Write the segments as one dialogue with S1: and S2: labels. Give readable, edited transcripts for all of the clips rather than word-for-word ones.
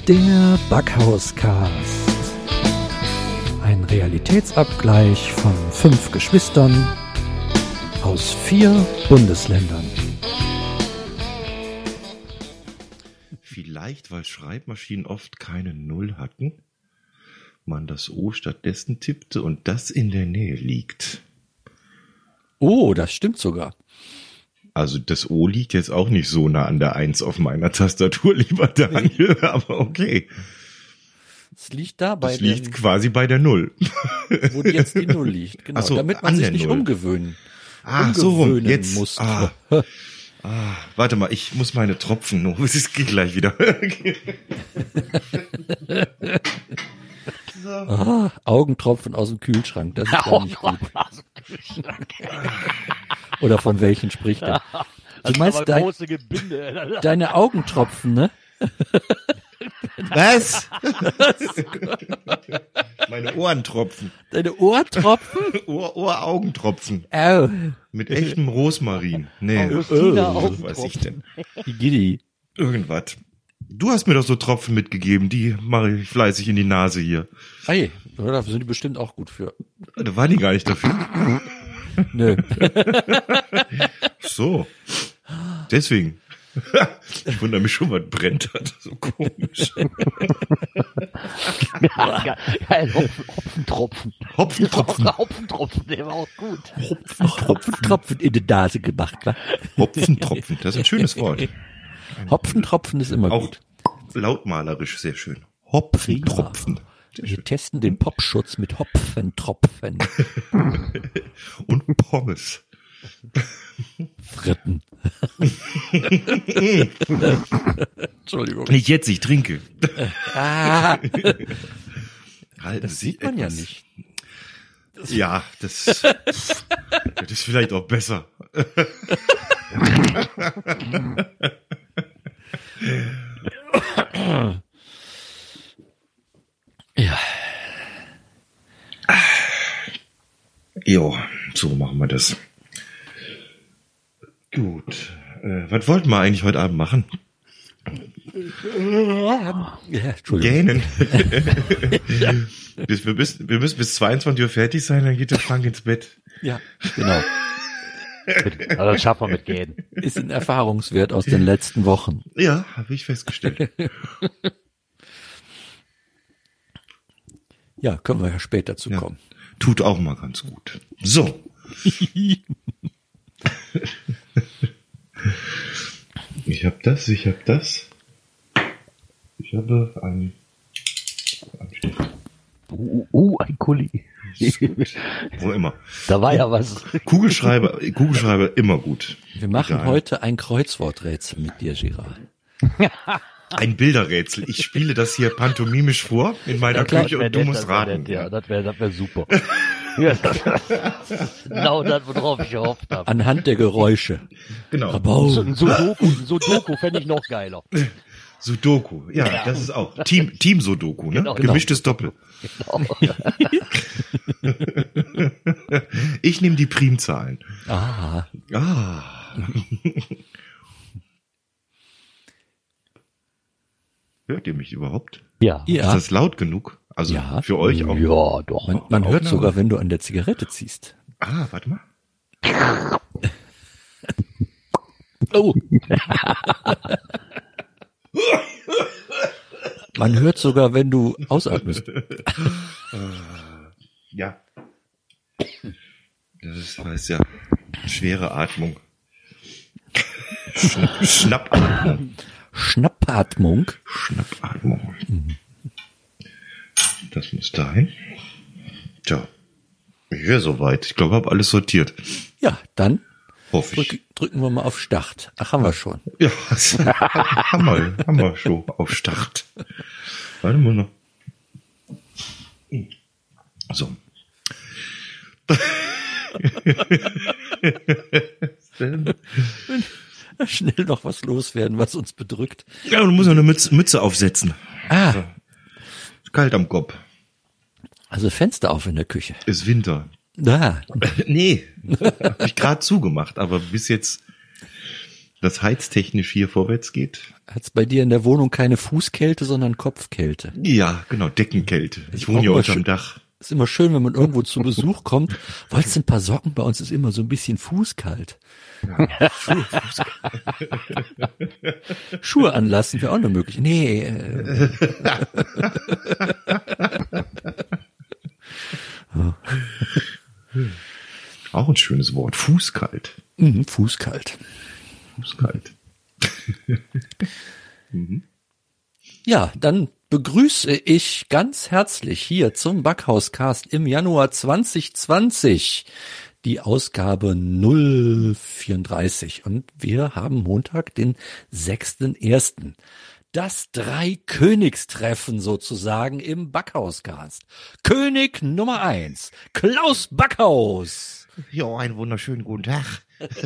S1: Der Backhauscast. Ein Realitätsabgleich von 5 Geschwistern aus 4 Bundesländern.
S2: Vielleicht, weil Schreibmaschinen oft keine Null hatten, man das O stattdessen tippte und das in der Nähe liegt.
S1: Oh, das stimmt sogar.
S2: Also das O liegt jetzt auch nicht so nah an der 1 auf meiner Tastatur, lieber Daniel, aber okay.
S1: Es liegt da bei
S2: das liegt quasi bei der 0.
S1: Wo jetzt die 0 liegt, genau.
S2: So,
S1: damit man sich nicht
S2: 0.
S1: umgewöhnen
S2: So rum, jetzt.
S1: muss.
S2: Warte mal, ich muss meine Tropfen noch. Es geht gleich wieder.
S1: Augentropfen aus dem Kühlschrank, das ist gar nicht gut. Oder von welchen spricht er? Du meinst
S3: große Gebinde.
S1: deine Augentropfen, ne?
S2: Was? Meine Ohrentropfen.
S1: Deine Ohrtropfen?
S2: Ohraugentropfen.
S1: Au.
S2: Mit echtem Rosmarin. Nee,
S3: Augustina
S2: was weiß ich denn?
S1: Giddy.
S2: Irgendwas. Du hast mir doch so Tropfen mitgegeben, die mache ich fleißig in die Nase hier.
S1: Hey, da sind die bestimmt auch gut für.
S2: Da war die gar nicht dafür.
S1: Nö.
S2: So. Deswegen. Ich wundere mich schon, was brennt hat. So komisch.
S3: Geil, Hopfentropfen. Hopfentropfen, der war auch gut.
S1: Hopfentropfen in die Nase gemacht, wa?
S2: Hopfentropfen, das ist ein schönes Wort.
S1: Hopfentropfen ist immer
S2: Auch
S1: gut.
S2: lautmalerisch sehr schön. Hopfentropfen.
S1: Wir testen den Popschutz mit Hopfentropfen.
S2: Und Pommes.
S1: Fritten. Entschuldigung.
S2: Nicht jetzt, ich trinke.
S1: Das sieht man ja nicht.
S2: Ja, das ist vielleicht auch besser.
S1: Ja.
S2: Jo, so machen wir das. Gut. Was wollten wir eigentlich heute Abend machen?
S1: Ja, Entschuldigung.
S2: Gähnen. Wir müssen bis 22 Uhr fertig sein, dann geht der Frank ins Bett.
S1: Ja, genau.
S3: Also das schaffen wir mit Gehen.
S1: Ist ein Erfahrungswert aus den letzten Wochen.
S2: Ja, habe ich festgestellt.
S1: Ja, können wir ja später zu kommen.
S2: Tut auch mal ganz gut. So. Ich habe das. Ich habe einen Stift.
S3: Ein Kuli.
S2: Wo immer.
S3: Da war ja was.
S2: Kugelschreiber immer gut.
S1: Wir machen
S2: Egal.
S1: heute ein Kreuzworträtsel mit dir, Girard.
S2: Ein Bilderrätsel. Ich spiele das hier pantomimisch vor in meiner Küche und du musst raten.
S3: Ja, das wäre super. Ja, genau das, worauf ich gehofft habe.
S1: Anhand der Geräusche.
S2: Genau.
S3: Ein Sudoku fände ich noch geiler.
S2: Sudoku. Ja, das ist auch. Team Sudoku, ne?
S3: Genau.
S2: Gemischtes Doppel. Ich nehme die Primzahlen.
S1: Ah.
S2: Hört ihr mich überhaupt?
S3: Ja.
S2: Ist das laut genug? Also
S1: Ja.
S2: für euch auch?
S3: Ja, doch.
S1: Man hört
S2: Aufnahme.
S1: sogar, wenn du an der Zigarette ziehst.
S2: Warte mal.
S1: Oh. Man hört sogar, wenn du ausatmest.
S2: Ja. Das heißt ja schwere Atmung. Schnappatmung.
S1: Schnappatmung.
S2: Schnappatmung. Das muss dahin. Tja. Ich wäre soweit. Ich glaube, ich habe alles sortiert.
S1: Ja, dann
S2: Hoffe ich.
S1: drücken wir mal auf Start. Ach, haben wir schon.
S2: Ja, haben wir schon auf Start. Warte mal noch. So.
S1: Schnell noch was loswerden, was uns bedrückt.
S2: Ja, du musst ja eine Mütze aufsetzen. Ist kalt am Kopf.
S1: Also Fenster auf in der Küche.
S2: Ist Winter.
S1: Da.
S2: Nee, habe ich gerade zugemacht, aber bis jetzt das heiztechnisch hier vorwärts geht.
S1: Hat's bei dir in der Wohnung keine Fußkälte, sondern Kopfkälte?
S2: Ja, genau, Deckenkälte. Ich wohne hier unterm Dach.
S1: Ist immer schön, wenn man irgendwo zu Besuch kommt. Wolltest du ein paar Socken? Bei uns ist immer so ein bisschen fußkalt.
S2: Ja,
S1: Schuhe anlassen wäre auch noch möglich. Nee.
S2: Auch ein schönes Wort. Fußkalt.
S1: Fußkalt.
S2: Fußkalt.
S1: Ja, dann begrüße ich ganz herzlich hier zum Backhauscast im Januar 2020 die Ausgabe 034 und wir haben Montag, den 6.1. Das Drei-Königstreffen sozusagen im Backhauscast. König Nummer 1, Klaus Backhaus.
S2: Ja, einen wunderschönen guten Tag.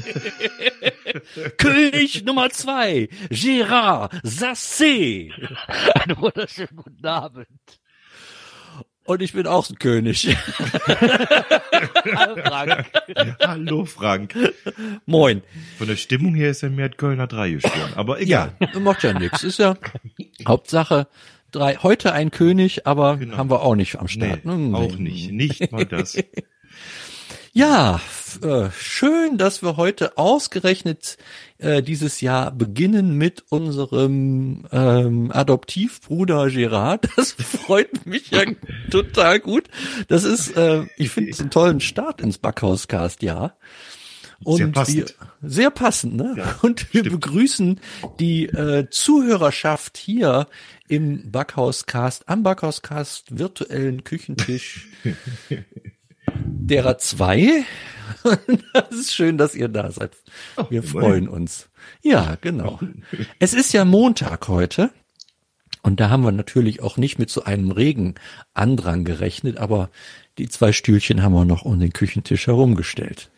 S1: König Nummer 2, Gérard Sassé.
S3: Einen wunderschönen guten Abend.
S1: Und ich bin auch ein König.
S3: Hallo Frank.
S2: Hallo Frank.
S1: Moin.
S2: Von der Stimmung her ist er mehr Kölner 3 gesprochen, aber egal.
S1: Ja, macht ja nichts. Ist ja Hauptsache 3. Heute ein König, aber
S2: Genau.
S1: haben wir auch nicht am Start.
S2: Nee, auch nicht. Nicht mal das.
S1: Ja, schön, dass wir heute ausgerechnet dieses Jahr beginnen mit unserem Adoptivbruder Gerard. Das freut mich ja total gut. Das ist, ich finde es einen tollen Start ins Backhauscast-Jahr. Und
S2: Sehr passend.
S1: Sehr passend, ne?
S2: Ja,
S1: und wir
S2: stimmt.
S1: begrüßen die Zuhörerschaft hier im Backhauscast, am Backhauscast virtuellen Küchentisch derer 2. Das ist schön, dass ihr da seid. Wir freuen uns. Ja, genau. Es ist ja Montag heute. Und da haben wir natürlich auch nicht mit so einem regen Andrang gerechnet, aber die 2 Stühlchen haben wir noch um den Küchentisch herumgestellt.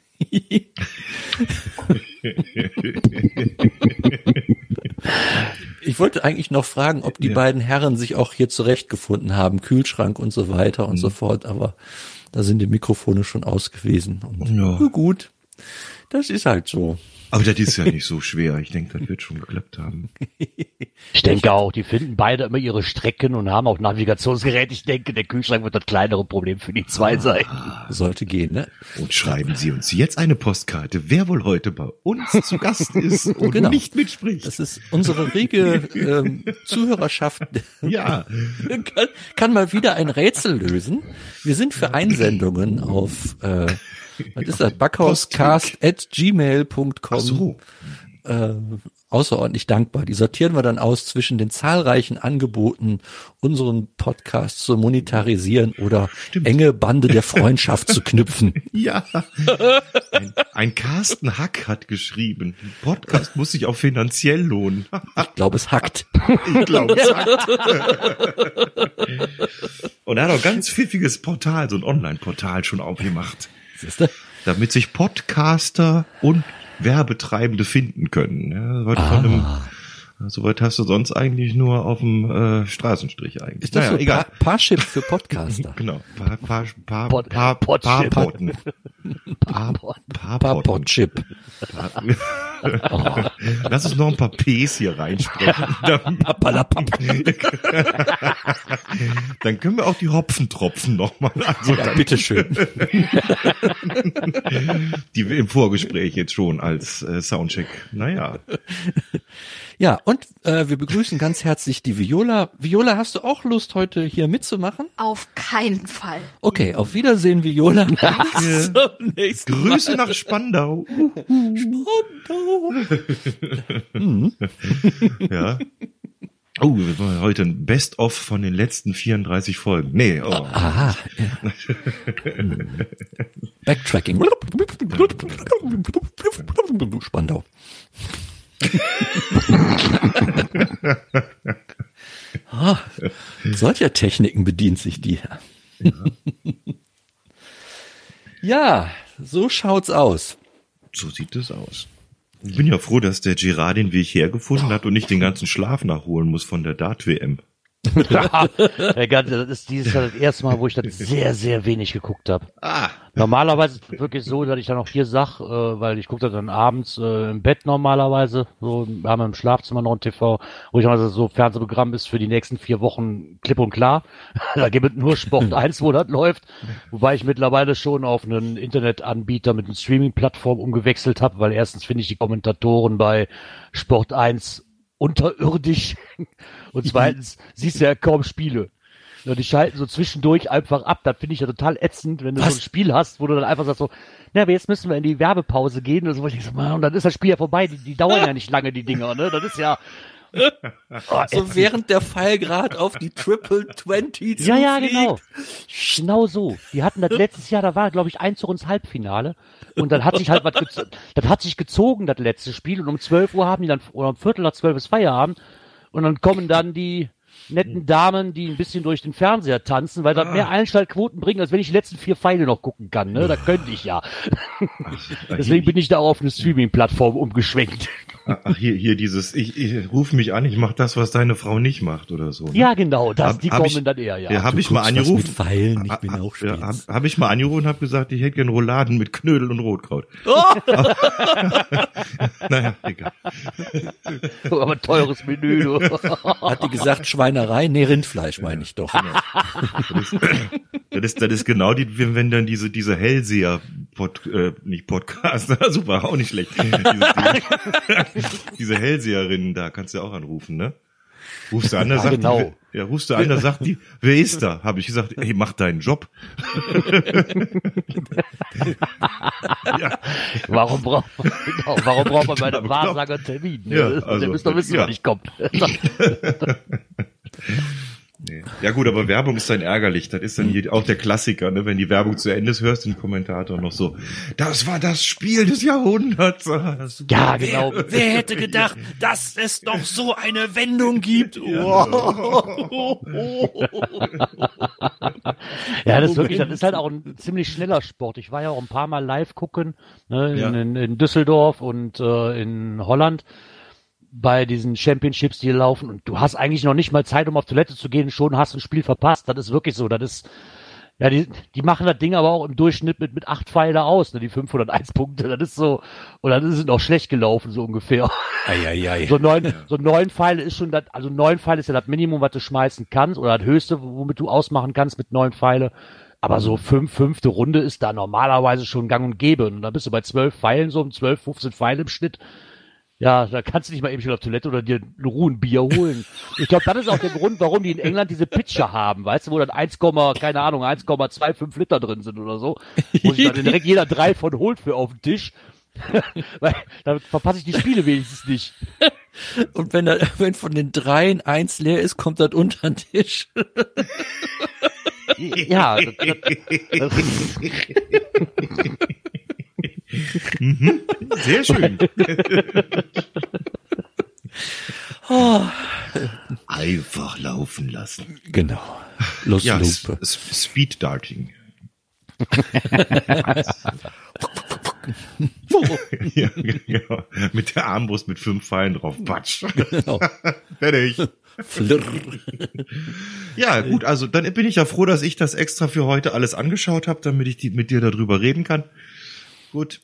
S1: Ich wollte eigentlich noch fragen, ob die beiden Herren sich auch hier zurechtgefunden haben, Kühlschrank und so weiter und so fort, aber da sind die Mikrofone schon aus gewesen. Und
S2: Ja.
S1: gut, das ist halt so.
S2: Aber das ist ja nicht so schwer. Ich denke, das wird schon geklappt haben.
S3: Ich denke auch, die finden beide immer ihre Strecken und haben auch Navigationsgeräte. Ich denke, der Kühlschrank wird das kleinere Problem für die 2 sein.
S1: Sollte gehen, ne?
S2: Und schreiben Sie uns jetzt eine Postkarte, wer wohl heute bei uns zu Gast ist und
S1: Genau.
S2: nicht mitspricht.
S1: Das ist unsere rege Zuhörerschaft.
S2: Ja.
S1: kann mal wieder ein Rätsel lösen. Wir sind für Einsendungen auf was ist das? backhauscast@gmail.com
S2: Ach so.
S1: außerordentlich dankbar. Die sortieren wir dann aus zwischen den zahlreichen Angeboten, unseren Podcast zu monetarisieren oder enge Bande der Freundschaft zu knüpfen.
S2: Ja. Ein Carsten Hack hat geschrieben, ein Podcast muss sich auch finanziell lohnen.
S1: Ich glaube, es hackt.
S2: Ich glaube, es hackt. Und er hat auch ganz pfiffiges Portal, so ein Online-Portal schon aufgemacht,
S1: Siehste?
S2: damit sich Podcaster und Werbetreibende finden können. Ja, soweit hast du sonst eigentlich nur auf dem Straßenstrich eigentlich.
S1: Ist das
S2: Naja,
S1: so
S2: egal.
S1: Parship für Podcaster?
S2: Genau.
S3: Podchip.
S2: Paarpotten.
S1: Podchip.
S2: Lass uns noch ein paar Ps hier reinsprechen. Dann können wir auch die Hopfentropfen nochmal. Also
S1: Ja, bitteschön.
S2: die wir im Vorgespräch jetzt schon als Soundcheck. Naja.
S1: Ja, und wir begrüßen ganz herzlich die Viola. Viola, hast du auch Lust, heute hier mitzumachen?
S4: Auf keinen Fall.
S1: Okay, auf Wiedersehen, Viola. Bis zum nächsten Mal.
S2: Grüße nach Spandau. Ja. Oh, wir wollen heute ein Best-of von den letzten 34 Folgen. Nee, oh.
S1: Aha. Ja. Backtracking. Spandau. Solcher Techniken bedient sich die. Ja, so schaut's aus.
S2: So sieht es aus. Ich bin ja froh, dass der Gerard den Weg hergefunden hat und nicht den ganzen Schlaf nachholen muss von der Dart-WM.
S3: Das ist dieses Jahr das erste Mal, wo ich das sehr, sehr wenig geguckt habe. Normalerweise ist es wirklich so, dass ich dann auch hier sag, weil ich gucke das dann abends im Bett normalerweise, so, wir haben im Schlafzimmer noch ein TV, wo ich mal so Fernsehprogramm ist für die nächsten 4 Wochen klipp und klar. Da gibt es nur Sport 1, wo das läuft, wobei ich mittlerweile schon auf einen Internetanbieter mit einer Streaming-Plattform umgewechselt habe, weil erstens finde ich die Kommentatoren bei Sport 1 unterirdisch und zweitens siehst du ja kaum Spiele. Ja, die schalten so zwischendurch einfach ab. Das finde ich ja total ätzend, wenn du so ein Spiel hast, wo du dann einfach sagst so, na, aber jetzt müssen wir in die Werbepause gehen und so. Ich so, und dann ist das Spiel ja vorbei. Die dauern ja nicht lange, die Dinger, ne? Das ist ja
S1: so während der Fall gerade auf die Triple 20
S3: ja, genau. Genau so. Die hatten das letztes Jahr, da war, glaube ich, 1 ins Halbfinale. Und dann hat sich halt das hat sich gezogen, das letzte Spiel. Und um 12 Uhr haben die dann, oder um 11:45 ist Feierabend. Und dann kommen dann die netten Damen, die ein bisschen durch den Fernseher tanzen, weil das mehr Einschaltquoten bringen, als wenn ich die letzten 4 Pfeile noch gucken kann, ne? Da könnte ich ja. Deswegen bin ich da auch auf eine Streaming-Plattform umgeschwenkt.
S2: Ach, hier dieses, ich ruf mich an, ich mach das, was deine Frau nicht macht oder so. Ne?
S3: Ja, genau, die kommen dann eher, ja.
S2: Ja, habe ich mal angerufen.
S1: Mit Pfeilen, ich bin auch
S2: Habe ich mal angerufen und habe gesagt, ich hätte gern Rouladen mit Knödel und Rotkraut.
S1: Oh!
S2: Naja, egal.
S3: Aber teures Menü, du.
S1: Hat die gesagt Schweinerei? Nee, Rindfleisch meine ich doch.
S2: Das ist genau wenn dann diese Hellseher nicht Podcast, super, auch nicht schlecht. Diese Hellseherinnen da kannst du ja auch anrufen, ne? Rufst du an, da sagt rufst du an, da sagt die, wer ist da? Habe ich gesagt, hey, mach deinen Job.
S3: Ja. Warum braucht man bei einem Wahrsager einen Termin? Ne?
S2: Ja, also,
S3: der müsste doch wissen, wann ich komme.
S2: Nee. Ja gut, aber Werbung ist dann ärgerlich. Das ist dann hier auch der Klassiker, ne? Wenn die Werbung zu Ende ist, hörst du den Kommentator noch so, das war das Spiel des Jahrhunderts.
S3: Ja, genau.
S1: Wer hätte gedacht, dass es doch so eine Wendung gibt?
S3: Ja, das ist halt auch ein ziemlich schneller Sport. Ich war ja auch ein paar Mal live gucken, ne, in Düsseldorf und in Holland bei diesen Championships, die hier laufen, und du hast eigentlich noch nicht mal Zeit, um auf Toilette zu gehen, schon hast ein Spiel verpasst. Das ist wirklich so. Das ist, ja, die machen das Ding aber auch im Durchschnitt mit 8 Pfeile aus, ne, die 501 Punkte. Das ist so, und dann ist es noch schlecht gelaufen, so ungefähr.
S1: Ei.
S3: So 9 Pfeile ist schon das, also 9 Pfeile ist ja das Minimum, was du schmeißen kannst, oder das höchste, womit du ausmachen kannst mit 9 Pfeile. Aber so 5. Runde ist da normalerweise schon gang und gäbe. Und dann bist du bei 12 Pfeilen, so um 12, 15 Pfeile im Schnitt. Ja, da kannst du nicht mal eben schon auf Toilette oder dir ein Bier holen. Ich glaube, das ist auch der Grund, warum die in England diese Pitcher haben, weißt du, wo dann 1,25 Liter drin sind oder so. Wo sich dann direkt jeder 3 von holt für auf den Tisch. Weil dann verpasse ich die Spiele wenigstens nicht.
S1: Und wenn von den 3 1 leer ist, kommt das unter den Tisch.
S3: Ja, das
S2: Sehr schön. Einfach laufen lassen.
S1: Genau. Lupe.
S2: Ja, Speed Darting. Ja, genau. Mit der Armbrust mit 5 Pfeilen drauf. Patsch.
S1: Genau.
S2: Fertig.
S1: Flirr.
S2: Ja, gut, also dann bin ich ja froh, dass ich das extra für heute alles angeschaut habe, damit ich mit dir darüber reden kann. Gut.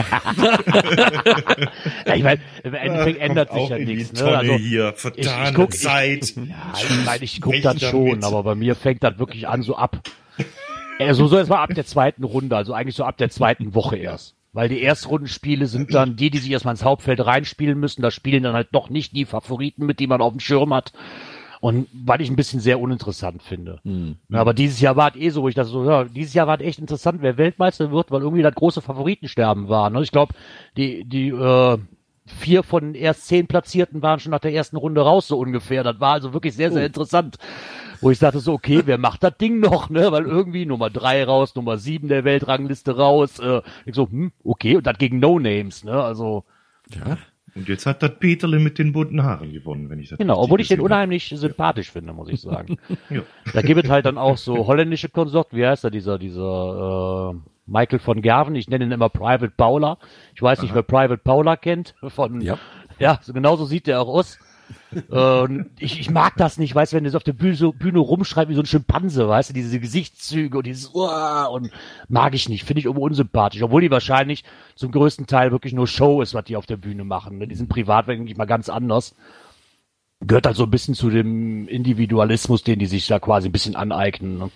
S3: Ja, ich meine, im Endeffekt ändert sich ja nichts. Ne? Also,
S2: hier, vertane Zeit.
S3: Ich guck das schon, aber bei mir fängt das wirklich an so ab. So erstmal ab der 2. Runde, also eigentlich so ab der 2. Woche erst. Weil die Erstrundenspiele sind dann die sich erstmal ins Hauptfeld reinspielen müssen. Da spielen dann halt doch nicht die Favoriten mit, die man auf dem Schirm hat. Und weil ich ein bisschen sehr uninteressant finde. Aber dieses Jahr war es so, dieses Jahr war es echt interessant, wer Weltmeister wird, weil irgendwie das große Favoritensterben war. Ne? Ich glaube, die 4 von den erst 10 Platzierten waren schon nach der ersten Runde raus, so ungefähr. Das war also wirklich sehr, sehr interessant. Wo ich sagte so, okay, wer macht das Ding noch, ne? Weil irgendwie Nummer 3 raus, Nummer 7 der Weltrangliste raus. Ich so, okay, und das gegen No-Names, ne? Also.
S2: Ja. Und jetzt hat das Peterle mit den bunten Haaren gewonnen, wenn ich das
S3: genau, obwohl ich den unheimlich sympathisch finde, muss ich sagen.
S2: Ja.
S3: Da gibt es halt dann auch so holländische Konsorten, wie heißt er, dieser Michael von Gerven, ich nenne ihn immer Private Paula. Ich weiß nicht, wer Private Paula kennt. Ja, so genauso sieht der auch aus. Ich mag das nicht, weißt du, wenn der so auf der Bühne rumschreibt wie so ein Schimpanse, weißt du, diese Gesichtszüge und dieses und mag ich nicht, finde ich irgendwie unsympathisch, obwohl die wahrscheinlich zum größten Teil wirklich nur Show ist, was die auf der Bühne machen. Ne? Die sind privat wirklich mal ganz anders. Gehört halt so ein bisschen zu dem Individualismus, den die sich da quasi ein bisschen aneignen. Ne?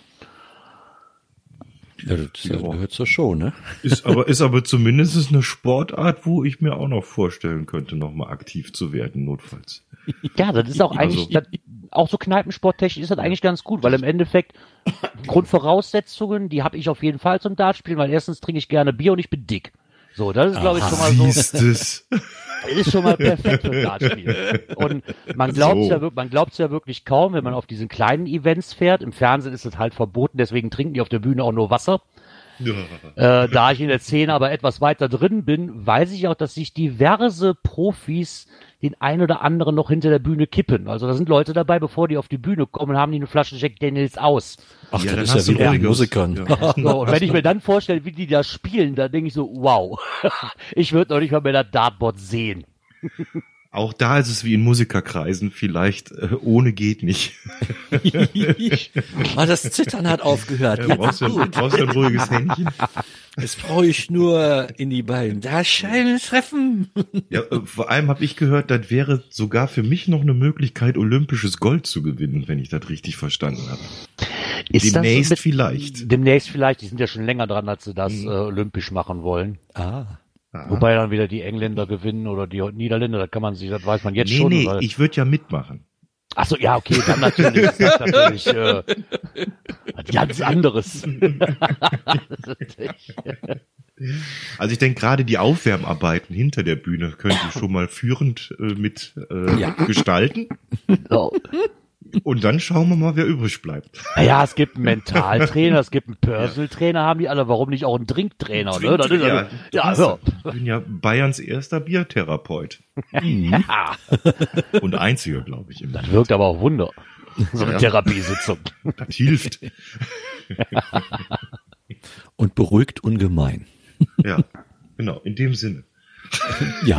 S1: Ja, das gehört zur Show, ne?
S2: Ist aber zumindest eine Sportart, wo ich mir auch noch vorstellen könnte, nochmal aktiv zu werden, notfalls.
S3: Ja, das ist auch eigentlich, auch so kneipensporttechnisch ist das eigentlich ganz gut, weil im Endeffekt Grundvoraussetzungen, die habe ich auf jeden Fall zum Dartspielen, weil erstens trinke ich gerne Bier und ich bin dick. So, das ist, glaube ich, schon mal so. Das ist schon mal perfekt für Dartspiel. Und man glaubt ja wirklich kaum, wenn man auf diesen kleinen Events fährt. Im Fernsehen ist es halt verboten, deswegen trinken die auf der Bühne auch nur Wasser. Da ich in der Szene aber etwas weiter drin bin, weiß ich auch, dass sich diverse Profis den ein oder anderen noch hinter der Bühne kippen. Also da sind Leute dabei, bevor die auf die Bühne kommen, haben die eine Flasche Jack Daniels aus.
S1: Ach, ja, das ist ja wie bei Musikern.
S3: Ja. So, und wenn ich mir dann vorstelle, wie die da spielen, da denke ich so, wow, ich würde noch nicht mal mehr das Dartboard sehen.
S2: Auch da ist es wie in Musikerkreisen, vielleicht ohne geht nicht.
S1: Das Zittern hat aufgehört.
S2: Ja, brauchst du ein ruhiges Händchen?
S1: Das brauche ich nur in die Beine. Da Scheine treffen.
S2: Ja, vor allem habe ich gehört, das wäre sogar für mich noch eine Möglichkeit, olympisches Gold zu gewinnen, wenn ich das richtig verstanden habe. Demnächst vielleicht.
S3: Demnächst vielleicht. Die sind ja schon länger dran, als sie das olympisch machen wollen.
S2: Aha.
S3: Wobei dann wieder die Engländer gewinnen oder die Niederländer, das weiß man jetzt schon.
S2: Nee, ich würde ja mitmachen.
S3: Ach so, ja, okay, dann natürlich ist das natürlich ganz anderes.
S2: Also ich denke, gerade die Aufwärmarbeiten hinter der Bühne könnte ich schon mal führend mit gestalten.
S3: So.
S2: Und dann schauen wir mal, wer übrig bleibt.
S3: Naja, es gibt einen Mentaltrainer, es gibt einen Personal-Trainer, haben die alle. Warum nicht auch einen Trinktrainer? Ne? Das ist
S2: Ich bin ja Bayerns erster Biertherapeut.
S3: Ja.
S2: Und einziger, glaube ich.
S3: Das wirkt aber auch Wunder. So eine Therapiesitzung.
S2: Das hilft.
S1: Und beruhigt ungemein.
S2: Ja, genau, in dem Sinne.
S1: Ja.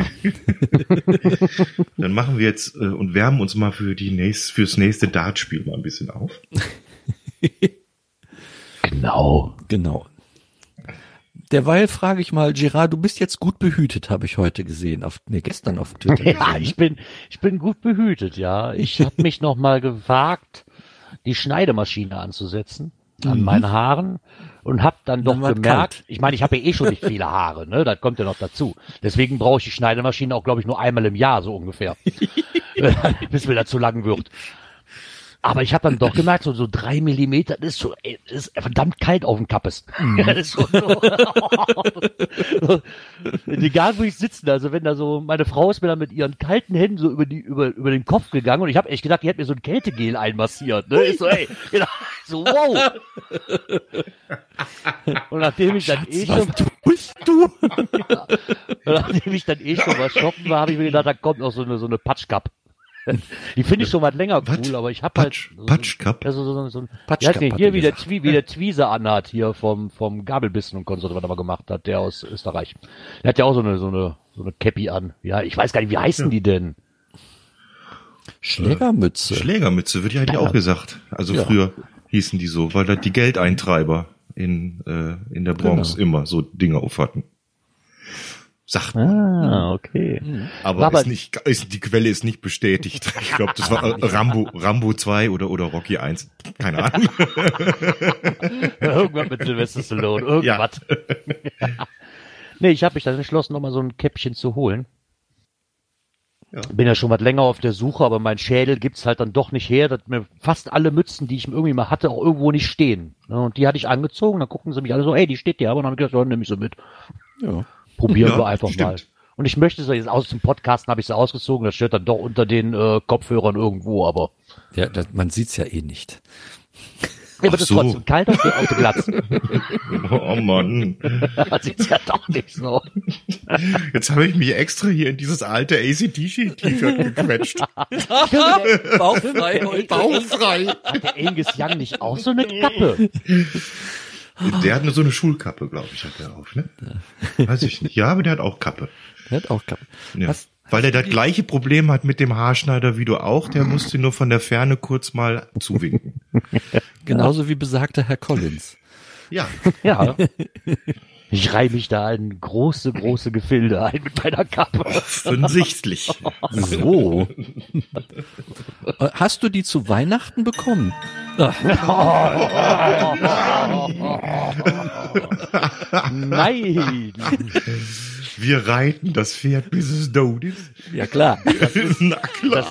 S2: Dann machen wir jetzt und wärmen uns mal fürs nächste Dartspiel mal ein bisschen auf.
S1: Genau. Derweil frage ich mal, Gerard, du bist jetzt gut behütet, habe ich heute gesehen, gestern auf Twitter.
S3: Ja, ich bin gut behütet, ja. Ich habe mich noch mal gewagt, die Schneidemaschine anzusetzen an meinen Haaren und habe dann doch gemerkt, ich meine, ich habe ja eh schon nicht viele Haare, ne, das kommt ja noch dazu. Deswegen brauche ich die Schneidemaschine auch, glaube ich, nur einmal im Jahr, so ungefähr, bis mir das zu lang wird. Aber ich habe dann doch gemerkt, so 3 Millimeter, das ist verdammt kalt auf dem Kappes. Das ist so, egal wo ich sitze, also wenn da so, meine Frau ist mir dann mit ihren kalten Händen so über den Kopf gegangen und ich habe echt gedacht, die hat mir so ein Kältegel einmassiert. Ne? Ich so, ey, genau, so, wow. Und nachdem ich dann schon was schocken war, habe ich mir gedacht, da kommt noch so eine Patschkappe. Die finde ich schon was länger cool, aber ich habe halt
S2: Patschkapp.
S3: So ein Patschkapp. Hier wie der Twiese anhat hier vom Gabelbissen und Konsort, was er mal gemacht hat, der aus Österreich. Der hat ja auch so eine Käppi an. Ja, ich weiß gar nicht, wie heißen die denn?
S1: Schlägermütze.
S2: Schlägermütze wird ja eigentlich auch gesagt. Also früher hießen die so, weil da die Geldeintreiber in der Bronx immer so Dinge auf hatten. Sagt man.
S3: Okay.
S2: Aber die Quelle ist nicht bestätigt. Ich glaube, das war Rambo 2 oder Rocky 1. Keine Ahnung.
S3: Irgendwas mit Sylvester Stallone. Irgendwas. Ja. Nee, ich habe mich dann entschlossen, nochmal so ein Käppchen zu holen. Ja. Bin ja schon was länger auf der Suche, aber mein Schädel gibt's halt dann doch nicht her, dass mir fast alle Mützen, die ich irgendwie mal hatte, auch irgendwo nicht stehen. Und die hatte ich angezogen, dann gucken sie mich alle so, ey, die steht dir, aber dann habe ich gesagt, ja, nehme ich so mit. Ja. Probieren wir einfach mal. Und ich möchte so jetzt aus dem Podcasten habe ich sie ausgezogen, das steht dann doch unter den Kopfhörern irgendwo, aber.
S1: Ja, man sieht's ja eh nicht.
S3: Ja, aber das ist trotzdem kalt auf der Glatze.
S2: Oh Mann.
S3: Man sieht's ja doch nicht so.
S2: Jetzt habe ich mich extra hier in dieses alte ACDC-T-Shirt gequetscht.
S1: Bauchfrei heute.
S2: Bauchfrei.
S3: Hat der Angus Young nicht auch so eine Kappe?
S2: Der hat nur so eine Schulkappe, glaube ich, hat der auf, ne? Weiß ich nicht. Ja, aber der hat auch Kappe.
S1: Ja.
S2: Weil er das gleiche Problem hat mit dem Haarschneider wie du auch, der musste nur von der Ferne kurz mal zuwinken.
S1: Genauso wie besagter Herr Collins.
S2: Ja.
S3: Ja. Ich reihe mich da in große Gefilde ein mit meiner Kappe.
S2: Offensichtlich.
S1: So. Hast du die zu Weihnachten bekommen?
S3: Nein.
S2: Wir reiten das Pferd, bis es tot ist.
S1: Ja, klar.
S2: Na klar.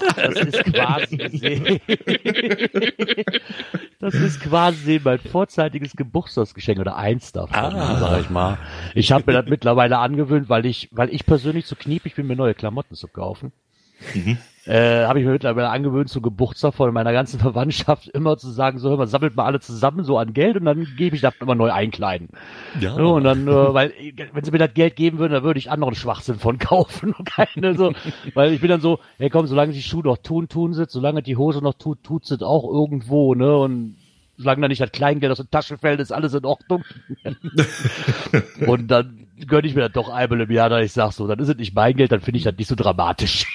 S3: Das ist quasi mein vorzeitiges Geburtstagsgeschenk oder eins davon, sag ich mal. Ich habe mir das mittlerweile angewöhnt, weil ich persönlich so kniepig bin, mir neue Klamotten zu kaufen. Habe ich mir mittlerweile angewöhnt, zu Geburtstag von meiner ganzen Verwandtschaft immer zu sagen, so, hör mal, sammelt mal alle zusammen so an Geld und dann gebe ich das immer neu einkleiden. Ja. Und dann, weil, wenn sie mir das Geld geben würden, dann würde ich anderen Schwachsinn von kaufen und keine so, weil ich bin dann so, hey komm, solange die Schuhe noch tun sie, solange die Hose noch tut sie auch irgendwo, ne, und solange da nicht das Kleingeld aus der Tasche fällt, ist alles in Ordnung. Und dann gönne ich mir das doch einmal im Jahr, da ich sag so, dann ist es nicht mein Geld, dann finde ich das nicht so dramatisch.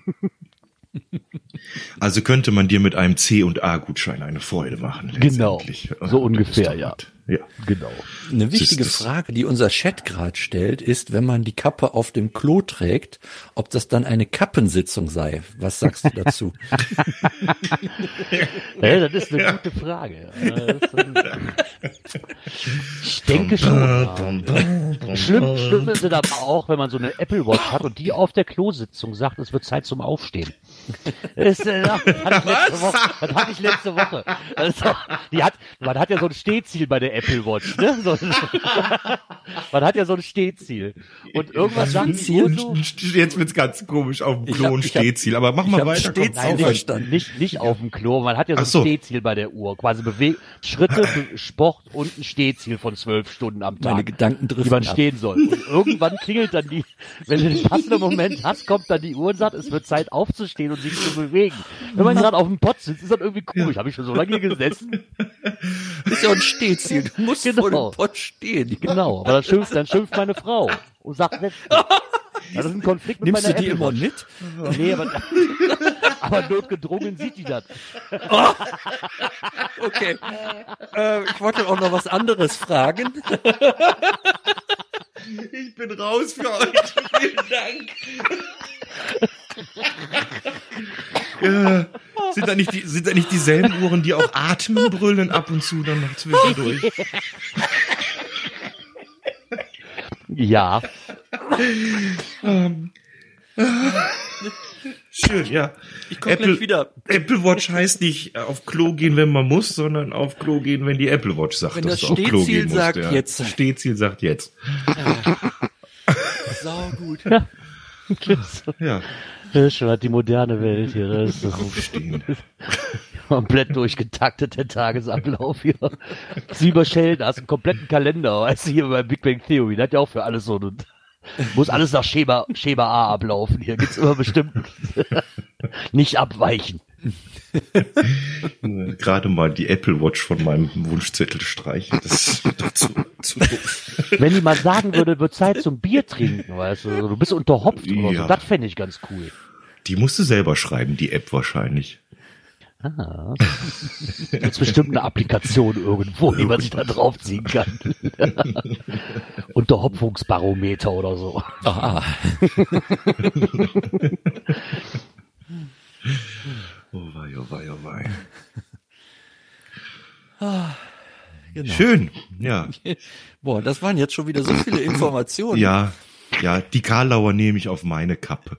S2: Also könnte man dir mit einem C&A-Gutschein eine Freude machen.
S3: Genau, so ungefähr, ja.
S2: Ja,
S3: genau.
S1: Eine wichtige Frage, die unser Chat gerade stellt, ist, wenn man die Kappe auf dem Klo trägt, ob das dann eine Kappensitzung sei. Was sagst du dazu?
S3: Ja, das ist eine gute Frage. Ich denke schon. Schlimm ist es aber auch, wenn man so eine Apple Watch hat und die auf der Klositzung sagt, es wird Zeit zum Aufstehen. Das hatte ich letzte Woche. Also, man hat ja so ein Stehziel bei der Apple Watch, ne? Man hat ja so ein Stehziel. Und irgendwas sagt so,
S2: jetzt wird's ganz komisch auf dem Klo ein Stehziel, aber mach mal weiter.
S3: Nicht auf dem Klo, man hat ja so ein Stehziel bei der Uhr. Quasi Schritte, Sport und ein Stehziel von 12 Stunden am Tag.
S1: Meine Gedanken driften
S3: wie man stehen soll. Und irgendwann klingelt dann wenn du den passenden Moment hast, kommt dann die Uhr und sagt, es wird Zeit aufzustehen und sich zu bewegen. Wenn man gerade auf dem Pott sitzt, ist das irgendwie komisch. Habe ich schon so lange hier gesessen?
S1: Ist ja ein Stehziel. Du musst vor dem Pott stehen.
S3: Genau. Aber dann schimpft meine Frau und sagt, das ist ein Konflikt mit
S1: meiner
S3: Apple.
S1: Nimmst du die immer mit?
S3: Nee, aber notgedrungen sieht die das.
S1: Okay. Ich wollte auch noch was anderes fragen.
S2: Ich bin raus für heute. Vielen Dank. Sind da nicht dieselben Uhren, die auch Atmen brüllen ab und zu dann noch zwischendurch?
S3: Ja.
S2: Schön, ja.
S1: Ich komme gleich wieder.
S2: Apple Watch heißt nicht auf Klo gehen, wenn man muss, sondern auf Klo gehen, wenn die Apple Watch sagt,
S1: wenn
S2: dass
S1: das
S2: du auf Klo gehen musst.
S1: Sagt ja. Jetzt.
S2: Stehziel sagt jetzt.
S1: Sau gut.
S2: Ja.
S3: Das ist schon halt die moderne Welt hier. Das ist
S2: Aufstehen.
S3: Komplett durchgetaktet, der Tagesablauf hier. Sieber Sheldon, hast einen kompletten Kalender, weißt du, hier bei Big Bang Theory, das hat ja auch für alles so, muss alles nach Schema A ablaufen, hier gibt's immer bestimmt nicht abweichen.
S2: Gerade mal die Apple Watch von meinem Wunschzettel streichen, das ist doch zu doof.
S3: Wenn die mal sagen würde, wird Zeit zum Bier trinken, weißt du, du bist unterhopft oder so, das fände ich ganz cool.
S2: Die musst du selber schreiben, die App wahrscheinlich.
S3: Ah, gibt's bestimmt eine Applikation irgendwo, die man sich da draufziehen kann. Unterhopfungsbarometer oder so.
S1: Ah.
S2: Oh wei, oh wei, oh wei.
S1: Genau.
S2: Schön, ja.
S1: Boah, das waren jetzt schon wieder so viele Informationen.
S2: Ja, die Karlauer nehme ich auf meine Kappe.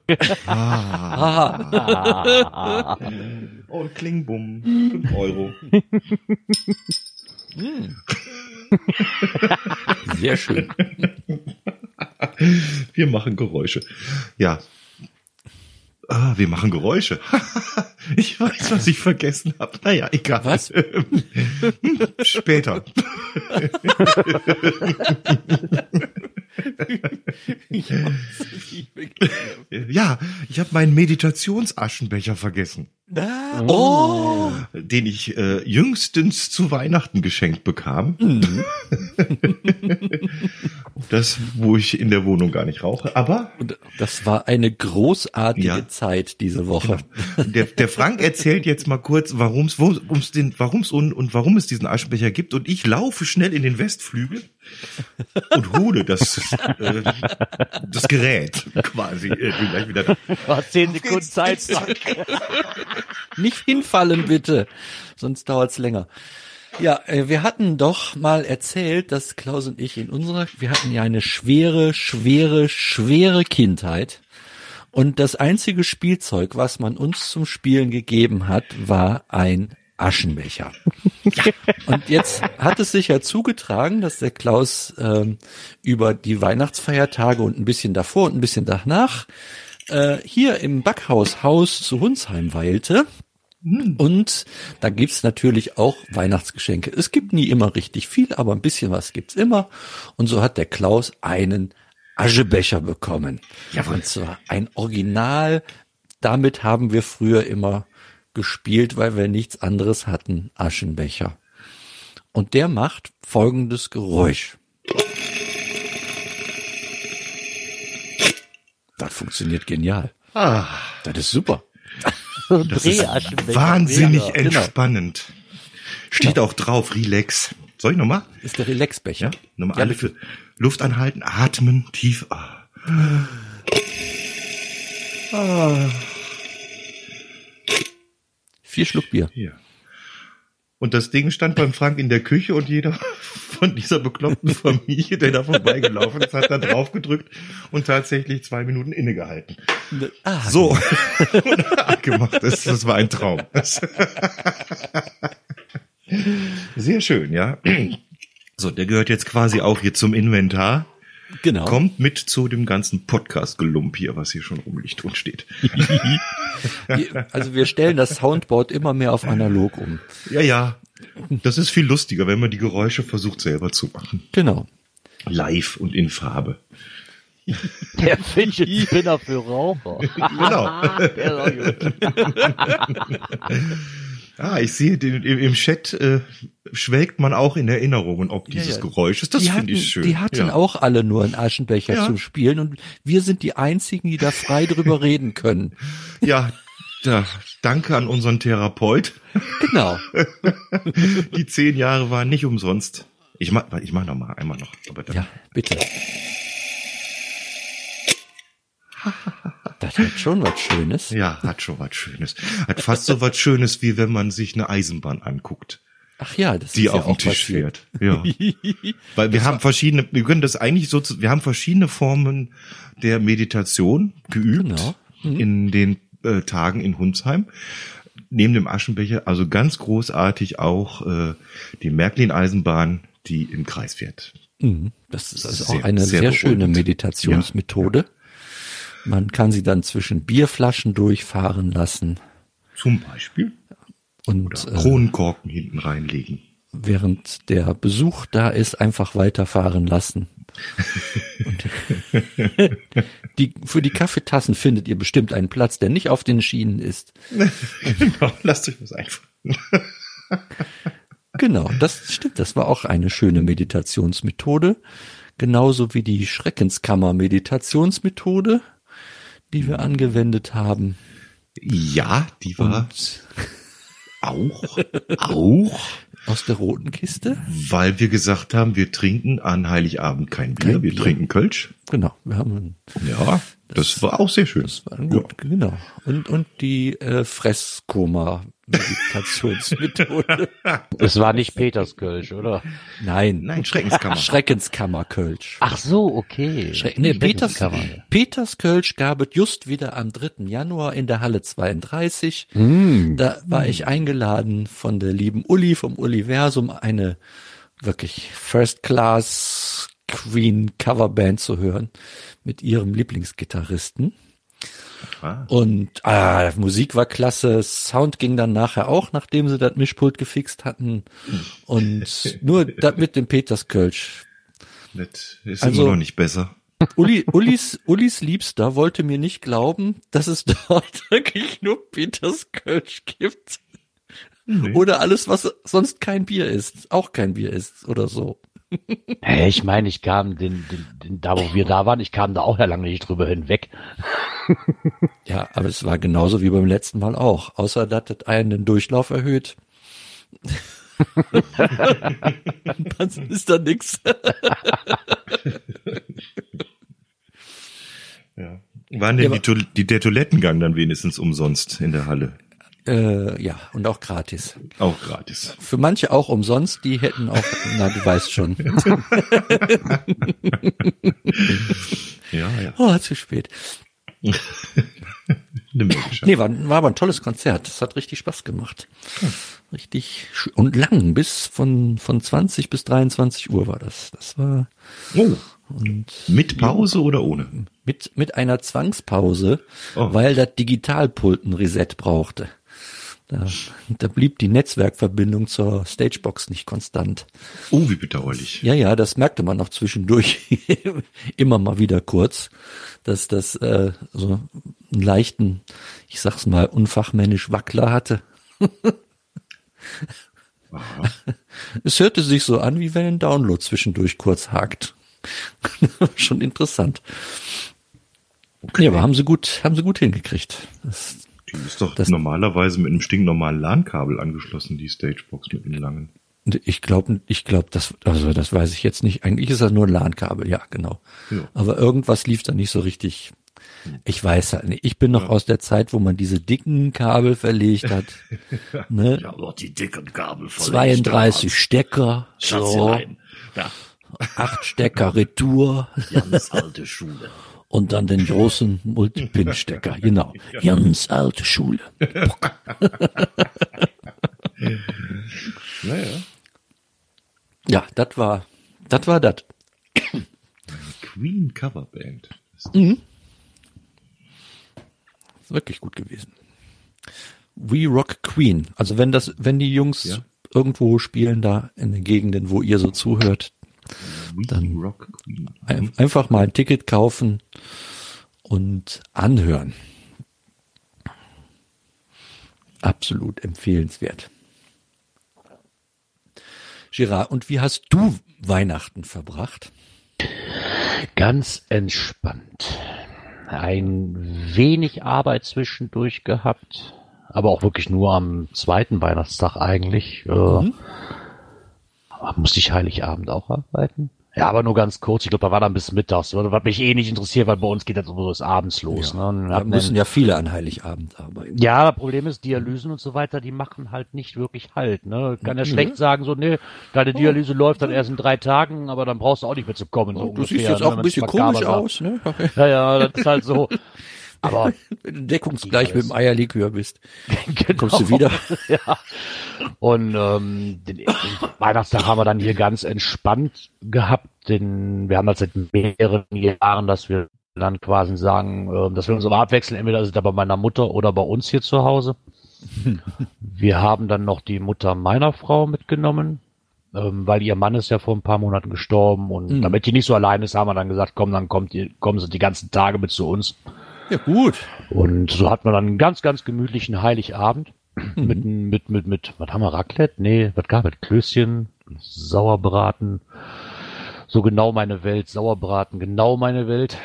S2: Und Klingbumm, 5 €.
S1: Sehr schön.
S2: Wir machen Geräusche. Ja. Wir machen Geräusche. Ich weiß, was ich vergessen habe. Naja, egal.
S1: Was?
S2: Später. Ja, ich habe meinen Meditationsaschenbecher vergessen.
S1: Oh!
S2: Den ich jüngstens zu Weihnachten geschenkt bekam. Das, wo ich in der Wohnung gar nicht rauche. Aber
S1: und das war eine großartige Zeit diese Woche.
S2: Genau. Der Frank erzählt jetzt mal kurz, warum es diesen Aschenbecher gibt. Und ich laufe schnell in den Westflügel und hole das Gerät quasi. Gleich wieder da.
S3: Du hast 10 Sekunden Zeit, Frank.
S1: Nicht hinfallen, bitte. Sonst dauert's länger. Ja, wir hatten doch mal erzählt, dass Klaus und ich wir hatten ja eine schwere Kindheit. Und das einzige Spielzeug, was man uns zum Spielen gegeben hat, war ein Aschenbecher. Ja. Und jetzt hat es sich ja zugetragen, dass der Klaus über die Weihnachtsfeiertage und ein bisschen davor und ein bisschen danach hier im Backhaus zu Hunsheim weilte. Und da gibt's natürlich auch Weihnachtsgeschenke. Es gibt nie immer richtig viel, aber ein bisschen was gibt's immer. Und so hat der Klaus einen Aschebecher bekommen. Ja, und zwar ein Original. Damit haben wir früher immer gespielt, weil wir nichts anderes hatten. Aschenbecher. Und der macht folgendes Geräusch. Das funktioniert genial. Das ist super.
S2: Das ist wahnsinnig entspannend. Steht auch drauf, Relax. Soll ich nochmal?
S1: Ist der Relaxbecher.
S2: Ja, nochmal alle für Luft anhalten, atmen, tief.
S1: 4 Schluck Bier.
S2: Hier. Und das Ding stand beim Frank in der Küche und jeder von dieser bekloppten Familie, der da vorbeigelaufen ist, hat da drauf gedrückt und tatsächlich 2 Minuten innegehalten. So. Und gemacht. Das war ein Traum. Sehr schön, ja. So, der gehört jetzt quasi auch hier zum Inventar.
S1: Genau.
S2: Kommt mit zu dem ganzen Podcast-Gelump hier, was hier schon rumliegt und steht.
S1: Also wir stellen das Soundboard immer mehr auf analog um.
S2: Ja. Das ist viel lustiger, wenn man die Geräusche versucht selber zu machen.
S1: Genau.
S2: Live und in Farbe.
S3: Der Fidget Spinner für Raucher.
S2: Genau.
S3: Der ist auch gut.
S2: Ich sehe, im Chat schwelgt man auch in Erinnerungen ob dieses Geräusches. Das finde ich schön.
S1: Die hatten auch alle nur einen Aschenbecher zum Spielen und wir sind die Einzigen, die da frei drüber reden können.
S2: Ja, danke an unseren Therapeut.
S1: Genau.
S2: Die 10 Jahre waren nicht umsonst. Ich mach noch mal, einmal noch. Aber dann.
S1: Ja, bitte. Das hat schon was Schönes.
S2: Ja, hat schon was Schönes. Hat fast so was Schönes, wie wenn man sich eine Eisenbahn anguckt.
S1: Ach ja, das
S2: die
S1: ist ja
S2: auf dem Tisch fährt. Ja. Weil wir haben verschiedene Formen der Meditation geübt in den Tagen in Hunsheim. Neben dem Aschenbecher, also ganz großartig auch die Märklin-Eisenbahn, die im Kreis fährt.
S1: Das ist also auch eine sehr schöne Meditationsmethode. Ja. Man kann sie dann zwischen Bierflaschen durchfahren lassen.
S2: Zum Beispiel.
S1: Und
S2: oder Kronkorken hinten reinlegen.
S1: Während der Besuch da ist, einfach weiterfahren lassen. Und für die Kaffeetassen findet ihr bestimmt einen Platz, der nicht auf den Schienen ist.
S2: Genau, lasst euch was einfallen.
S1: Genau, das stimmt. Das war auch eine schöne Meditationsmethode. Genauso wie die Schreckenskammer-Meditationsmethode, die wir angewendet haben.
S2: Ja, die war auch
S1: aus der roten Kiste.
S2: Weil wir gesagt haben, wir trinken an Heiligabend kein Bier, wir trinken Kölsch.
S1: Genau, wir haben
S2: das war auch sehr schön.
S1: Das war gut, genau. Und die Fresskoma-Meditationsmethode.
S3: Es war nicht Peterskölsch, oder?
S1: Nein,
S2: Schreckenskammer.
S1: Schreckenskammer-Kölsch.
S3: Ach so, okay.
S1: Peterskölsch gab es just wieder am 3. Januar in der Halle 32. Da war ich eingeladen von der lieben Uli vom Universum, eine wirklich First-Class Queen Coverband zu hören mit ihrem Lieblingsgitarristen. Und Musik war klasse, Sound ging dann nachher auch, nachdem sie das Mischpult gefixt hatten. Und nur das mit dem Peterskölsch.
S2: Das ist immer noch nicht besser.
S1: Ulis Liebster wollte mir nicht glauben, dass es dort wirklich nur Peterskölsch gibt. Nee. Oder alles, was sonst kein Bier ist, auch kein Bier ist oder so.
S3: Hey, ich meine, ich kam da wo wir da waren, ich kam da auch ja lange nicht drüber hinweg.
S1: Ja, aber es war genauso wie beim letzten Mal auch. Außer, dass das einen den Durchlauf erhöht. Dann ist da nix.
S2: Ja. Waren denn der Toilettengang dann wenigstens umsonst in der Halle?
S1: Ja, und auch gratis.
S2: Auch gratis.
S1: Für manche auch umsonst, die hätten auch, na, du weißt schon.
S2: Ja.
S1: Oh, zu spät. Nee, war aber ein tolles Konzert. Das hat richtig Spaß gemacht. Richtig und lang, bis von 20 bis 23 Uhr war das. Das war.
S2: Oh. Und mit Pause oder ohne?
S1: Mit einer Zwangspause, weil das Digitalpult ein Reset brauchte. Da blieb die Netzwerkverbindung zur Stagebox nicht konstant.
S2: Oh, wie bedauerlich.
S1: Ja, das merkte man noch zwischendurch immer mal wieder kurz, dass das so einen leichten, ich sag's mal, unfachmännisch Wackler hatte. Es hörte sich so an, wie wenn ein Download zwischendurch kurz hakt. Schon interessant. Okay. Ja, aber haben sie gut hingekriegt.
S2: Die ist doch normalerweise mit einem stinknormalen LAN-Kabel angeschlossen, die Stagebox mit einem langen.
S1: Ich glaube, das weiß ich jetzt nicht. Eigentlich ist das nur ein LAN-Kabel, ja, genau. Ja. Aber irgendwas lief da nicht so richtig. Ich weiß halt nicht. Ich bin noch aus der Zeit, wo man diese dicken Kabel verlegt hat. Ne?
S2: Ja, aber die dicken Kabel verlegt.
S1: 32 Stecker. So.
S2: Ja.
S1: 8 Stecker Retour.
S2: Ganz alte Schule.
S1: Und dann den großen Multipin-Stecker, genau. Ganz alte Schule.
S2: Naja.
S1: Ja, das war das.
S2: Queen Coverband.
S1: Mhm. Ist wirklich gut gewesen. We Rock Queen. Also wenn die Jungs irgendwo spielen da in den Gegenden, wo ihr so zuhört, dann einfach mal ein Ticket kaufen und anhören. Absolut empfehlenswert. Gerard, und wie hast du Weihnachten verbracht?
S3: Ganz entspannt. Ein wenig Arbeit zwischendurch gehabt, aber auch wirklich nur am zweiten Weihnachtstag eigentlich. Musste ich Heiligabend auch arbeiten? Ja, aber nur ganz kurz. Ich glaube, da war dann bis mittags. Was mich nicht interessiert, weil bei uns geht das sowieso bis abends los.
S1: Ja,
S3: ne?
S1: Da müssen ja viele an Heiligabend arbeiten.
S3: Ja, das Problem ist, Dialysen und so weiter, die machen halt nicht wirklich Halt. Ne? Kann ja schlecht sagen, so, nee, deine Dialyse läuft dann erst in 3 Tagen, aber dann brauchst du auch nicht mehr zu kommen. So
S1: du
S3: ungefähr,
S1: siehst jetzt auch ein bisschen komisch aus, ne?
S3: Ja, das ist halt so. Aber
S1: wenn du deckungsgleich mit dem Eierlikör bist,
S3: genau.
S1: Kommst du wieder.
S3: Ja. Und den Weihnachtstag haben wir dann hier ganz entspannt gehabt. Wir haben das seit mehreren Jahren, dass wir dann quasi sagen, dass wir uns immer abwechseln. Entweder ist es da bei meiner Mutter oder bei uns hier zu Hause. Wir haben dann noch die Mutter meiner Frau mitgenommen, weil ihr Mann ist ja vor ein paar Monaten gestorben. Und damit die nicht so allein ist, haben wir dann gesagt, dann kommen sie die ganzen Tage mit zu uns.
S1: Ja, gut.
S3: Und so hatten wir dann einen ganz, ganz gemütlichen Heiligabend mit, was haben wir, Raclette? Nee, was gab es? Klößchen, Sauerbraten. So genau meine Welt, Sauerbraten, genau meine Welt.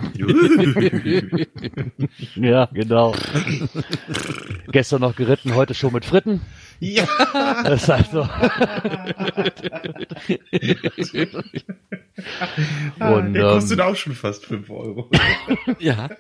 S3: Ja, genau. Gestern noch geritten, heute schon mit Fritten.
S2: Ja.
S3: Das ist halt so. Und,
S2: der kostet auch schon fast 5 Euro.
S1: Ja.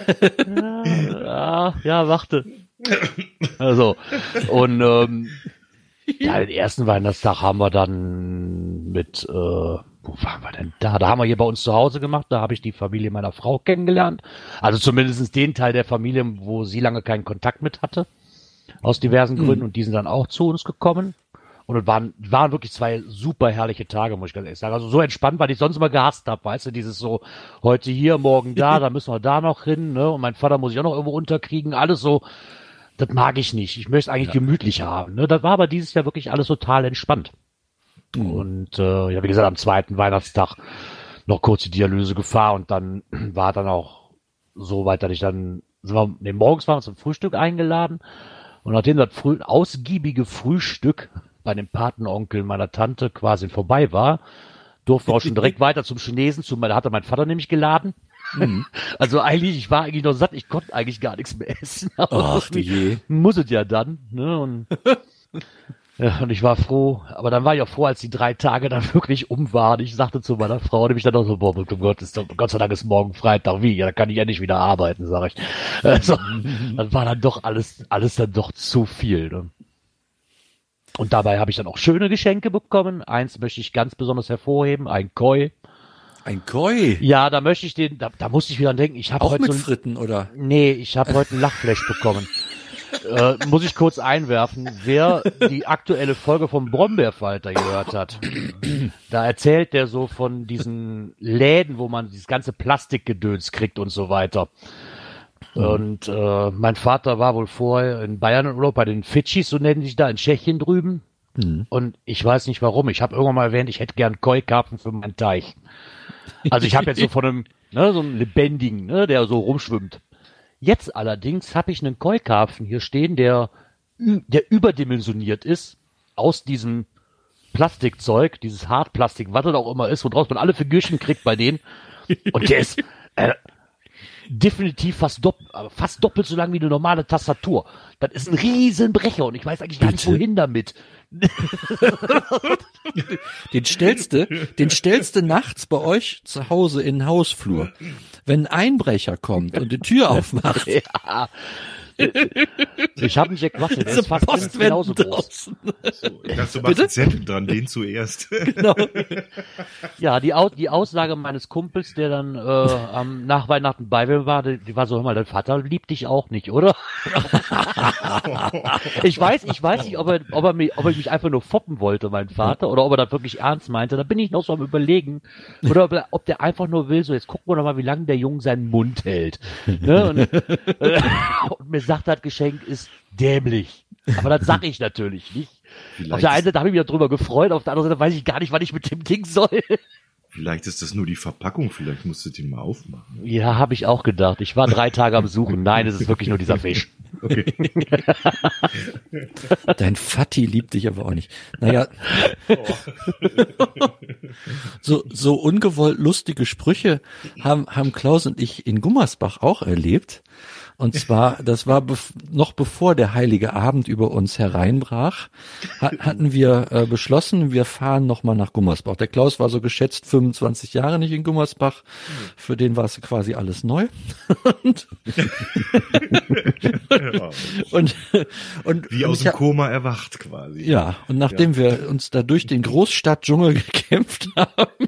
S3: Ja, warte. Also, und den ersten Weihnachtstag haben wir dann mit, wo waren wir denn da? Da haben wir hier bei uns zu Hause gemacht, da habe ich die Familie meiner Frau kennengelernt. Also zumindest den Teil der Familie, wo sie lange keinen Kontakt mit hatte. Aus diversen Gründen, und die sind dann auch zu uns gekommen. Und es waren wirklich 2 super herrliche Tage, muss ich ganz ehrlich sagen. Also so entspannt, weil ich sonst immer gehasst habe, weißt du, dieses so, heute hier, morgen da, dann müssen wir da noch hin, ne? Und mein Vater muss ich auch noch irgendwo unterkriegen, alles so, das mag ich nicht. Ich möchte es eigentlich gemütlich haben, ne? Das war aber dieses Jahr wirklich alles total entspannt. Und wie gesagt, am zweiten Weihnachtstag noch kurz die Dialyse gefahren, und dann war dann auch so weit, dass ich dann, morgens waren wir zum Frühstück eingeladen, und nachdem das ausgiebige Frühstück bei dem Patenonkel meiner Tante quasi vorbei war, Durften auch schon direkt weiter zum Chinesen, da hatte mein Vater nämlich geladen. Also eigentlich, ich war eigentlich noch satt, ich konnte eigentlich gar nichts mehr essen.
S1: Ach du je.
S3: Muss es ja dann, ne? Und ich war froh, aber dann war ich auch froh, als die 3 Tage dann wirklich waren. Ich sagte zu meiner Frau, die mich dann auch so, boah, Gott sei Dank ist morgen Freitag, wie? Ja, da kann ich ja nicht wieder arbeiten, sag ich. Also, das war dann doch alles dann doch zu viel, ne? Und dabei habe ich dann auch schöne Geschenke bekommen. Eins möchte ich ganz besonders hervorheben, ein Koi.
S1: Ein Koi?
S3: Ja, da möchte ich da musste ich wieder denken, ich habe heute
S1: mit Fritten, oder?
S3: Nee, ich habe heute ein Lachflash bekommen. Muss ich kurz einwerfen, wer die aktuelle Folge vom Brombeerfalter gehört hat. Da erzählt der so von diesen Läden, wo man dieses ganze Plastikgedöns kriegt und so weiter. Und mein Vater war wohl vorher in Bayern in Urlaub bei den Fidschis, so nennen die sich da, in Tschechien drüben. Und ich weiß nicht warum. Ich habe irgendwann mal erwähnt, ich hätte gern Koi-Karpfen für meinen Teich. Also ich habe jetzt so von einem, so einem lebendigen, der so rumschwimmt. Jetzt allerdings habe ich einen Koi-Karpfen hier stehen, der überdimensioniert ist, aus diesem Plastikzeug, dieses Hartplastik, was das auch immer ist, woraus man alle Figürchen kriegt bei denen. Und der ist definitiv fast doppelt so lang wie eine normale Tastatur. Das ist ein Riesenbrecher und ich weiß eigentlich gar nicht, wohin damit.
S1: Den stellst du nachts bei euch zu Hause in den Hausflur. Wenn ein Einbrecher kommt und die Tür aufmacht.
S3: Ja. Ich habe nicht gequatscht, der ist fast genauso groß.
S2: So, ich dachte, du machst einen Zettel dran, den zuerst.
S1: Genau.
S3: Ja, die Aussage meines Kumpels, der dann nach Weihnachten bei mir war, die war so, hör mal, dein Vater liebt dich auch nicht, oder? Ich weiß nicht, ob er mich einfach nur foppen wollte, mein Vater, oder ob er das wirklich ernst meinte. Da bin ich noch so am Überlegen. Oder ob der einfach nur will, so jetzt gucken wir doch mal, wie lange der Junge seinen Mund hält. Ne? Und mir sagt, das Geschenk ist dämlich. Aber das sag ich natürlich nicht. Auf der einen Seite habe ich mich darüber gefreut, auf der anderen Seite weiß ich gar nicht, was ich mit dem Ding soll.
S2: Vielleicht ist das nur die Verpackung, vielleicht musst du den mal aufmachen.
S3: Ja, habe ich auch gedacht. Ich war 3 Tage am Suchen. Nein, es ist wirklich nur dieser Fisch.
S2: Okay.
S1: Dein Vati liebt dich aber auch nicht. Naja. So ungewollt lustige Sprüche haben Klaus und ich in Gummersbach auch erlebt. Und zwar, das war noch bevor der heilige Abend über uns hereinbrach, hatten wir beschlossen, wir fahren nochmal nach Gummersbach. Der Klaus war so geschätzt 25 Jahre nicht in Gummersbach. Für den war es quasi alles neu. und
S2: wie aus dem Koma erwacht quasi.
S1: Ja, und nachdem wir uns da durch den Großstadtdschungel gekämpft haben,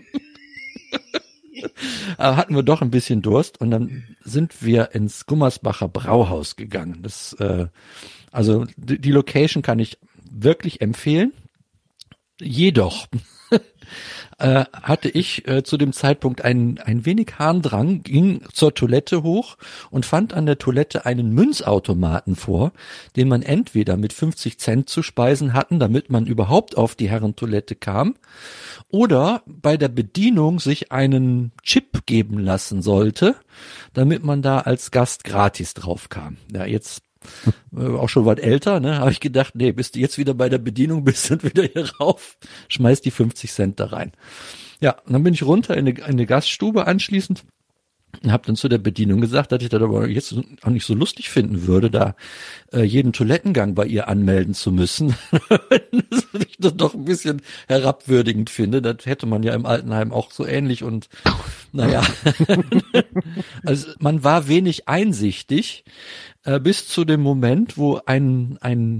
S1: hatten wir doch ein bisschen Durst und dann sind wir ins Gummersbacher Brauhaus gegangen. Also die Location kann ich wirklich empfehlen. Jedoch hatte ich zu dem Zeitpunkt ein wenig Harndrang, ging zur Toilette hoch und fand an der Toilette einen Münzautomaten vor, den man entweder mit 50 Cent zu speisen hatten, damit man überhaupt auf die Herrentoilette kam, oder bei der Bedienung sich einen Chip geben lassen sollte, damit man da als Gast gratis drauf kam. Ja, jetzt auch schon was älter, ne, habe ich gedacht, nee, bist du jetzt wieder bei der Bedienung, bist du wieder hier rauf, schmeiß die 50 Cent da rein. Ja, und dann bin ich runter in eine Gaststube anschließend und habe dann zu der Bedienung gesagt, dass ich das aber jetzt auch nicht so lustig finden würde, da jeden Toilettengang bei ihr anmelden zu müssen. Das ich das doch ein bisschen herabwürdigend finde. Das hätte man ja im Altenheim auch so ähnlich und naja. Also man war wenig einsichtig bis zu dem Moment, wo eine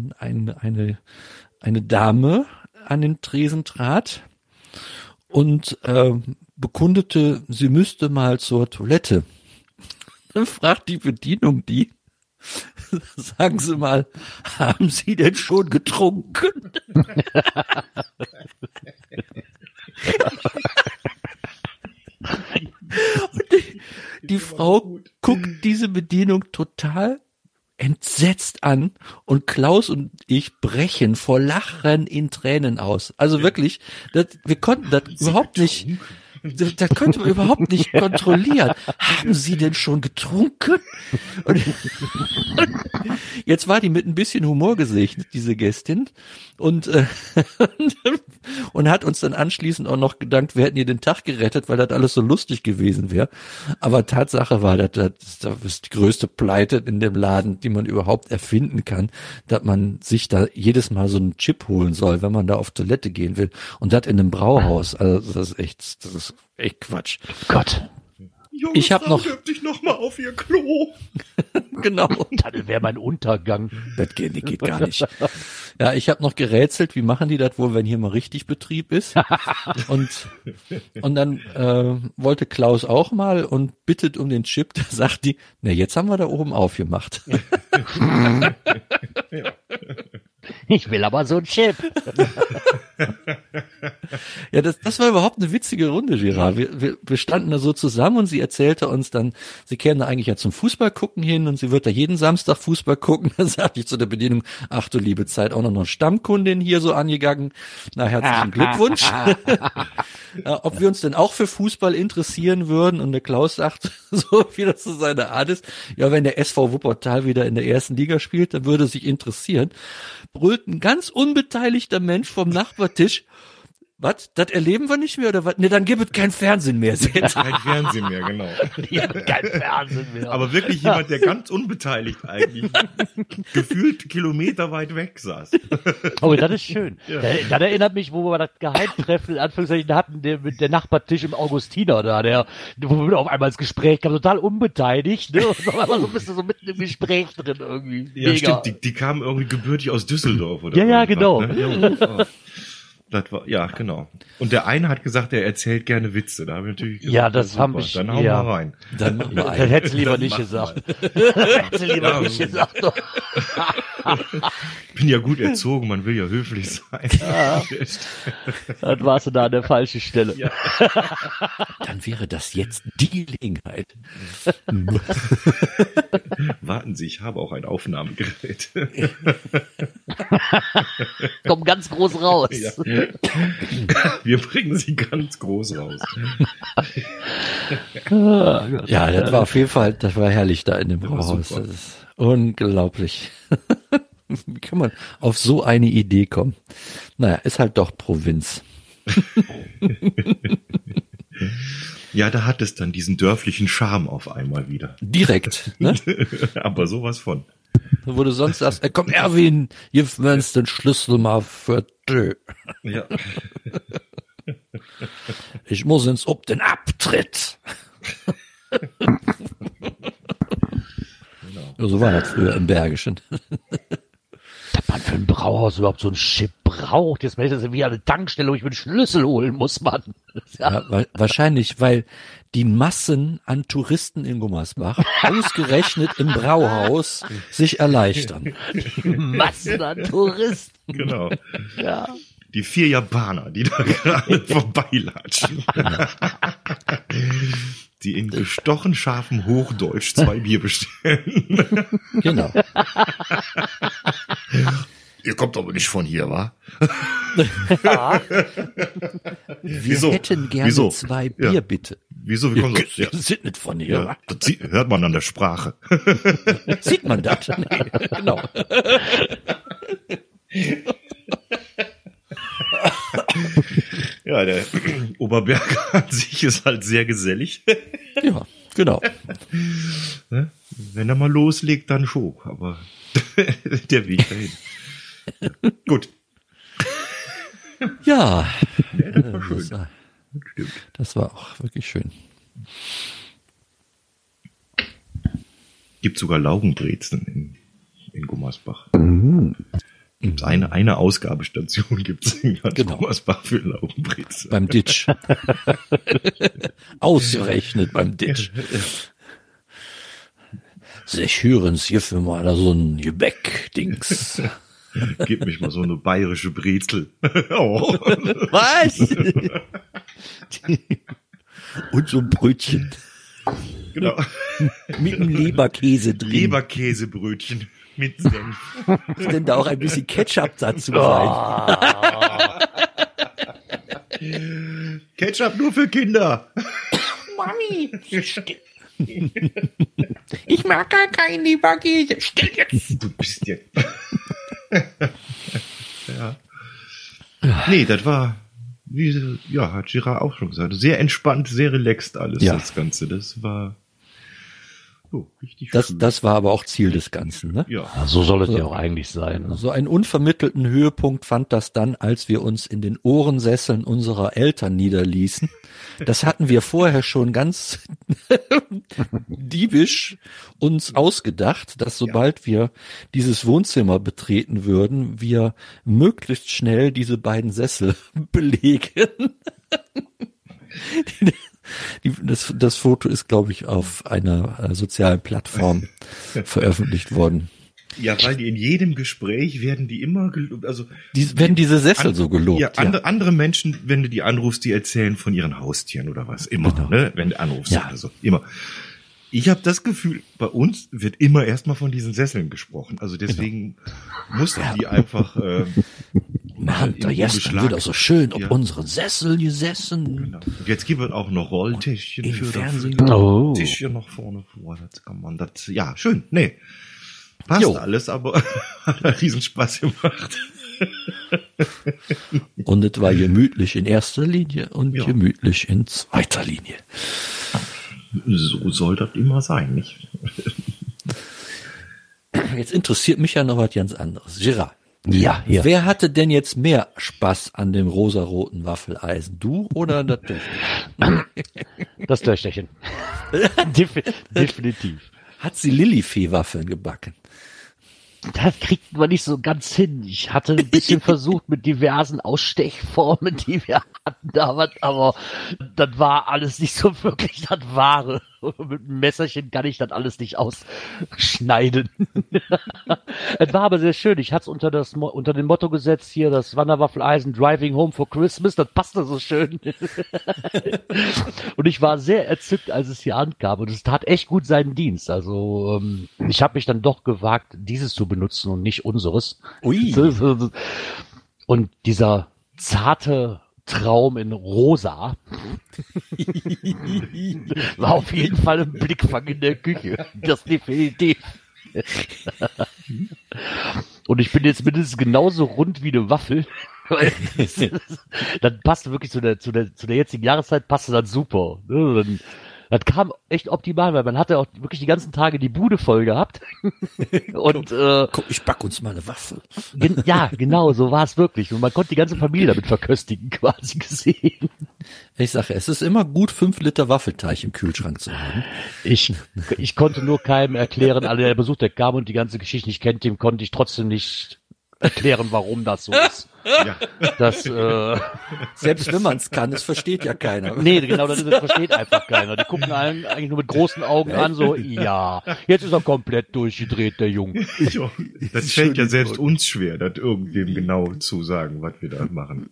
S1: Dame an den Tresen trat und bekundete, sie müsste mal zur Toilette. Dann fragt die Bedienung die, sagen Sie mal, haben Sie denn schon getrunken? Und die Frau guckt diese Bedienung total entsetzt an und Klaus und ich brechen vor Lachen in Tränen aus. Also wirklich, wir konnten das überhaupt nicht. Das konnte man überhaupt nicht kontrollieren. Haben Sie denn schon getrunken? Und jetzt war die mit ein bisschen Humor gesegnet, diese Gästin, und hat uns dann anschließend auch noch gedankt, wir hätten ihr den Tag gerettet, weil das alles so lustig gewesen wäre. Aber Tatsache war, das ist die größte Pleite in dem Laden, die man überhaupt erfinden kann, dass man sich da jedes Mal so einen Chip holen soll, wenn man da auf Toilette gehen will. Und das in einem Brauhaus. Also das ist echt Quatsch.
S3: Gott.
S2: Junge
S1: Ich habe noch
S2: dich noch mal auf ihr Klo.
S1: genau.
S3: Das wäre mein Untergang.
S1: Das geht gar nicht. Ja, ich habe noch gerätselt, wie machen die das wohl, wenn hier mal richtig Betrieb ist? Und dann wollte Klaus auch mal und bittet um den Chip. Da sagt die, na jetzt haben wir da oben aufgemacht.
S2: Ja.
S3: Ich will aber so einen Chip.
S1: Ja, das war überhaupt eine witzige Runde, Gerard. Wir standen da so zusammen und sie erzählte uns dann, sie käme da eigentlich ja zum Fußball gucken hin und sie wird da jeden Samstag Fußball gucken. Dann sagte ich zu der Bedienung, ach du liebe Zeit, auch noch eine Stammkundin hier so angegangen. Na, herzlichen Glückwunsch. Ja, ob wir uns denn auch für Fußball interessieren würden, und der Klaus sagt, so wie das so seine Art ist, ja, wenn der SV Wuppertal wieder in der ersten Liga spielt, dann würde es sich interessieren. Brüllt ein ganz unbeteiligter Mensch vom Nachbartisch, was, das erleben wir nicht mehr, oder was? Ne, dann gibt es kein Fernsehen mehr.
S2: Kein Fernsehen mehr, genau.
S3: Kein Fernsehen mehr.
S2: Aber wirklich jemand, der ganz unbeteiligt eigentlich gefühlt kilometerweit weg saß.
S3: Oh, das ist schön.
S2: Ja.
S3: Das erinnert mich, wo wir das Geheimtreffen in Anführungszeichen hatten, mit der Nachbartisch im Augustiner da, wo wir auf einmal ins Gespräch kamen, total unbeteiligt, ne? Und auf einmal so bist du so mitten im Gespräch drin irgendwie.
S2: Ja,
S3: Mega.
S2: stimmt, die kamen irgendwie gebürtig aus Düsseldorf oder
S3: Ja,
S2: irgendwas,
S3: genau.
S2: Ne? Ja, oh. Das war, ja, genau. Und der eine hat gesagt, er erzählt gerne Witze. Da habe ich natürlich gesagt,
S3: Ja, das
S2: super,
S3: haben ich.
S2: dann hauen
S3: Ja.
S2: wir rein.
S1: Dann machen wir
S3: Das
S1: einen.
S3: hättest du lieber
S2: Das
S3: nicht
S2: machen
S3: gesagt. Hättest du lieber
S2: Ja,
S3: nicht gesagt. Doch.
S2: Ich bin ja gut erzogen, man will ja höflich sein.
S3: Ja. Dann warst du da an der falschen Stelle.
S2: Ja.
S1: Dann wäre das jetzt die Gelegenheit.
S2: Warten Sie, ich habe auch ein Aufnahmegerät.
S3: Komm ganz groß raus.
S2: Ja. Wir bringen sie ganz groß raus.
S1: Ja, das war auf jeden Fall, das war herrlich da in dem
S2: Das war
S1: Brauhaus.
S2: super.
S1: Das ist unglaublich. Wie kann man auf so eine Idee kommen? Naja, ist halt doch Provinz.
S2: Ja, da hat es dann diesen dörflichen Charme auf einmal wieder.
S1: Direkt, ne?
S2: Aber sowas von.
S1: Wo du sonst sagst, komm Erwin, gib mir uns den Schlüssel mal für Tö.
S2: Ja.
S1: Ich muss ins Ob den Abtritt.
S2: Genau.
S1: Ja, so war das früher im Bergischen.
S3: Was man für ein Brauhaus überhaupt so ein Chip braucht. Jetzt ist das wie eine Tankstelle, wo ich mir einen Schlüssel holen muss, Mann.
S1: Ja, wahrscheinlich, weil die Massen an Touristen in Gummersbach ausgerechnet im Brauhaus sich erleichtern.
S3: Massen an Touristen.
S2: Genau.
S3: Ja.
S2: Die 4 Japaner, die da gerade vorbeilatschen. Die in gestochen scharfem Hochdeutsch 2 Bier bestellen.
S1: Genau.
S2: Ihr kommt aber nicht von hier, wa?
S3: Ja.
S1: Wir hätten gerne
S2: Wieso?
S1: 2 Bier,
S2: Ja.
S1: bitte.
S2: Wieso? Wie kommt das?
S1: Wir sind nicht von hier.
S2: Ja, das hört man an der Sprache.
S1: Sieht man das? Nee, genau.
S2: Ja, der Oberberger an sich ist halt sehr gesellig.
S1: Ja, genau.
S2: Ne? Wenn er mal loslegt, dann schon. Aber der Weg dahin. Gut.
S1: Ja,
S2: Das war schön. Stimmt.
S1: das war auch wirklich schön.
S2: Gibt sogar Laugenbrezeln in Gummersbach. Gibt's eine Ausgabestation gibt's in ganz
S1: Genau.
S2: Gummersbach für Laugenbrezeln.
S1: Beim Ditch. Ausgerechnet beim Ditch. Ich hören Sie für mal da so ein Gebäck-Dings.
S2: Gib mich mal so eine bayerische Brezel. Oh.
S1: Was? Und so ein Brötchen.
S2: Genau.
S1: Mit einem Leberkäse drin.
S2: Leberkäsebrötchen mit Senf.
S1: Muss denn da auch ein bisschen Ketchup dazu sein?
S2: Ketchup nur für Kinder.
S1: Mami, ich mag gar keinen Lieberkäse. Still jetzt.
S2: Du bist ja... Ja. Nee, das war, hat Girard auch schon gesagt, sehr entspannt, sehr relaxed alles, das Ganze. Das war richtig schön.
S1: Das war aber auch Ziel des Ganzen, ne?
S2: Ja.
S3: So soll es ja auch eigentlich sein. Ne?
S1: So einen unvermittelten Höhepunkt fand das dann, als wir uns in den Ohrensesseln unserer Eltern niederließen. Das hatten wir vorher schon ganz diebisch uns ausgedacht, dass sobald wir dieses Wohnzimmer betreten würden, wir möglichst schnell diese beiden Sessel belegen. Das Foto ist, glaube ich, auf einer sozialen Plattform veröffentlicht worden.
S2: Ja, weil die in jedem Gespräch werden die immer
S1: werden diese Sessel so gelobt.
S2: Ja, andere Menschen, wenn du die anrufst, die erzählen von ihren Haustieren oder was. Immer, ne? Wenn du anrufst oder so. Immer. Ich habe das Gefühl, bei uns wird immer erstmal von diesen Sesseln gesprochen. Also deswegen mussten die einfach
S1: Mann, da wird auch so schön auf unseren Sessel gesessen.
S2: Genau. Und jetzt gibt es auch noch Rolltischchen für
S1: Fernsehen.
S2: Tischchen noch vorne vor. Das kann man schön. Nee. Passt alles, aber hat einen Riesenspaß gemacht.
S1: Und es war gemütlich in erster Linie und gemütlich in zweiter Linie.
S2: So soll das immer sein, nicht?
S1: Jetzt interessiert mich ja noch was ganz anderes. Girard.
S3: Ja.
S1: Wer hatte denn jetzt mehr Spaß an dem rosaroten Waffeleisen? Du oder das Töchterchen?
S3: Das Töchterchen. Definitiv.
S1: Hat sie Lilifee-Waffeln gebacken?
S3: Das kriegt man nicht so ganz hin. Ich hatte ein bisschen versucht mit diversen Ausstechformen, die wir hatten damals, aber das war alles nicht so wirklich das Wahre. Mit einem Messerchen kann ich das alles nicht ausschneiden. Es war aber sehr schön. Ich hatte es unter dem Motto gesetzt hier, das Wanderwaffeleisen Driving Home for Christmas. Das passte so schön. Und ich war sehr entzückt, als es hier ankam. Und es tat echt gut seinen Dienst. Also ich habe mich dann doch gewagt, dieses zu benutzen und nicht unseres.
S1: Ui.
S3: Und dieser zarte Traum in Rosa war auf jeden Fall ein Blickfang in der Küche. Das definitiv. Und ich bin jetzt mindestens genauso rund wie eine Waffel. Dann passte wirklich zu der jetzigen Jahreszeit passte das super. Das kam echt optimal, weil man hatte auch wirklich die ganzen Tage die Bude voll gehabt. Und
S1: Guck, ich back uns mal eine Waffel.
S3: Ja, genau, so war es wirklich. Und man konnte die ganze Familie damit verköstigen, quasi gesehen.
S1: Ich sage, es ist immer gut, 5 Liter Waffelteig im Kühlschrank zu haben.
S3: Ich konnte nur keinem erklären, der Besuch, der kam und die ganze Geschichte nicht kennt, dem konnte ich trotzdem nicht erklären, warum das so ist.
S2: Ja.
S3: Das,
S1: Selbst wenn man es kann, es versteht ja keiner.
S3: Nee, genau, das versteht einfach keiner. Die gucken einen eigentlich nur mit großen Augen an, so, ja, jetzt ist er komplett durchgedreht, der Junge.
S2: Das fällt ja selbst uns schwer, das irgendwem genau zu sagen, was wir da machen.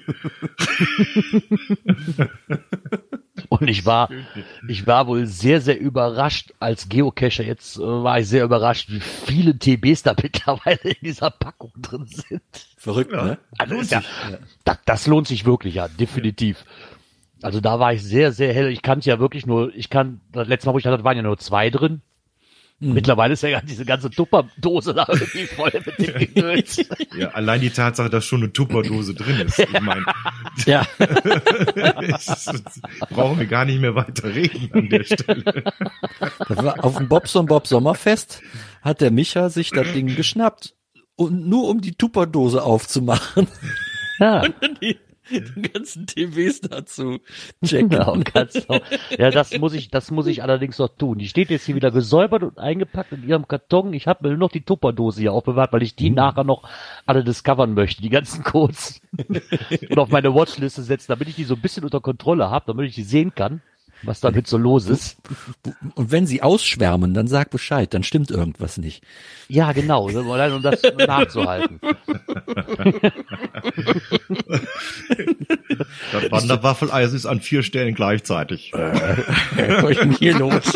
S3: Und ich war wohl sehr, sehr überrascht als Geocacher. Jetzt war ich sehr überrascht, wie viele TBs da mittlerweile in dieser Packung drin sind.
S1: Verrückt, ne?
S3: Also das lohnt sich wirklich, ja, definitiv. Also da war ich sehr, sehr hell. Ich kannte ja wirklich das letzte Mal, wo ich hatte, waren ja nur 2 drin. Mittlerweile ist ja diese ganze Tupperdose da irgendwie voll mit dem Gedöns.
S2: Ja, allein die Tatsache, dass schon eine Tupperdose drin ist. Ich meine,
S1: Ja.
S2: brauchen wir gar nicht mehr weiter reden an der Stelle.
S1: Das war auf dem Bobson Bob Sommerfest hat der Micha sich das Ding geschnappt. Und nur um die Tupperdose aufzumachen.
S3: Ja.
S1: Und dann die ganzen TVs dazu checken.
S3: Ja, das muss ich allerdings noch tun. Die steht jetzt hier wieder gesäubert und eingepackt in ihrem Karton. Ich habe mir nur noch die Tupperdose hier aufbewahrt, weil ich die nachher noch alle discovern möchte, die ganzen Codes. Und auf meine Watchliste setzen, damit ich die so ein bisschen unter Kontrolle habe, damit ich die sehen kann, was damit so los ist.
S1: Und wenn sie ausschwärmen, dann sag Bescheid, dann stimmt irgendwas nicht.
S3: Ja, genau, um das nachzuhalten.
S2: Das Wanderwaffeleisen ist an 4 Stellen gleichzeitig.
S1: Was ist denn hier los?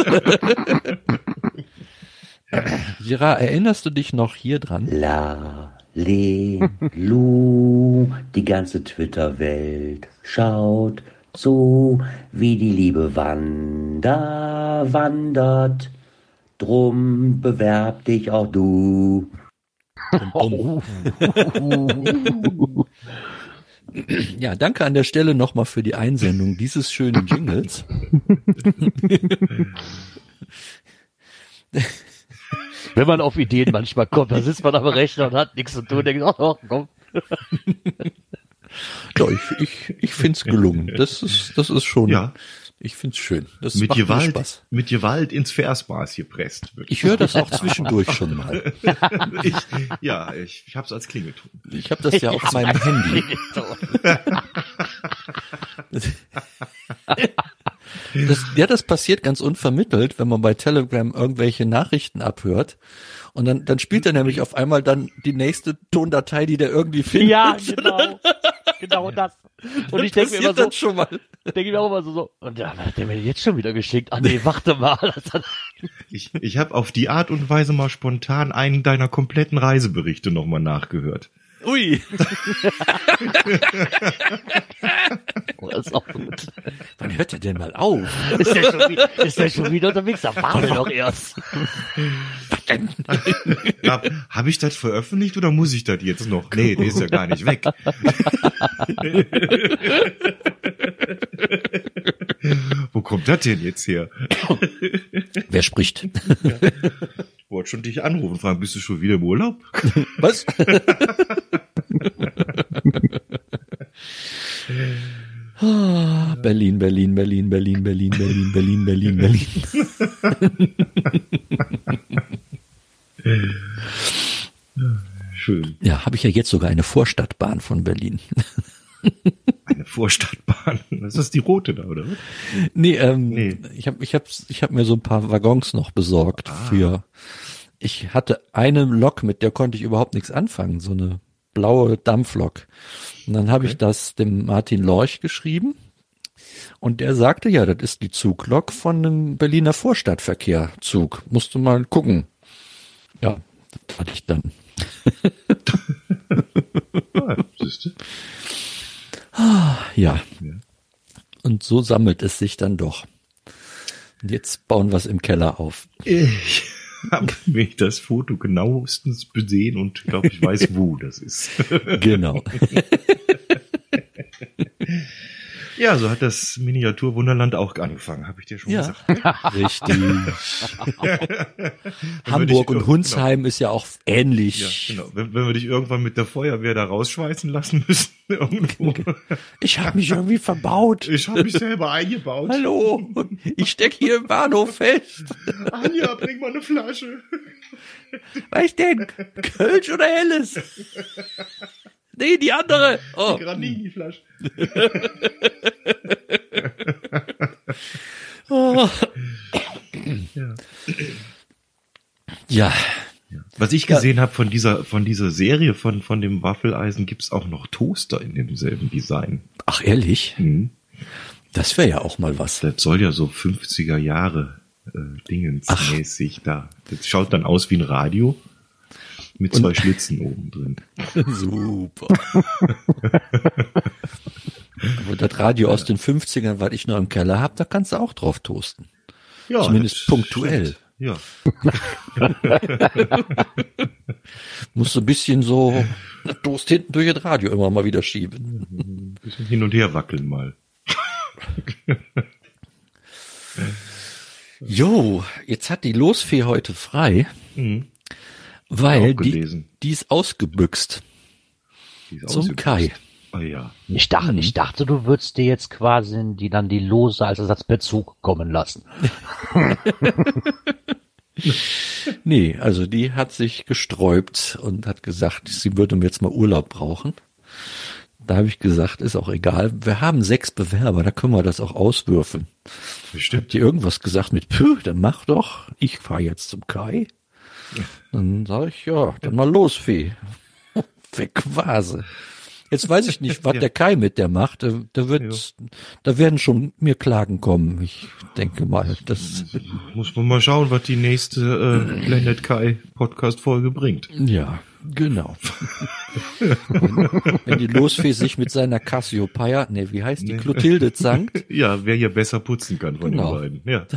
S1: Girard, erinnerst du dich noch hier dran?
S4: La, Le, Lu, die ganze Twitter-Welt schaut so wie die liebe Wanda wandert. Drum bewerb dich auch du.
S1: Ja, danke an der Stelle nochmal für die Einsendung dieses schönen Jingles.
S3: Wenn man auf Ideen manchmal kommt, da sitzt man am Rechner und hat nichts zu tun, denkt, oh, komm.
S1: Ja, ich find's gelungen. Das ist schon,
S2: Ja.
S1: Ich find's schön. Das
S2: Mit
S1: macht mir
S2: Gewalt,
S1: Spaß.
S2: mit Gewalt ins Versmaß gepresst.
S1: Ich höre das auch zwischendurch schon mal.
S2: Ich hab's als Klingelton.
S1: Ich habe das ja auf meinem Handy. Das passiert ganz unvermittelt, wenn man bei Telegram irgendwelche Nachrichten abhört. Und dann spielt er nämlich auf einmal dann die nächste Tondatei, die der irgendwie findet.
S3: Ja, genau. Genau das. Und ich denke mir immer so,
S1: schon mal.
S3: denke mir auch immer so, und ja, was hat der mir jetzt schon wieder geschickt? Ah nee, warte mal.
S2: Ich habe auf die Art und Weise mal spontan einen deiner kompletten Reiseberichte nochmal nachgehört.
S1: Ui.
S3: Oh, das ist auch gut.
S1: Wann hört er denn mal auf?
S3: Ist der schon wieder unterwegs? Da waren wir doch erst.
S2: Hab ich das veröffentlicht oder muss ich das jetzt noch? Nee, der ist ja gar nicht weg. Wo kommt das denn jetzt her?
S1: Wer spricht?
S2: Ich wollte schon dich anrufen, fragen, bist du schon wieder im Urlaub?
S1: Was? Berlin, Berlin, Berlin, Berlin, Berlin, Berlin, Berlin, Berlin, Berlin.
S2: Schön.
S1: Ja, habe ich ja jetzt sogar eine Vorstadtbahn von Berlin.
S2: Eine Vorstadtbahn. Das ist die rote da, oder?
S1: Nee,
S2: Nee.
S1: ich hab mir so ein paar Waggons noch besorgt für. Ich hatte eine Lok, mit der konnte ich überhaupt nichts anfangen, so eine blaue Dampflok. Und dann habe ich das dem Martin Lorch geschrieben und der sagte, ja, das ist die Zuglok von einem Berliner Vorstadtverkehr-Zug. Musst du mal gucken. Ja, das hatte ich dann.
S2: Siehst du?
S1: Ja. Und so sammelt es sich dann doch. Und jetzt bauen wir es im Keller auf.
S2: Ich habe mir das Foto genauestens besehen und glaube, ich weiß, wo das ist.
S1: Genau.
S2: Ja, so hat das Miniaturwunderland auch angefangen, habe ich dir schon gesagt.
S1: Richtig. Hamburg und Hunsheim ist ja auch ähnlich.
S2: Ja, genau. Wenn wir dich irgendwann mit der Feuerwehr da rausschweißen lassen müssen, irgendwo.
S1: Ich habe mich irgendwie verbaut.
S2: Ich habe mich selber eingebaut.
S1: Hallo, ich steck hier im Bahnhof fest.
S2: Anja, bring mal eine Flasche.
S1: Was denn? Kölsch oder Helles? Nee, die andere. Oh.
S2: Die Granini-Flasche.
S1: Oh. Ja.
S2: Was ich gesehen habe von dieser Serie von dem Waffeleisen, gibt's auch noch Toaster in demselben Design.
S1: Ach, ehrlich?
S2: Mhm.
S1: Das wäre ja auch mal was.
S2: Das soll ja so 50er Jahre Dingensmäßig da. Das schaut dann aus wie ein Radio mit zwei Schlitzen oben drin.
S1: Super. Aber das Radio aus den 50ern, was ich noch im Keller habe, da kannst du auch drauf toasten.
S2: Ja,
S1: zumindest punktuell.
S2: Stimmt. Ja.
S1: Musst du ein bisschen so Toast hinten durch das Radio immer mal wieder schieben.
S2: Ein bisschen hin und her wackeln mal.
S1: Jo, jetzt hat die Losfee heute frei, weil die ist ausgebüxt. Zum Kai.
S2: Oh ja.
S3: Ich dachte, du würdest dir jetzt quasi dann die Lose als Ersatzbezug kommen lassen.
S1: Nee, also die hat sich gesträubt und hat gesagt, sie würde jetzt mal Urlaub brauchen. Da habe ich gesagt, ist auch egal. Wir haben 6 Bewerber, da können wir das auch auswürfeln.
S2: Bestimmt.
S1: Habt ihr irgendwas gesagt mit, dann mach doch, ich fahre jetzt zum Kai. Dann sage ich, ja, dann mal los, Fee. Weg war sie. Jetzt weiß ich nicht, was der Kai mit der macht. Da werden schon mir Klagen kommen. Ich denke mal, das
S2: muss man mal schauen, was die nächste Planet Kai Podcast Folge bringt.
S1: Ja, genau. Wenn die Losfee sich mit seiner Cassiopeia, wie heißt die, Clotilde zankt?
S2: Ja, wer hier besser putzen kann von den beiden. Ja.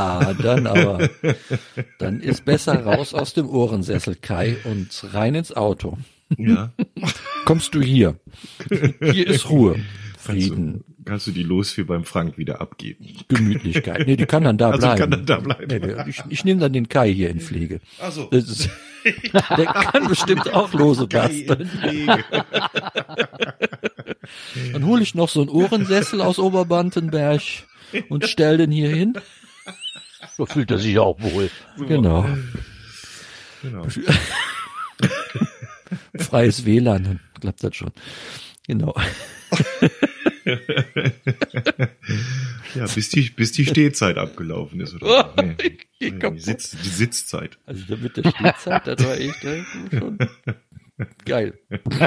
S1: Dann ist besser raus aus dem Ohrensessel, Kai, und rein ins Auto.
S2: Ja.
S1: Kommst du hier? Hier ist Ruhe, Frieden.
S2: Kannst du die Losfee beim Frank wieder abgeben?
S1: Gemütlichkeit. Nee, die kann dann da bleiben.
S2: Kann dann da bleiben.
S1: Ich nehme dann den Kai hier in Pflege.
S2: Ach so.
S1: Der kann bestimmt auch Lose basteln. Dann hole ich noch so einen Ohrensessel aus Oberbantenberg und stell den hier hin.
S3: Da fühlt er sich auch wohl.
S1: Genau. Freies WLAN, dann klappt das schon. Genau.
S2: Ja, bis die Stehzeit abgelaufen ist, oder? Die Sitzzeit.
S1: Also mit der Stehzeit, das war echt schon geil.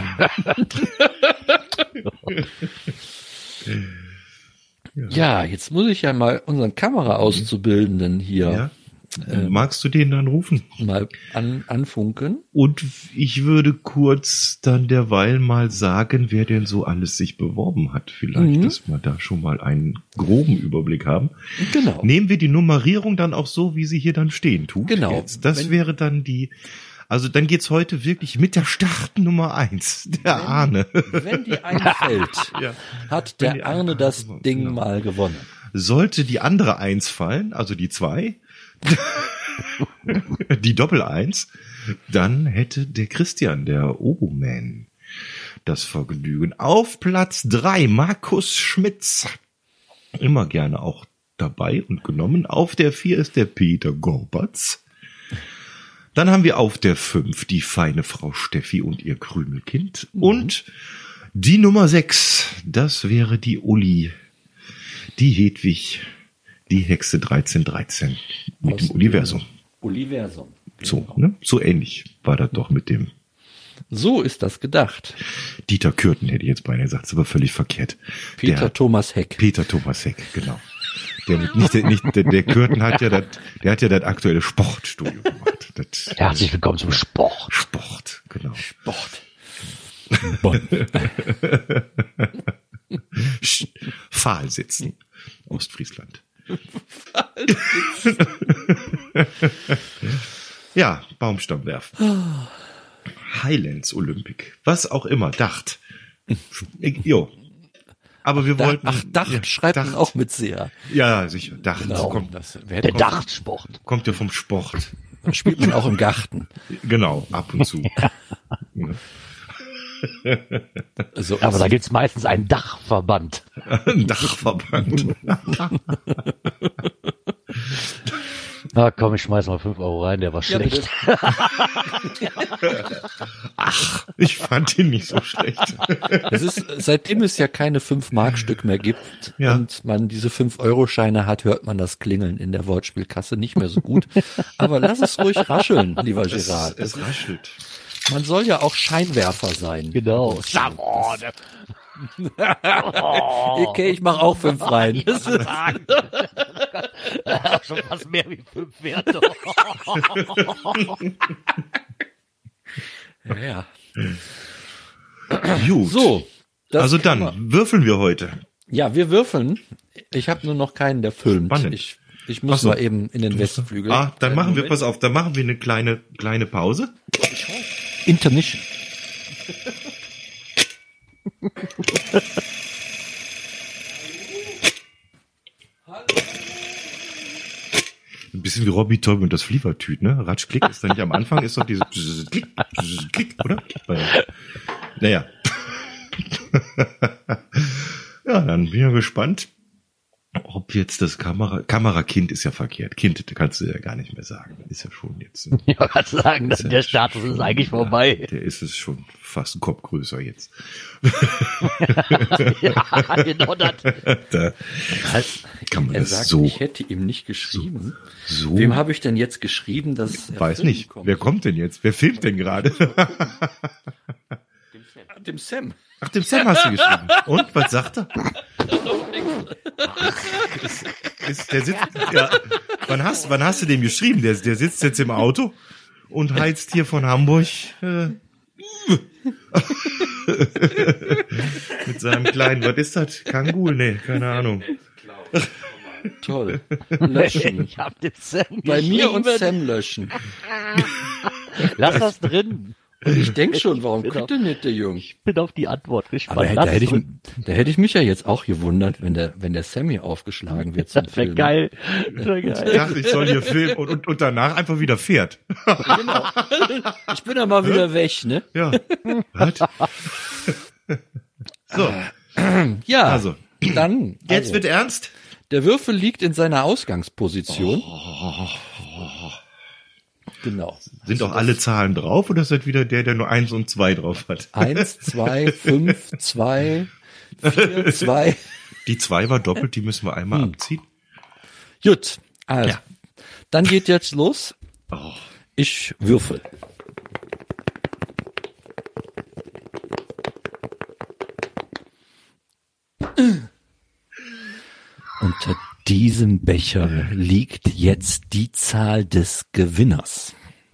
S1: Ja, jetzt muss ich ja mal unseren Kameraauszubildenden hier.
S2: Ja. Magst du den dann rufen?
S1: Mal anfunken.
S2: Und ich würde kurz dann derweil mal sagen, wer denn so alles sich beworben hat. Vielleicht, dass wir da schon mal einen groben Überblick haben.
S1: Genau.
S2: Nehmen wir die Nummerierung dann auch so, wie sie hier dann stehen tut.
S1: Genau.
S2: Jetzt. Das wäre dann also dann geht's heute wirklich mit der Startnummer 1, der Arne.
S1: Wenn die einfällt, hat der Arne das Ding mal gewonnen.
S2: Sollte die andere 1 fallen, also die 2, die Doppel-1, dann hätte der Christian, der Oboman, das Vergnügen. Auf Platz 3, Markus Schmitz. Immer gerne auch dabei und genommen. Auf der 4 ist der Peter Gorbatz. Dann haben wir auf der 5 die feine Frau Steffi und ihr Krümelkind. Und die Nummer 6, das wäre die Uli, die Hedwig, die Hexe 1313 mit dem Universum.
S1: Universum.
S2: So, ne? So ähnlich war das doch mit dem.
S1: So ist das gedacht.
S2: Dieter Kürten hätte ich jetzt beinahe gesagt, ist aber völlig verkehrt.
S1: Peter Thomas Heck, genau. Der Kürten hat ja das aktuelle Sportstudio gemacht.
S3: Herzlich willkommen zum Sport.
S2: Sport, genau.
S1: Sport.
S2: Pfahl sitzen, Ostfriesland. Ja, Baumstamm werfen. Highlands Olympic. Was auch immer. Dacht. Jo. Aber wir wollten.
S1: Ach, Dacht schreibt man auch mit sehr.
S2: Ja, sicher. Dacht.
S1: Genau.
S3: Der Dachtsport.
S2: Kommt ja vom Sport.
S1: Das spielt man auch im Garten.
S2: Genau, ab und zu. Ja.
S1: Also,
S3: aber da gibt's meistens einen Dachverband.
S2: Ein Dachverband.
S3: Na komm, ich schmeiß mal 5 Euro rein, der war schlecht.
S2: Ach, ich fand ihn nicht so schlecht.
S1: Das ist, seitdem es ja keine 5-Mark-Stück mehr gibt und man diese 5-Euro-Scheine hat, hört man das Klingeln in der Wortspielkasse nicht mehr so gut. Aber lass es ruhig rascheln, lieber Gerard.
S2: Es raschelt.
S1: Man soll ja auch Scheinwerfer sein.
S3: Genau.
S1: Okay, ich mache auch 5 rein.
S3: Schon fast mehr wie 5 Werte.
S1: Ja.
S2: Gut.
S1: So.
S2: Also dann würfeln wir heute.
S1: Ja, wir würfeln. Ich habe nur noch keinen, der filmt.
S2: Spannend.
S1: Ich muss mal eben in den Westflügel.
S2: Dann machen wir, pass auf, dann machen wir eine kleine Pause.
S1: Intermission.
S2: Ein bisschen wie Robbie Teube und das Flievertüt, ne? Ratschklick ist da nicht am Anfang, ist doch dieses Klick, oder? Naja. Ja, dann bin ich ja gespannt, ob jetzt das Kamerakind ist ja verkehrt. Kind kannst du ja gar nicht mehr sagen. Ist ja schon jetzt.
S3: Ja, kannst du sagen, der Status ist eigentlich vorbei.
S2: Der ist es schon fast ein Kopf größer jetzt.
S3: Ja, genau das.
S2: Da kann man das
S1: sagt,
S2: so.
S1: Ich hätte ihm nicht geschrieben.
S2: So.
S1: Wem habe ich denn jetzt geschrieben, dass
S2: Weiß nicht. Wer kommt denn jetzt? Wer filmt denn gerade?
S1: dem Sam.
S2: Ach, dem Sam hast du geschrieben. Und, was sagt er? Der sitzt, ja. Wann hast du dem geschrieben? Der sitzt jetzt im Auto und heizt hier von Hamburg mit seinem kleinen, was ist das? Kangul? Nee, keine Ahnung.
S1: Toll. Löschen.
S3: Ich hab den Sam
S1: Bei mir und Sam löschen.
S3: Lass das drin.
S1: Und ich denke schon, warum kriegt denn nicht der Junge?
S3: Ich bin auf die Antwort gespannt.
S1: Aber da hätte ich mich ja jetzt auch gewundert, wenn der Sam hier aufgeschlagen wird zum
S3: Das wäre
S1: Film.
S3: geil. Das wär
S2: Ich
S3: geil.
S2: dachte, ich soll hier filmen und danach einfach wieder fährt.
S1: Genau. Ich bin aber wieder weg, ne?
S2: Ja. Was? So,
S1: Ja,
S2: also,
S1: dann.
S2: jetzt wird ernst.
S1: Der Würfel liegt in seiner Ausgangsposition. Genau.
S2: Sind doch alle Zahlen drauf oder ist das wieder der nur 1 und 2 drauf hat?
S1: 1, 2, 5, 2, 4, 2.
S2: Die 2 war doppelt, die müssen wir einmal abziehen.
S1: Gut, also.
S2: Ja.
S1: Dann geht jetzt los.
S2: Oh.
S1: Ich würfel. Unter diesem Becher liegt jetzt die Zahl des Gewinners.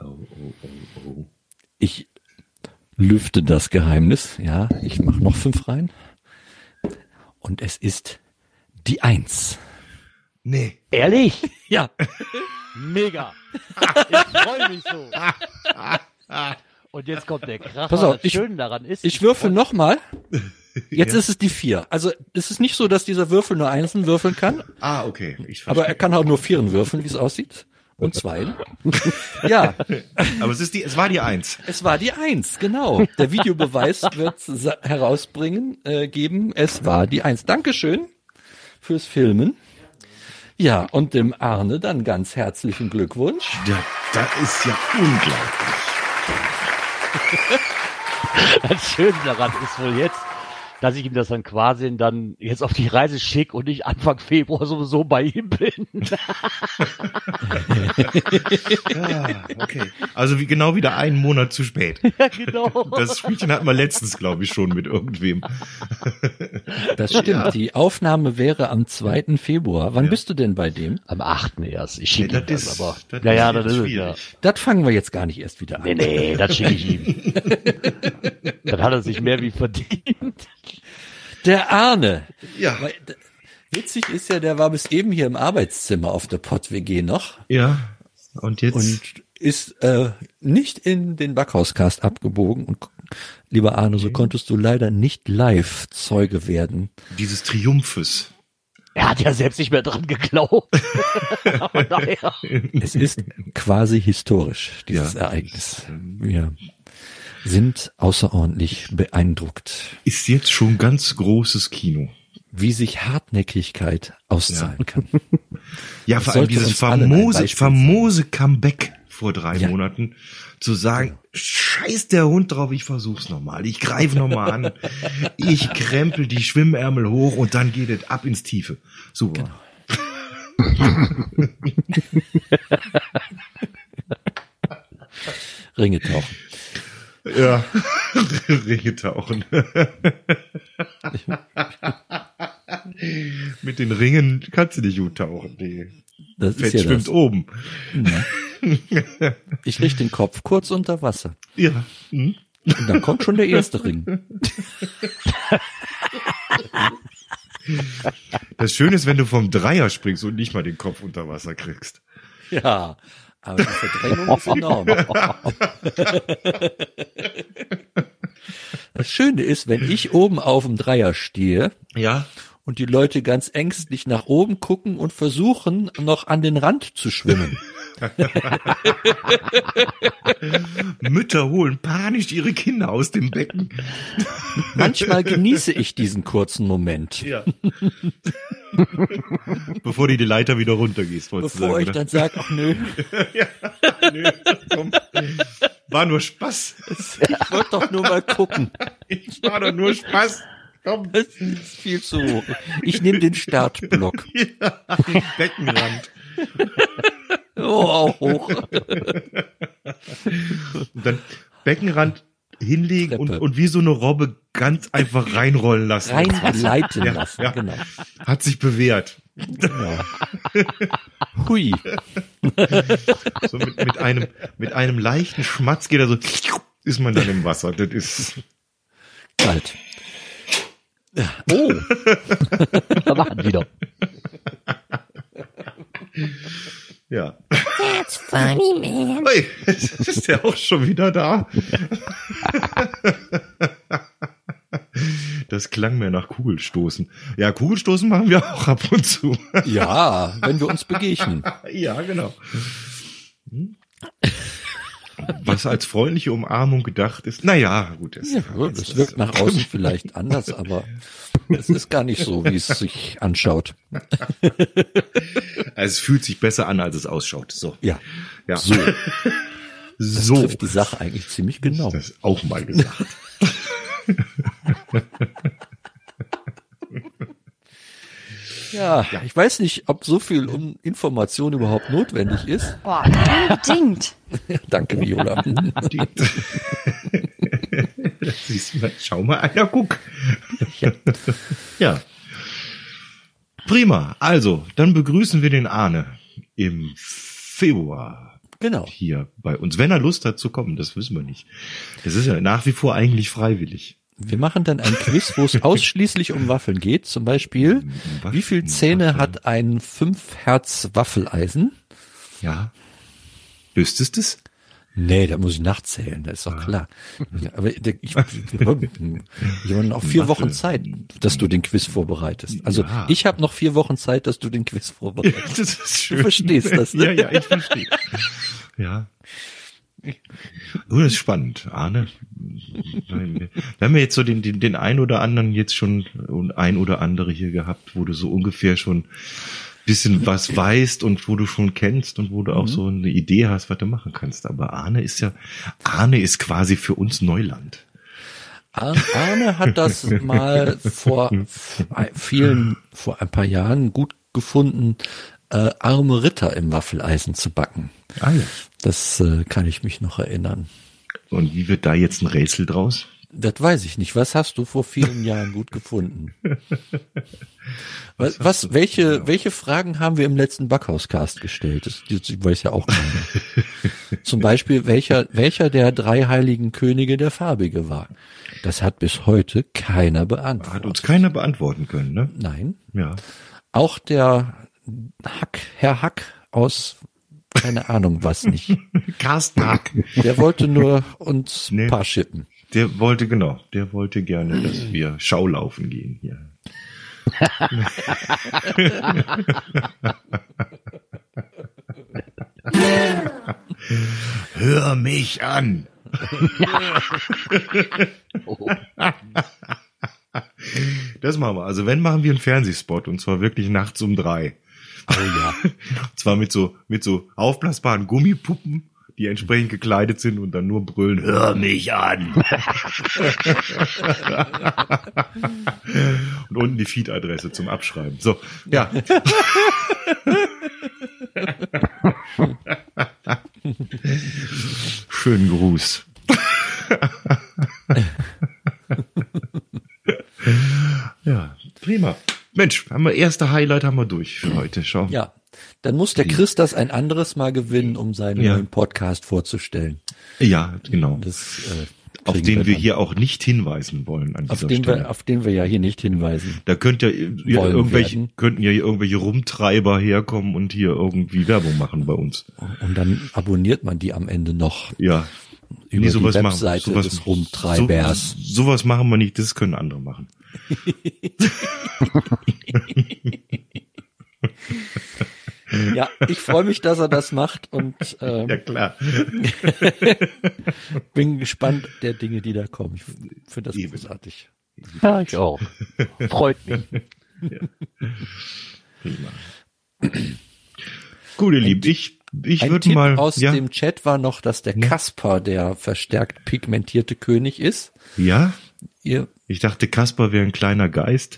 S1: Ich lüfte das Geheimnis. Ja, ich mache noch 5 rein. Und es ist die 1.
S2: Nee.
S3: Ehrlich?
S1: Ja.
S3: Mega. Ich freue mich so. Und jetzt kommt der Kracher.
S1: Pass auf,
S3: das Schöne daran ist,
S1: Ich würfel nochmal. Jetzt
S2: Ja.
S1: ist es die 4. Also es ist nicht so, dass dieser Würfel nur Einsen würfeln kann,
S2: Ah, okay. Ich
S1: aber er
S2: verstehe.
S1: kann auch nur 4 würfeln, wie es aussieht. Und 2. Ja,
S2: Aber es war die 1.
S1: es war die 1, genau. Der Videobeweis wird geben, es war die 1. Dankeschön fürs Filmen. Ja, und dem Arne dann ganz herzlichen Glückwunsch.
S2: Ja, das ist ja unglaublich.
S3: das Schöne daran ist wohl jetzt, dass ich ihm das dann quasi dann jetzt auf die Reise schicke und ich Anfang Februar sowieso bei ihm bin.
S2: Ja, okay. Also genau wieder einen Monat zu spät.
S3: Ja, genau.
S2: Das Spielchen hatten wir letztens, glaube ich, schon mit irgendwem.
S1: Das stimmt,
S2: Ja.
S1: die Aufnahme wäre am 2. Februar. Wann bist du denn bei dem?
S3: Am 8. erst. Ich schicke ihm
S2: das
S3: das, aber.
S2: das
S3: Ja,
S2: ist
S3: das ist es, ja.
S2: schwierig.
S1: Das fangen wir jetzt gar nicht erst wieder an.
S3: Nee, das schicke ich ihm. Dann hat er sich mehr wie verdient.
S1: Der Arne.
S2: Ja.
S1: Weil, witzig ist ja, der war bis eben hier im Arbeitszimmer auf der Pott-WG noch
S2: Ja. Und jetzt?
S1: und ist nicht in den Backhauscast abgebogen. Und lieber Arne, so konntest du leider nicht live Zeuge werden.
S2: dieses Triumphes.
S3: Er hat ja selbst nicht mehr dran geglaubt. Von daher.
S1: Es ist quasi historisch, dieses
S2: Ja.
S1: Ereignis. Wir sind außerordentlich beeindruckt,
S2: Ist jetzt schon ganz großes Kino.
S1: wie sich Hartnäckigkeit auszahlen kann.
S2: Ja,
S1: Das
S2: vor allem
S1: sollte
S2: dieses
S1: uns allen ein Beispiel
S2: famose Comeback vor 3
S1: Ja.
S2: Monaten, zu sagen, scheiß der Hund drauf, ich versuch's nochmal, ich greife nochmal an, ich krempel die Schwimmärmel hoch und dann geht es ab ins Tiefe. Super.
S1: Ringe tauchen.
S2: Ja, Ringe tauchen. Mit den Ringen kannst du nicht gut tauchen. Die
S1: Das
S2: Fett
S1: ist ja
S2: schwimmt
S1: das.
S2: oben.
S1: Ich richte den Kopf kurz unter Wasser.
S2: Ja. Hm?
S1: Und dann kommt schon der erste Ring.
S2: Das Schöne ist, wenn du vom Dreier springst und nicht mal den Kopf unter Wasser kriegst.
S1: Ja, aber die Verdrängung ist enorm. Das Schöne ist, wenn ich oben auf dem Dreier stehe
S2: Ja.
S1: und die Leute ganz ängstlich nach oben gucken und versuchen, noch an den Rand zu schwimmen.
S2: Mütter holen panisch ihre Kinder aus dem Becken.
S1: Manchmal genieße ich diesen kurzen Moment,
S2: Ja. Bevor du die Leiter wieder runtergehst, wolltest du
S1: bevor
S2: sagen,
S1: ich
S2: oder?
S1: dann sage, ach nö,
S2: Nö, komm. War nur Spaß.
S1: ich wollte doch nur mal gucken.
S2: Ich war doch nur Spaß. Komm.
S1: Das ist viel zu hoch. Ich nehme den Startblock.
S2: Ja, Beckenrand.
S1: Oh, auch hoch.
S2: Und dann Beckenrand hinlegen und wie so eine Robbe ganz einfach reinrollen lassen.
S1: Reinleiten lassen, genau.
S2: Hat sich bewährt.
S1: Genau. Hui.
S2: So mit einem leichten Schmatz geht er so, ist man dann im Wasser. Das ist
S1: kalt.
S3: Ja. Oh. Da machen wieder.
S2: Ja.
S5: That's funny, man.
S2: Ui, ist der auch schon wieder da? Das klang mir nach Kugelstoßen. Ja, Kugelstoßen machen wir auch ab und zu.
S1: Ja, wenn wir uns begegnen.
S2: Ja, genau. Was als freundliche Umarmung gedacht ist. Naja, gut.
S1: Das wirkt nach außen vielleicht anders, aber es ist gar nicht so, wie es sich anschaut.
S2: Es fühlt sich besser an, als es ausschaut. So.
S1: Ja.
S2: So.
S1: Das trifft die Sache eigentlich ziemlich genau.
S2: Das ist auch mal gesagt.
S1: Ja, ich weiß nicht, ob so viel Information überhaupt notwendig ist.
S5: Boah, unbedingt.
S1: Danke, Viola.
S2: Siehst du mal, schau mal einer, guck. Ja. Prima. Also, dann begrüßen wir den Arne im Februar.
S1: Genau.
S2: Hier bei uns. Wenn er Lust hat zu kommen, das wissen wir nicht. Das ist ja nach wie vor eigentlich freiwillig.
S1: Wir machen dann ein Quiz, wo es ausschließlich um Waffeln geht. Zum Beispiel, wie viele Zähne hat ein 5-Hertz-Waffeleisen?
S2: Ja. Wüsstest du es?
S1: Nee, da muss ich nachzählen, das ist doch klar. Aber ich habe noch 4 Wochen Zeit, dass du den Quiz vorbereitest. Also ich habe noch 4 Wochen Zeit, dass du den Quiz vorbereitest.
S2: Das ist schön.
S1: Du verstehst das, ne?
S2: Ja, ich verstehe. Ja. Oh, das ist spannend, Arne. Wenn wir jetzt so den ein oder anderen jetzt schon und ein oder andere hier gehabt, wo du so ungefähr schon bisschen was weißt und wo du schon kennst und wo du auch so eine Idee hast, was du machen kannst. Aber Arne ist quasi für uns Neuland.
S1: Arne hat das mal vor ein paar Jahren gut gefunden, arme Ritter im Waffeleisen zu backen.
S2: Ah, ja.
S1: Das kann ich mich noch erinnern.
S2: Und wie wird da jetzt ein Rätsel draus?
S1: Das weiß ich nicht. Was hast du vor vielen Jahren gut gefunden? Welche Fragen haben wir im letzten Backhauscast gestellt? Das weiß ja auch keiner. Zum Beispiel, welcher der 3 heiligen Könige der Farbige war. Das hat bis heute keiner beantwortet.
S2: Hat uns keiner beantworten können, ne?
S1: Nein.
S2: Ja.
S1: Auch der Herr Hack aus, keine Ahnung was nicht.
S2: Carsten Hack.
S1: Der wollte nur uns ein paar schippen.
S2: Der wollte gerne, dass wir Schaulaufen gehen hier. Hör mich an. Das machen wir. Also wenn, machen wir einen Fernsehspot und zwar wirklich nachts um 3.
S1: Oh ja.
S2: Und zwar mit so aufblasbaren Gummipuppen, die entsprechend gekleidet sind und dann nur brüllen, hör mich an. Und unten die Feed-Adresse zum Abschreiben. So, ja. Schönen Gruß. Ja, prima. Mensch, erste Highlight haben wir durch für heute. Schau.
S1: Ja, dann muss der Chris das ein anderes Mal gewinnen, um seinen neuen Podcast vorzustellen.
S2: Ja, genau.
S1: Das,
S2: auf den wir hier auch nicht hinweisen wollen an dieser Stelle.
S1: Auf den wir ja hier nicht hinweisen.
S2: Da könnten ja irgendwelche Rumtreiber herkommen und hier irgendwie Werbung machen bei uns.
S1: Und dann abonniert man die am Ende noch.
S2: Ja.
S1: Über die Webseite des Rumtreibers.
S2: Sowas machen wir nicht, das können andere machen.
S1: Ja, ich freue mich, dass er das macht und
S2: ja klar.
S1: bin gespannt der Dinge, die da kommen. Ich finde das großartig.
S3: Ja, ich auch. Freut mich.
S2: Ja. Prima. Gut, ihr Lieben, ich würde mal
S1: aus dem Chat war noch, dass der Kasper der verstärkt pigmentierte König ist.
S2: Ja? Ich dachte, Kasper wäre ein kleiner Geist.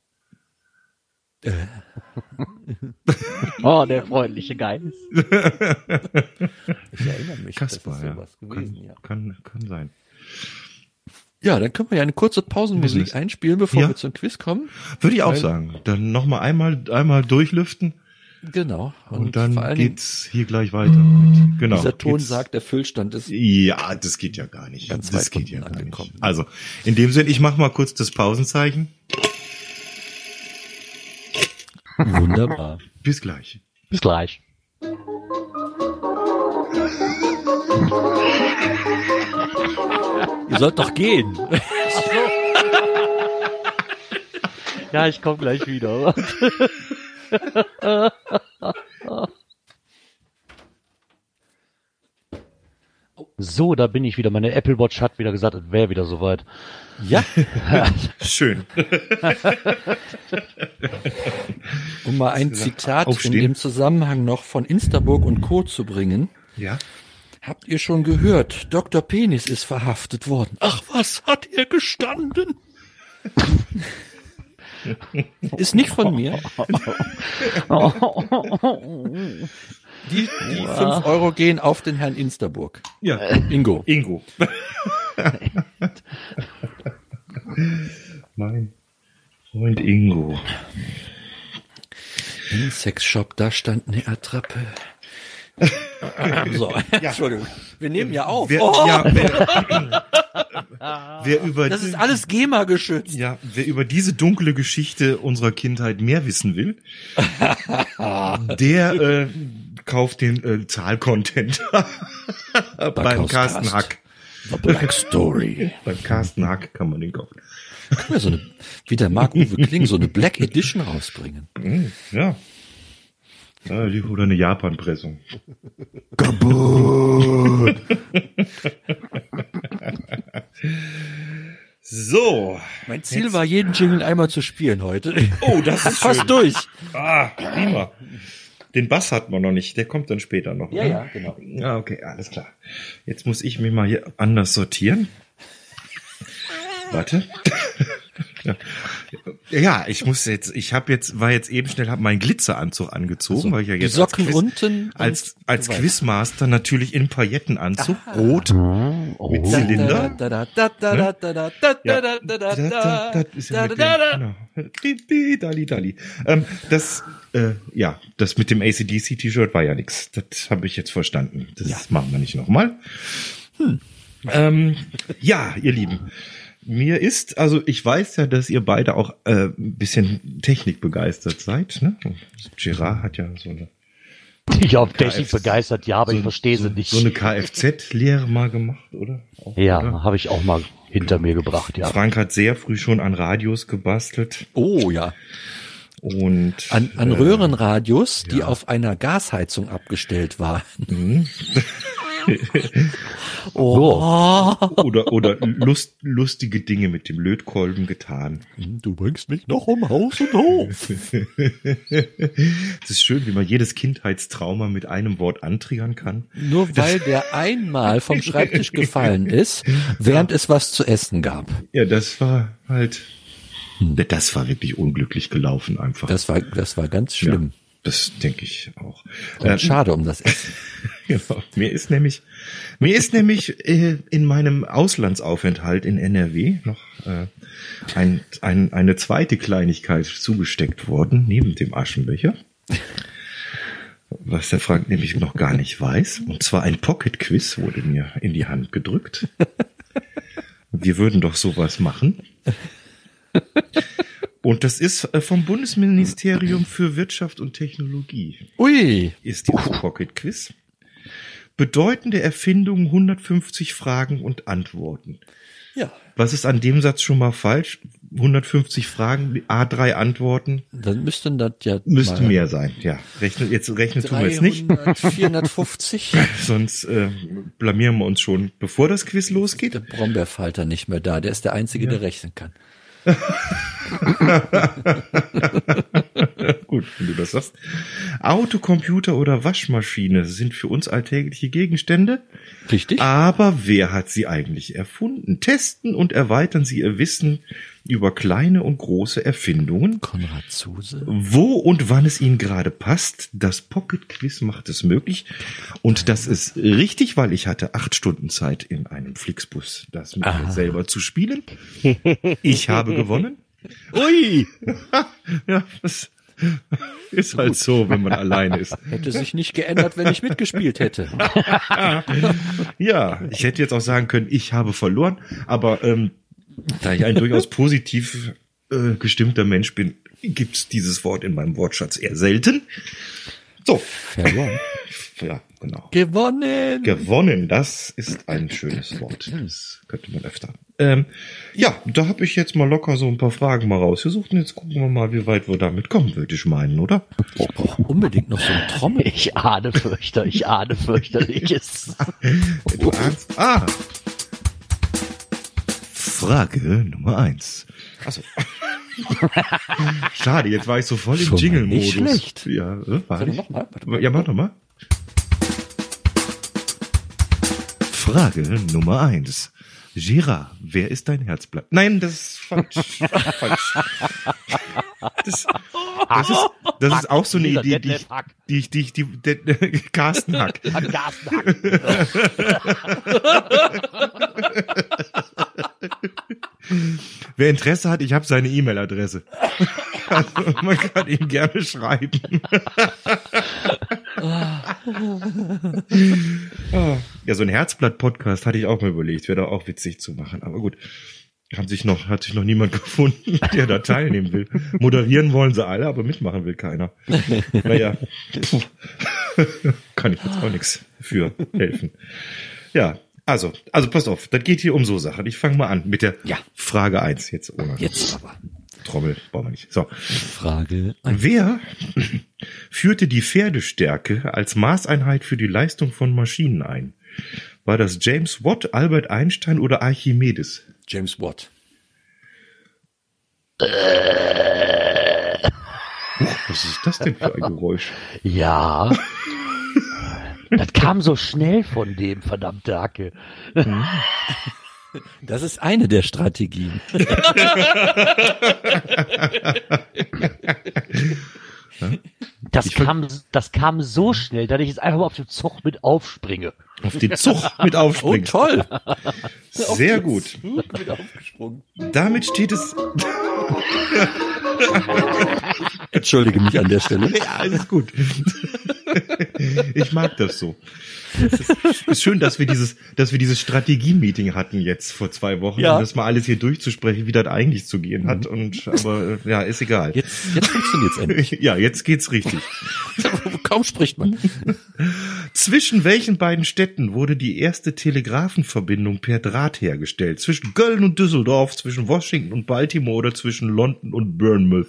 S3: Oh, der freundliche Geist.
S1: Ich erinnere mich,
S2: Kasper,
S1: das ist sowas gewesen,
S2: kann sein.
S1: Ja, dann können wir ja eine kurze Pausenmusik
S2: Business.
S1: einspielen, bevor
S2: Ja.
S1: wir zum Quiz kommen.
S2: Würde ich auch sagen. Dann nochmal einmal durchlüften
S1: Genau.
S2: und
S1: vor
S2: dann
S1: allen Dingen,
S2: geht's hier gleich weiter. Mit. Genau.
S1: dieser Ton
S2: Geht's-
S1: sagt, der Füllstand ist
S2: Ja, das geht ja gar nicht.
S1: Ganz
S2: das
S1: weit
S2: geht ja
S1: unten
S2: gar
S1: angekommen.
S2: nicht. Also, in dem Sinne, ich mache mal kurz das Pausenzeichen.
S1: wunderbar.
S2: Bis gleich.
S3: Bis gleich.
S1: Ihr sollt doch gehen.
S3: Ja, ich komme gleich wieder. So, da bin ich wieder. Meine Apple Watch hat wieder gesagt, es wäre wieder soweit.
S1: Ja,
S2: Schön.
S1: um mal ein Zitat
S2: Aufstehen.
S1: in dem Zusammenhang noch von Instaburg und Co. zu bringen.
S2: Ja.
S1: Habt ihr schon gehört, Dr. Penis ist verhaftet worden. Ach, was hat er gestanden? Ist nicht von mir. Die 5 Euro gehen auf den Herrn Instaburg.
S2: Ja.
S1: Ingo.
S2: Ingo. Mein Freund Ingo.
S1: Im Sexshop, da stand eine Attrappe. So, Entschuldigung. Wir nehmen ja auf.
S2: Wer über
S1: Das ist alles GEMA geschützt.
S2: Ja, wer über diese dunkle Geschichte unserer Kindheit mehr wissen will, der kauft den Zahlcontent beim
S1: Backhauscast.
S2: Carsten Hack.
S1: The Black Story.
S2: Beim Carsten Hack kann man den kaufen.
S1: Können wir so eine, wie der Marc-Uwe Kling, so eine Black Edition rausbringen.
S2: Ja. Oder eine Japan-Pressung.
S1: Kaputt.
S2: So.
S1: Mein Ziel war, jeden Jingle einmal zu spielen heute.
S2: Oh, das ist
S1: Fast
S2: schön.
S1: durch.
S2: Ah, prima. Den Bass hat man noch nicht, der kommt dann später noch.
S1: Ja,
S2: ne?
S1: ja, genau.
S2: Ah, okay, alles klar. Jetzt muss ich mich mal hier anders sortieren. Warte. Ja, war jetzt eben schnell, habe meinen Glitzeranzug angezogen, weil ich ja
S1: Die
S2: jetzt
S1: Socken unten.
S2: als
S1: und so weiter.
S2: Quizmaster natürlich in Paillettenanzug, rot, mit Zylinder. Das ist ja mit dem, genau. Dali. Das mit dem AC/DC-T-Shirt war ja nix. Das habe ich jetzt verstanden. Das machen wir nicht nochmal. Ja, ihr Lieben. Ich weiß ja, dass ihr beide auch ein bisschen technikbegeistert seid. Ne? Gerard hat ja so eine
S3: Ich auf Technik begeistert, ja, aber ich verstehe sie nicht.
S2: So eine Kfz-Lehre mal gemacht, oder?
S3: Ja,
S2: oder?
S3: habe ich auch mal hinter mir gebracht, ja.
S2: Frank hat sehr früh schon an Radios gebastelt.
S1: Oh ja.
S2: Und
S1: An Röhrenradios, die auf einer Gasheizung abgestellt waren.
S2: oder lustige Dinge mit dem Lötkolben getan.
S1: Du bringst mich noch um Haus und Hof.
S2: Es ist schön, wie man jedes Kindheitstrauma mit einem Wort antriggern kann.
S1: Nur weil der einmal vom Schreibtisch gefallen ist, während es was zu essen gab.
S2: Ja, das war halt, das war wirklich unglücklich gelaufen einfach.
S1: Das war ganz schlimm.
S2: Ja, das denke ich auch.
S1: Und schade um das Essen.
S2: Genau. Mir ist nämlich in meinem Auslandsaufenthalt in NRW noch eine zweite Kleinigkeit zugesteckt worden, neben dem Aschenbecher. Was der Frank nämlich noch gar nicht weiß. Und zwar ein Pocket-Quiz wurde mir in die Hand gedrückt. Wir würden doch sowas machen. Und das ist vom Bundesministerium für Wirtschaft und Technologie.
S1: Ui.
S2: Ist dieses Pocket Quiz. Bedeutende Erfindungen, 150 Fragen und Antworten.
S1: Ja.
S2: Was ist an dem Satz schon mal falsch? 150 Fragen, A3 Antworten.
S1: Dann müssten das ja
S2: Müsste
S1: mal
S2: mehr sein, ja. Rechnen tun wir jetzt nicht.
S1: 450.
S2: Sonst blamieren wir uns schon, bevor das Quiz losgeht.
S1: Der Brombeerfalter nicht mehr da. Der ist der Einzige, der rechnen kann.
S2: Gut, wenn du das sagst. Auto, Computer oder Waschmaschine sind für uns alltägliche Gegenstände.
S1: Richtig.
S2: Aber wer hat sie eigentlich erfunden? Testen und erweitern Sie Ihr Wissen über kleine und große Erfindungen.
S1: Konrad Zuse.
S2: Wo und wann es Ihnen gerade passt. Das Pocket Quiz macht es möglich. Und das ist richtig, weil ich hatte 8 Stunden Zeit in einem Flixbus, das mit mir selber zu spielen. Ich habe gewonnen.
S1: Ui!
S2: Ja, das ist halt so, wenn man alleine ist.
S1: Hätte sich nicht geändert, wenn ich mitgespielt hätte.
S2: Ja, ich hätte jetzt auch sagen können, ich habe verloren, aber da ich ein durchaus positiv gestimmter Mensch bin, gibt's dieses Wort in meinem Wortschatz eher selten. So.
S1: Verloren.
S2: Ja, genau.
S1: Gewonnen!
S2: Gewonnen, das ist ein schönes Wort. Das könnte man öfter. Ja, da habe ich jetzt mal locker so ein paar Fragen mal rausgesucht und jetzt gucken wir mal, wie weit wir damit kommen, würde ich meinen, oder?
S1: Ich brauche unbedingt noch so ein Trommel.
S3: Ich ahne fürchterliches.
S2: Du ahnst? Frage Nummer 1. Achso. Schade, jetzt war ich so voll im
S1: Schon
S2: Jingle-Modus.
S1: nicht schlecht.
S2: Ja,
S1: Warte, noch mal.
S2: Ja, mach doch mal. Frage Nummer 1. Gerard, wer ist dein Herzblatt? Nein, das ist falsch. Falsch. Das ist auch so eine Idee, die Carsten Hack. Wer Interesse hat, ich habe seine E-Mail-Adresse. Also man kann ihm gerne schreiben. Ja, so ein Herzblatt-Podcast hatte ich auch mal überlegt, wäre da auch witzig zu machen. Aber gut, hat sich noch niemand gefunden, der da teilnehmen will. Moderieren wollen sie alle, aber mitmachen will keiner. Naja, kann ich jetzt auch nichts für helfen. Ja, also passt auf, das geht hier um so Sachen. Ich fange mal an mit der Frage 1 jetzt ohne.
S1: Jetzt aber.
S2: Trommel brauchen wir nicht. So.
S1: Frage 1.
S2: Wer führte die Pferdestärke als Maßeinheit für die Leistung von Maschinen ein? War das James Watt, Albert Einstein oder Archimedes?
S1: James Watt.
S2: Was ist das denn für ein Geräusch?
S3: Ja. Das kam so schnell von dem, verdammte Hacke.
S1: Das ist eine der Strategien.
S3: Das kam so schnell, dass ich jetzt einfach mal auf den Zug mit aufspringe.
S2: Auf den Zug mit aufspringen.
S1: Oh, toll.
S2: Sehr gut.
S1: Mit aufgesprungen.
S2: Damit steht es...
S1: Entschuldige mich an der Stelle.
S2: Ja, alles gut. Ich mag das so. Es ist schön, dass wir dieses Strategie-Meeting hatten jetzt vor 2 Wochen, um das mal alles hier durchzusprechen, wie das eigentlich zu gehen hat. Aber ja, ist egal.
S1: Jetzt funktioniert's endlich.
S2: Ja, jetzt geht's richtig.
S1: Kaum spricht man.
S2: Zwischen welchen beiden Städten wurde die erste Telegrafenverbindung per Draht hergestellt? Zwischen Köln und Düsseldorf, zwischen Washington und Baltimore oder zwischen London und Bournemouth?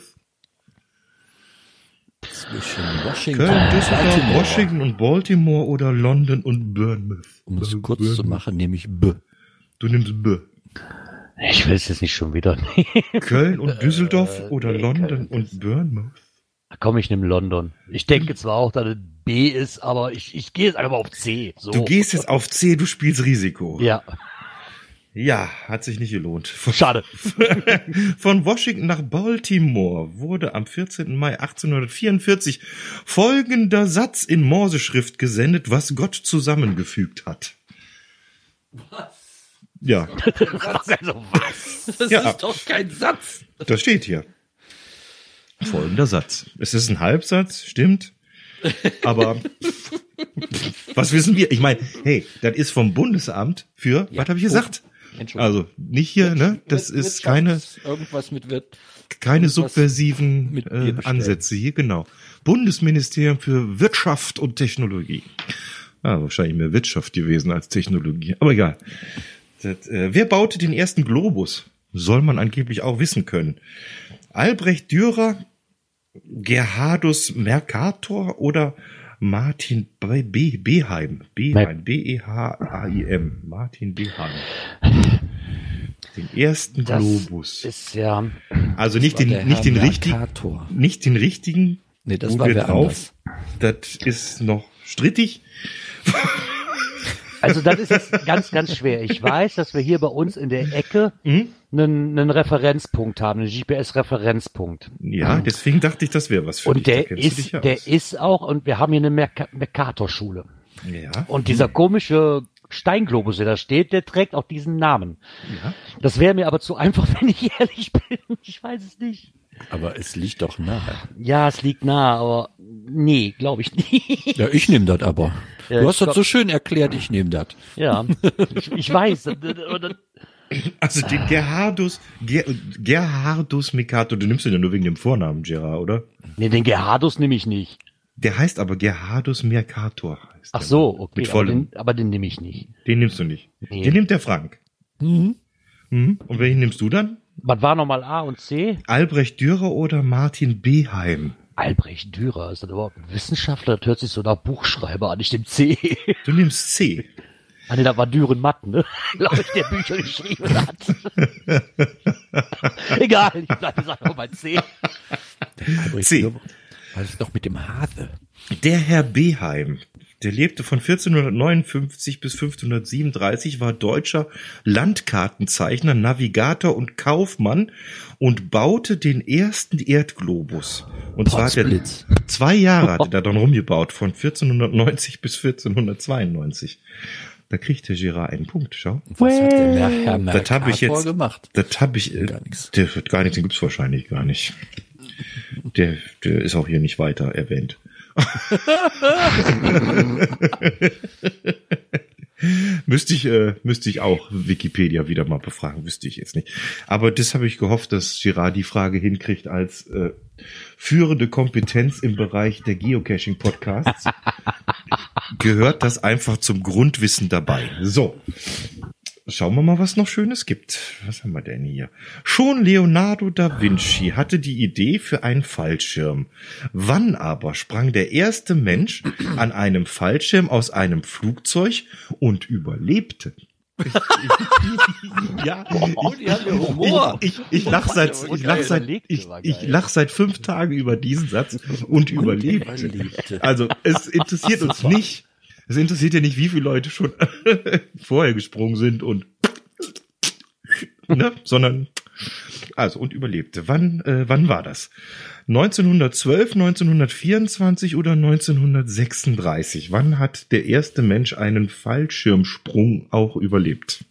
S1: Zwischen Washington,
S2: Köln, Düsseldorf, Washington und Baltimore oder London und Bournemouth?
S1: Um es kurz zu machen, nehme ich B.
S2: Du nimmst B.
S3: Ich will es jetzt nicht schon wieder.
S2: Köln und Düsseldorf oder London und Bournemouth?
S3: Komm, ich nehme London. Ich denke zwar auch, dass es B ist, aber ich gehe jetzt einfach mal auf C. So.
S2: Du gehst jetzt auf C, du spielst Risiko.
S3: Ja.
S2: Ja, hat sich nicht gelohnt.
S3: Schade.
S2: Von Washington nach Baltimore wurde am 14. Mai 1844 folgender Satz in Morseschrift gesendet, was Gott zusammengefügt hat.
S1: Was?
S2: Ja.
S3: Also was?
S1: Das ist doch kein Satz.
S2: Das steht hier. Folgender Satz. Es ist ein Halbsatz, stimmt. Aber was wissen wir? Ich meine, hey, das ist vom Bundesamt für, was habe ich gesagt? Also nicht hier, ne? Das ist keine subversiven Ansätze hier, genau. Bundesministerium für Wirtschaft und Technologie. Wahrscheinlich mehr Wirtschaft gewesen als Technologie. Aber egal. Wer baute den ersten Globus? Soll man angeblich auch wissen können. Albrecht Dürer, Gerhardus Mercator oder Martin Beheim. B-E-H-A-I-M. Martin Beheim. Den ersten Globus.
S3: Ist ja.
S2: Also nicht den richtigen.
S1: Nee, das war wer anders.
S2: Das ist noch strittig.
S3: Also das ist jetzt ganz, ganz schwer. Ich weiß, dass wir hier bei uns in der Ecke einen Referenzpunkt haben, einen GPS-Referenzpunkt.
S2: Ja, deswegen dachte ich, das wäre was für
S3: und
S2: dich.
S3: Und der ist auch, und wir haben hier eine Mercator-Schule.
S2: Ja.
S3: Und dieser komische Steinglobus, der da steht, der trägt auch diesen Namen.
S2: Ja.
S3: Das wäre mir aber zu einfach, wenn ich ehrlich bin. Ich weiß es nicht.
S1: Aber es liegt doch nahe.
S3: Ja, es liegt nahe, aber nee, glaube ich nicht.
S1: Ja, ich nehme das aber.
S3: Ja,
S1: Du hast das so schön erklärt, ich nehme das.
S3: Ja, ich weiß.
S2: Also den Gerhardus Mercator, du nimmst ihn ja nur wegen dem Vornamen, Gerard, oder?
S3: Nee, den Gerhardus nehme ich nicht.
S2: Der heißt aber Gerhardus Mercator.
S3: Ach so, okay,
S2: Mit vollem.
S3: aber den nehme ich nicht.
S2: Den nimmst du nicht.
S3: Nee.
S2: Den nimmt der Frank. Mhm. Und welchen nimmst du dann?
S3: Was war nochmal A und C?
S2: Albrecht Dürer oder Martin Beheim?
S3: Albrecht Dürer, ist das überhaupt ein Wissenschaftler? Das hört sich so nach Buchschreiber an, ich nehme C.
S2: Du nimmst C.
S3: Ah, nee, das war Düren Matt, ne? Glaube ich, der Bücher geschrieben hat. Egal, ich sag noch mal C.
S2: C.
S1: Was ist doch mit dem Hase?
S2: Der Herr Beheim, der lebte von 1459 bis 1537, war deutscher Landkartenzeichner, Navigator und Kaufmann und baute den ersten Erdglobus. Und zwar hat er 2 Jahre hat er da dann rumgebaut, von 1490 bis 1492. Da kriegt der Gerard einen Punkt, schau.
S1: Was hat der Herr Mercator
S2: Das habe ich jetzt
S1: gemacht?
S2: Das habe ich
S1: Gar nichts.
S2: Der wird gar nichts, den gibt's wahrscheinlich gar nicht. Der ist auch hier nicht weiter erwähnt. Müsste ich auch Wikipedia wieder mal befragen, wüsste ich jetzt nicht. Aber das habe ich gehofft, dass Gerard die Frage hinkriegt als führende Kompetenz im Bereich der Geocaching-Podcasts. Gehört das einfach zum Grundwissen dabei. So. Schauen wir mal, was noch Schönes gibt. Was haben wir denn hier? Schon Leonardo da Vinci hatte die Idee für einen Fallschirm. Wann aber sprang der erste Mensch an einem Fallschirm aus einem Flugzeug und überlebte? Ja, ich lach seit 5 Tagen über diesen Satz und überlebte. Also es interessiert uns nicht. Es interessiert ja nicht, wie viele Leute schon vorher gesprungen sind und ne, sondern also und überlebte. Wann war das? 1912, 1924 oder 1936? Wann hat der erste Mensch einen Fallschirmsprung auch überlebt?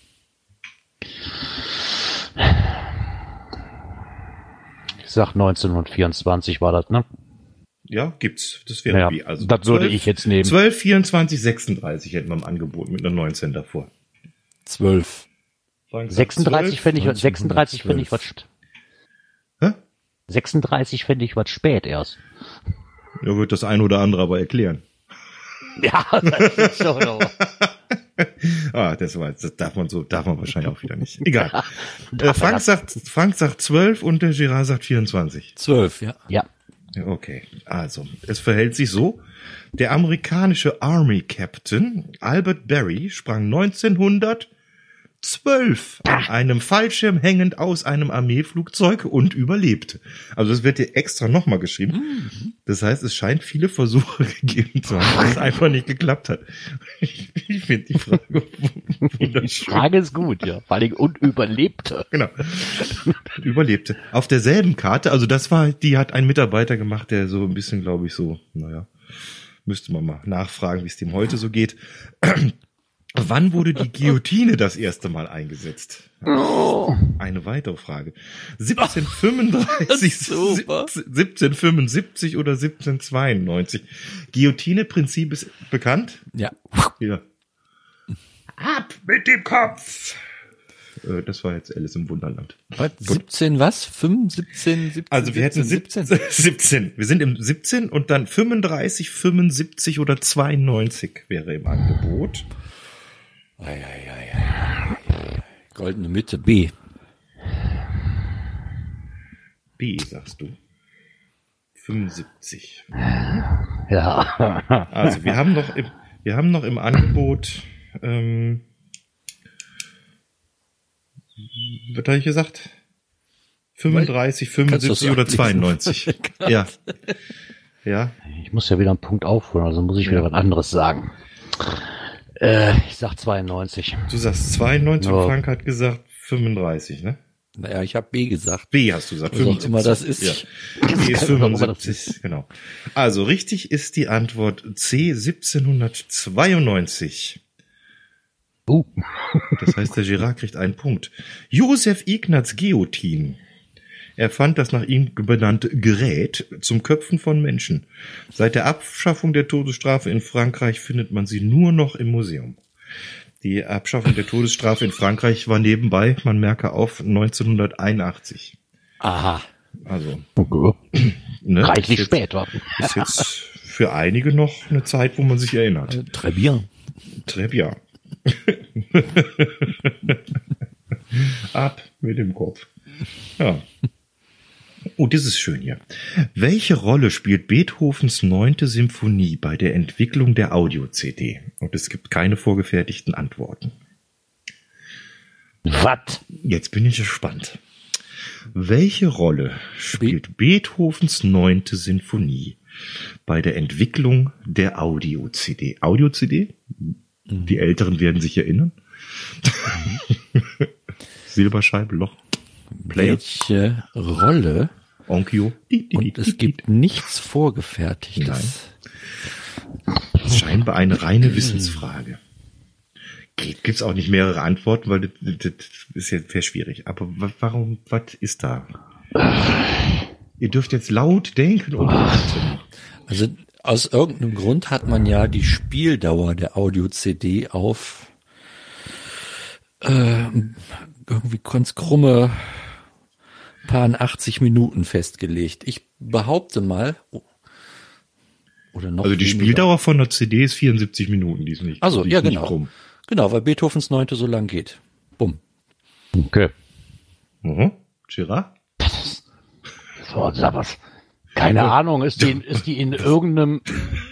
S3: Ich sag 1924 war das, ne?
S2: Ja, gibt's. Das wäre wie. Also
S3: das würde ich jetzt nehmen.
S2: 12, 24, 36 hätten wir im Angebot mit einer 19 davor.
S1: 12.
S3: 36 fände ich was. 36 fände ich was.
S2: Hä?
S3: 36 fände ich was spät erst.
S2: Ja, wird das ein oder andere aber erklären.
S3: Ja, das ist schon aber.
S2: Das darf man wahrscheinlich auch wieder nicht. Egal. Frank sagt 12 und der Gerard sagt 24.
S1: 12, ja.
S3: Ja.
S2: Okay, also, es verhält sich so. Der amerikanische Army Captain Albert Berry sprang 1912 an einem Fallschirm hängend aus einem Armeeflugzeug und überlebte. Also es wird hier extra nochmal geschrieben. Das heißt, es scheint viele Versuche gegeben zu haben, dass es einfach nicht geklappt hat. Ich finde die Frage wunderschön.
S3: Die Frage ist gut, ja. Vor allem und überlebte.
S2: Genau. Überlebte. Auf derselben Karte, also die hat ein Mitarbeiter gemacht, der so ein bisschen, glaube ich, so, naja, müsste man mal nachfragen, wie es dem heute so geht. Wann wurde die Guillotine das erste Mal eingesetzt? Eine weitere Frage. 1735, 1775 oder 1792? Guillotine-Prinzip ist bekannt?
S1: Ja.
S2: Ab mit dem Kopf! Das war jetzt Alice im Wunderland.
S1: Was? 17 was? 17?
S2: Also wir hätten 17. Wir sind im 17 und dann 35, 75 oder 92 wäre im Angebot.
S1: Goldene Mitte, B.
S2: B, sagst du. 75.
S3: Ja.
S2: Also wir haben noch im Angebot, was habe ich gesagt? 35, 75 oder 92. Ja. Ja.
S3: Ich muss ja wieder einen Punkt aufholen, also muss ich wieder was anderes sagen. Ich sag 92.
S2: Du sagst 92 und Frank hat gesagt 35, ne?
S1: Naja, ich habe B gesagt.
S2: B hast du gesagt,
S1: 75. Immer das ist.
S2: Ja. B ist 75, genau. Also richtig ist die Antwort C, 1792. Das heißt, der Girard kriegt einen Punkt. Josef Ignaz Guillotin erfand das nach ihm benannte Gerät zum Köpfen von Menschen. Seit der Abschaffung der Todesstrafe in Frankreich findet man sie nur noch im Museum. Die Abschaffung der Todesstrafe in Frankreich war nebenbei, man merke auf, 1981.
S1: Aha.
S2: Also,
S3: ne, reichlich spät, war.
S2: Ist jetzt für einige noch eine Zeit, wo man sich erinnert.
S1: Très bien.
S2: Très bien. Ab mit dem Kopf. Ja. Oh, das ist schön hier. Welche Rolle spielt Beethovens 9. Symphonie bei der Entwicklung der Audio-CD? Und es gibt keine vorgefertigten Antworten.
S3: Was?
S2: Jetzt bin ich gespannt. Welche Rolle spielt Beethovens 9. Symphonie bei der Entwicklung der Audio-CD? Audio-CD? Die Älteren werden sich erinnern. Silberscheibe, Player.
S1: Welche Rolle?
S2: Onkyo.
S1: Und es gibt nichts Vorgefertigtes.
S2: Nein. Das ist scheinbar eine reine Wissensfrage. Gibt's auch nicht mehrere Antworten, weil das ist ja sehr schwierig. Aber warum, was ist da? Ihr dürft jetzt laut denken und raten.
S1: Also aus irgendeinem Grund hat man ja die Spieldauer der Audio-CD auf irgendwie ganz krumme paar 80 Minuten festgelegt. Ich behaupte mal, oder noch
S2: also die
S1: weniger.
S2: Spieldauer von der CD ist 74 Minuten, die ist nicht.
S1: Also, ja,
S2: nicht
S1: genau.
S2: Krumm.
S1: Genau, weil Beethovens 9. so lang geht. Bumm.
S3: Okay.
S2: Girard?
S3: So, sag was. Keine Ahnung, ist die in irgendeiner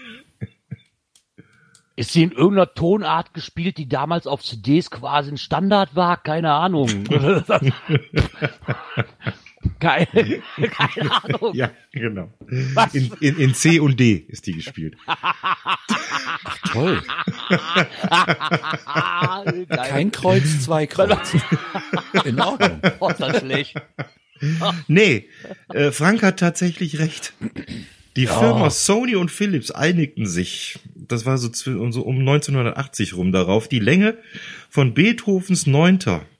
S3: Tonart gespielt, die damals auf CDs quasi ein Standard war? Keine Ahnung. Keine Ahnung.
S2: Ja, genau. In C und D ist die gespielt.
S1: Ach, toll. Kein Kreuz, 2 Kreuz. In Ordnung.
S3: Oh, ist das schlecht.
S2: Nee, Frank hat tatsächlich recht. Die Firma Sony und Philips einigten sich, das war so um 1980 rum, darauf, die Länge von Beethovens 9.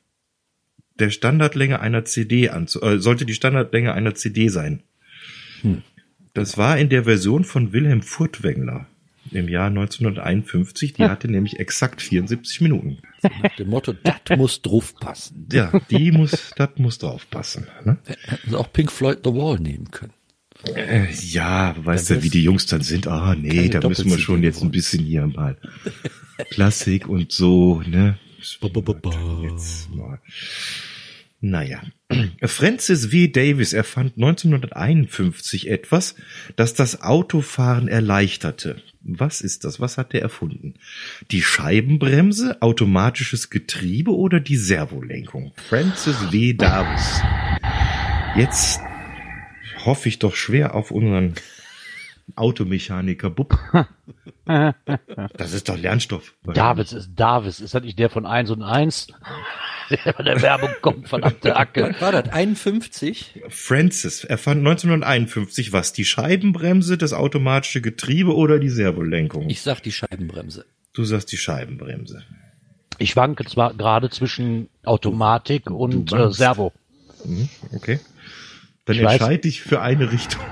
S2: der Standardlänge einer CD sollte die Standardlänge einer CD sein. Das war in der Version von Wilhelm Furtwängler im Jahr 1951. Die hatte nämlich exakt 74 Minuten.
S1: Nach dem Motto, das muss drauf passen.
S2: Ja, das muss drauf passen. Ne?
S1: Hätten sie auch Pink Floyd The Wall nehmen können.
S2: Ja, weißt du, wie die Jungs dann sind? Ah, nee, da müssen wir schon jetzt ein bisschen hier mal Klassik und so, ne? Jetzt mal. Naja. Francis W. Davis erfand 1951 etwas, das das Autofahren erleichterte. Was ist das? Was hat er erfunden? Die Scheibenbremse, automatisches Getriebe oder die Servolenkung? Francis W. Davis. Jetzt hoffe ich doch schwer auf unseren Automechaniker Bub. Das ist doch Lernstoff.
S3: Davis. Ist das nicht der von 1 und 1? Der bei der Werbung kommt, verdammte Hacke.
S1: Was war das? 51?
S2: Francis erfand 1951 was? Die Scheibenbremse, das automatische Getriebe oder die Servolenkung?
S1: Ich sag die Scheibenbremse.
S2: Du sagst die Scheibenbremse.
S3: Ich schwanke zwar gerade zwischen Automatik und Servo.
S2: Okay. Dann entscheide dich für eine Richtung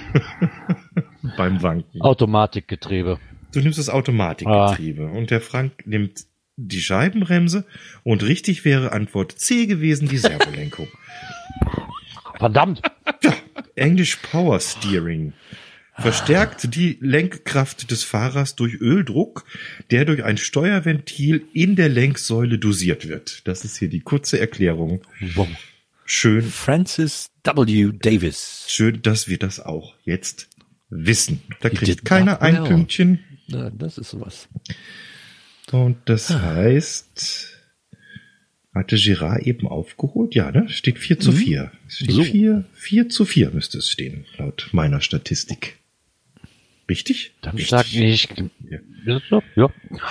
S2: beim Wanken.
S3: Automatikgetriebe.
S2: Du nimmst das Automatikgetriebe und der Frank nimmt die Scheibenbremse und richtig wäre Antwort C gewesen, die Servolenkung.
S3: Verdammt!
S2: Ja, Englisch Power Steering. Verstärkt die Lenkkraft des Fahrers durch Öldruck, der durch ein Steuerventil in der Lenksäule dosiert wird. Das ist hier die kurze Erklärung. Schön.
S1: Francis W. Davis.
S2: Schön, dass wir das auch jetzt wissen. Da kriegt keiner ein Pünktchen.
S1: Ja, das ist sowas.
S2: Und das heißt, hatte Girard eben aufgeholt? Ja, ne? Steht 4:4. Steht 4:4 müsste es stehen, laut meiner Statistik. Richtig?
S3: Dann
S2: Richtig.
S3: sag ich. Ja.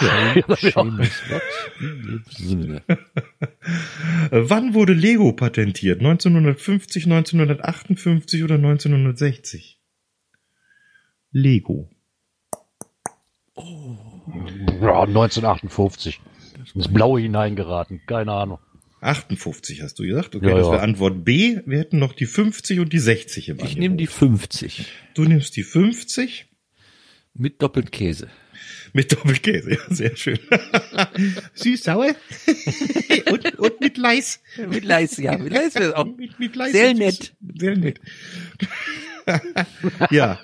S2: Wann wurde Lego patentiert? 1950, 1958 oder 1960? Lego.
S3: Ja, 1958. Ins Blaue hineingeraten. Keine Ahnung.
S2: 58 hast du gesagt? Okay,
S3: Ja,
S2: das
S3: ja.
S2: wäre Antwort B. Wir hätten noch die 50 und die 60 im
S1: Ich
S2: Angebot.
S1: nehme die 50
S2: Du nimmst die 50
S1: mit Doppelkäse.
S2: mit Doppelkäse. Ja, sehr schön. Süß-sauer und mit Leis.
S1: Mit Leis, ja. Mit Leis wäre auch
S2: Mit Leis.
S1: sehr
S2: und
S1: nett.
S2: Sehr nett. Ja,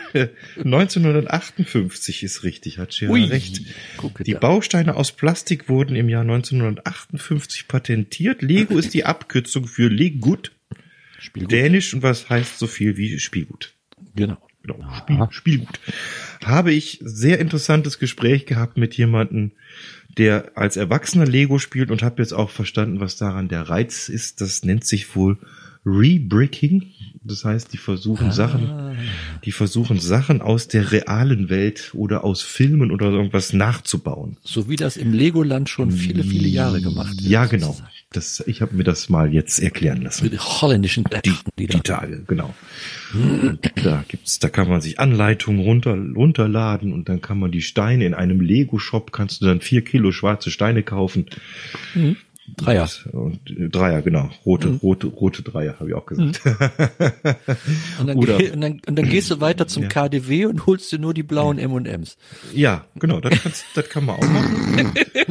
S2: 1958 ist richtig, hat Gerard recht.
S1: Gucke
S2: Die
S1: da.
S2: Bausteine aus Plastik wurden im Jahr 1958 patentiert. Lego ist die Abkürzung für Legut,
S1: Spielgut.
S2: Dänisch, und was heißt so viel wie Spielgut.
S1: Genau.
S2: Genau, Spielgut. Habe ich sehr interessantes Gespräch gehabt mit jemandem, der als Erwachsener Lego spielt, und habe jetzt auch verstanden, was daran der Reiz ist. Das nennt sich wohl Rebricking. Das heißt, die versuchen Sachen aus der realen Welt oder aus Filmen oder irgendwas nachzubauen.
S1: So wie das im Legoland schon viele, viele Jahre gemacht wird.
S2: Ja, genau. Ich habe mir das mal jetzt erklären lassen.
S1: Mit holländischen Glätten,
S2: Die Tage, genau. Und da kann man sich Anleitungen runterladen, und dann kann man die Steine in einem Lego-Shop, kannst du dann 4 Kilo schwarze Steine kaufen.
S1: Dreier.
S2: Und Dreier, genau. Rote Dreier, habe ich auch gesagt.
S1: Und dann,
S2: Oder-
S1: und dann gehst du weiter zum KDW und holst dir nur die blauen M&M's.
S2: Ja, genau, das kann man auch machen.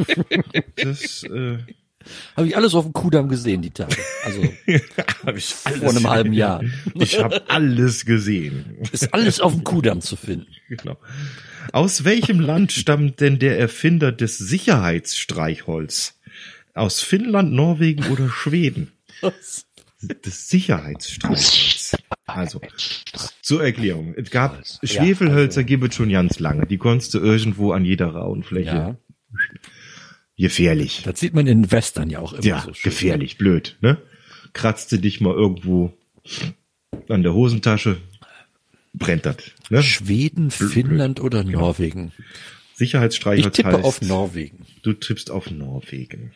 S2: Das
S1: Habe ich alles auf dem Kudamm gesehen, die Tage. Also
S2: habe ich
S1: vor einem halben Jahr.
S2: Ich habe alles gesehen.
S1: Ist alles auf dem Kudamm zu finden.
S2: Genau. Aus welchem Land stammt denn der Erfinder des Sicherheitsstreichholz? Aus Finnland, Norwegen oder Schweden? Das Sicherheitsstreichholz. Also, zur Erklärung. Es gab Schwefelhölzer, gibt es schon ganz lange. Die konntest du irgendwo an jeder Raunfläche.
S1: Ja.
S2: Gefährlich.
S1: Das sieht man in Western ja auch immer
S2: Ja,
S1: so schön.
S2: gefährlich, blöd, ne? Kratzte dich mal irgendwo an der Hosentasche, brennt das, ne?
S1: Schweden, Finnland oder Norwegen? Ich
S2: Sicherheitsstreichholz
S1: tippe
S2: heißt,
S1: auf Norwegen.
S2: du tippst auf Norwegen.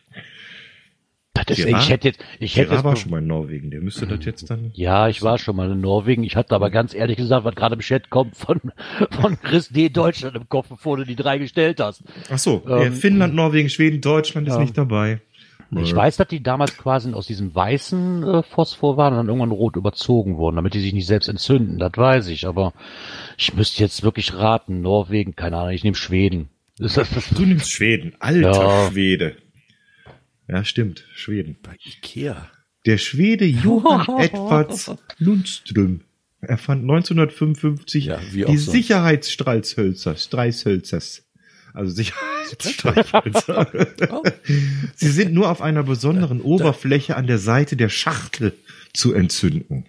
S3: Das ist,
S2: Gerard?
S3: ich hätte
S2: Gerard war
S3: jetzt,
S2: schon mal in Norwegen, der müsste das jetzt dann...
S3: ja, ich war schon mal in Norwegen. Ich hatte aber ganz ehrlich gesagt, was gerade im Chat kommt von Chris D. Deutschland im Kopf, bevor du die 3 gestellt hast.
S2: Ach so, Finnland, Norwegen, Schweden, Deutschland ist nicht dabei.
S3: Ich weiß, dass die damals quasi aus diesem weißen Phosphor waren und dann irgendwann rot überzogen wurden, damit die sich nicht selbst entzünden. Das weiß ich, aber ich müsste jetzt wirklich raten. Norwegen, keine Ahnung, ich nehme Schweden.
S2: Du nimmst Schweden, alter
S3: Ja.
S2: Schwede. Ja, stimmt, Schweden.
S1: Bei Ikea.
S2: Der Schwede Johann Edvards Lundström erfand 1955
S1: Ja, wie auch
S2: die
S1: sonst.
S2: Sicherheitsstreichhölzers. Also Sicherheitsstreichhölzer. Sie sind nur auf einer besonderen Oberfläche an der Seite der Schachtel zu entzünden.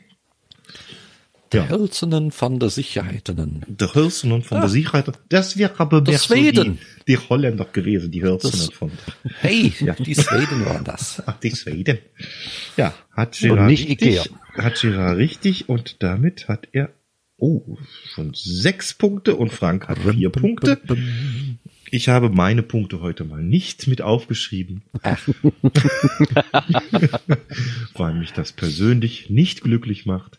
S1: Der Hölzernen von der Sicherheiten.
S2: Der Hölzernen von der Sicherheit. Das wäre aber mehr so
S1: Schweden.
S2: die Holländer gewesen, die Hölzernen
S1: Das-
S2: von.
S1: Hey, die Schweden waren das.
S2: Ach, die Schweden. Ja, hat
S3: Und
S2: Gerard
S3: nicht
S2: richtig.
S3: Ikea.
S2: Hat Gerard richtig, und damit hat er schon 6 Punkte und Frank hat 4 Punkte. Ich habe meine Punkte heute mal nicht mit aufgeschrieben, weil mich das persönlich nicht glücklich macht.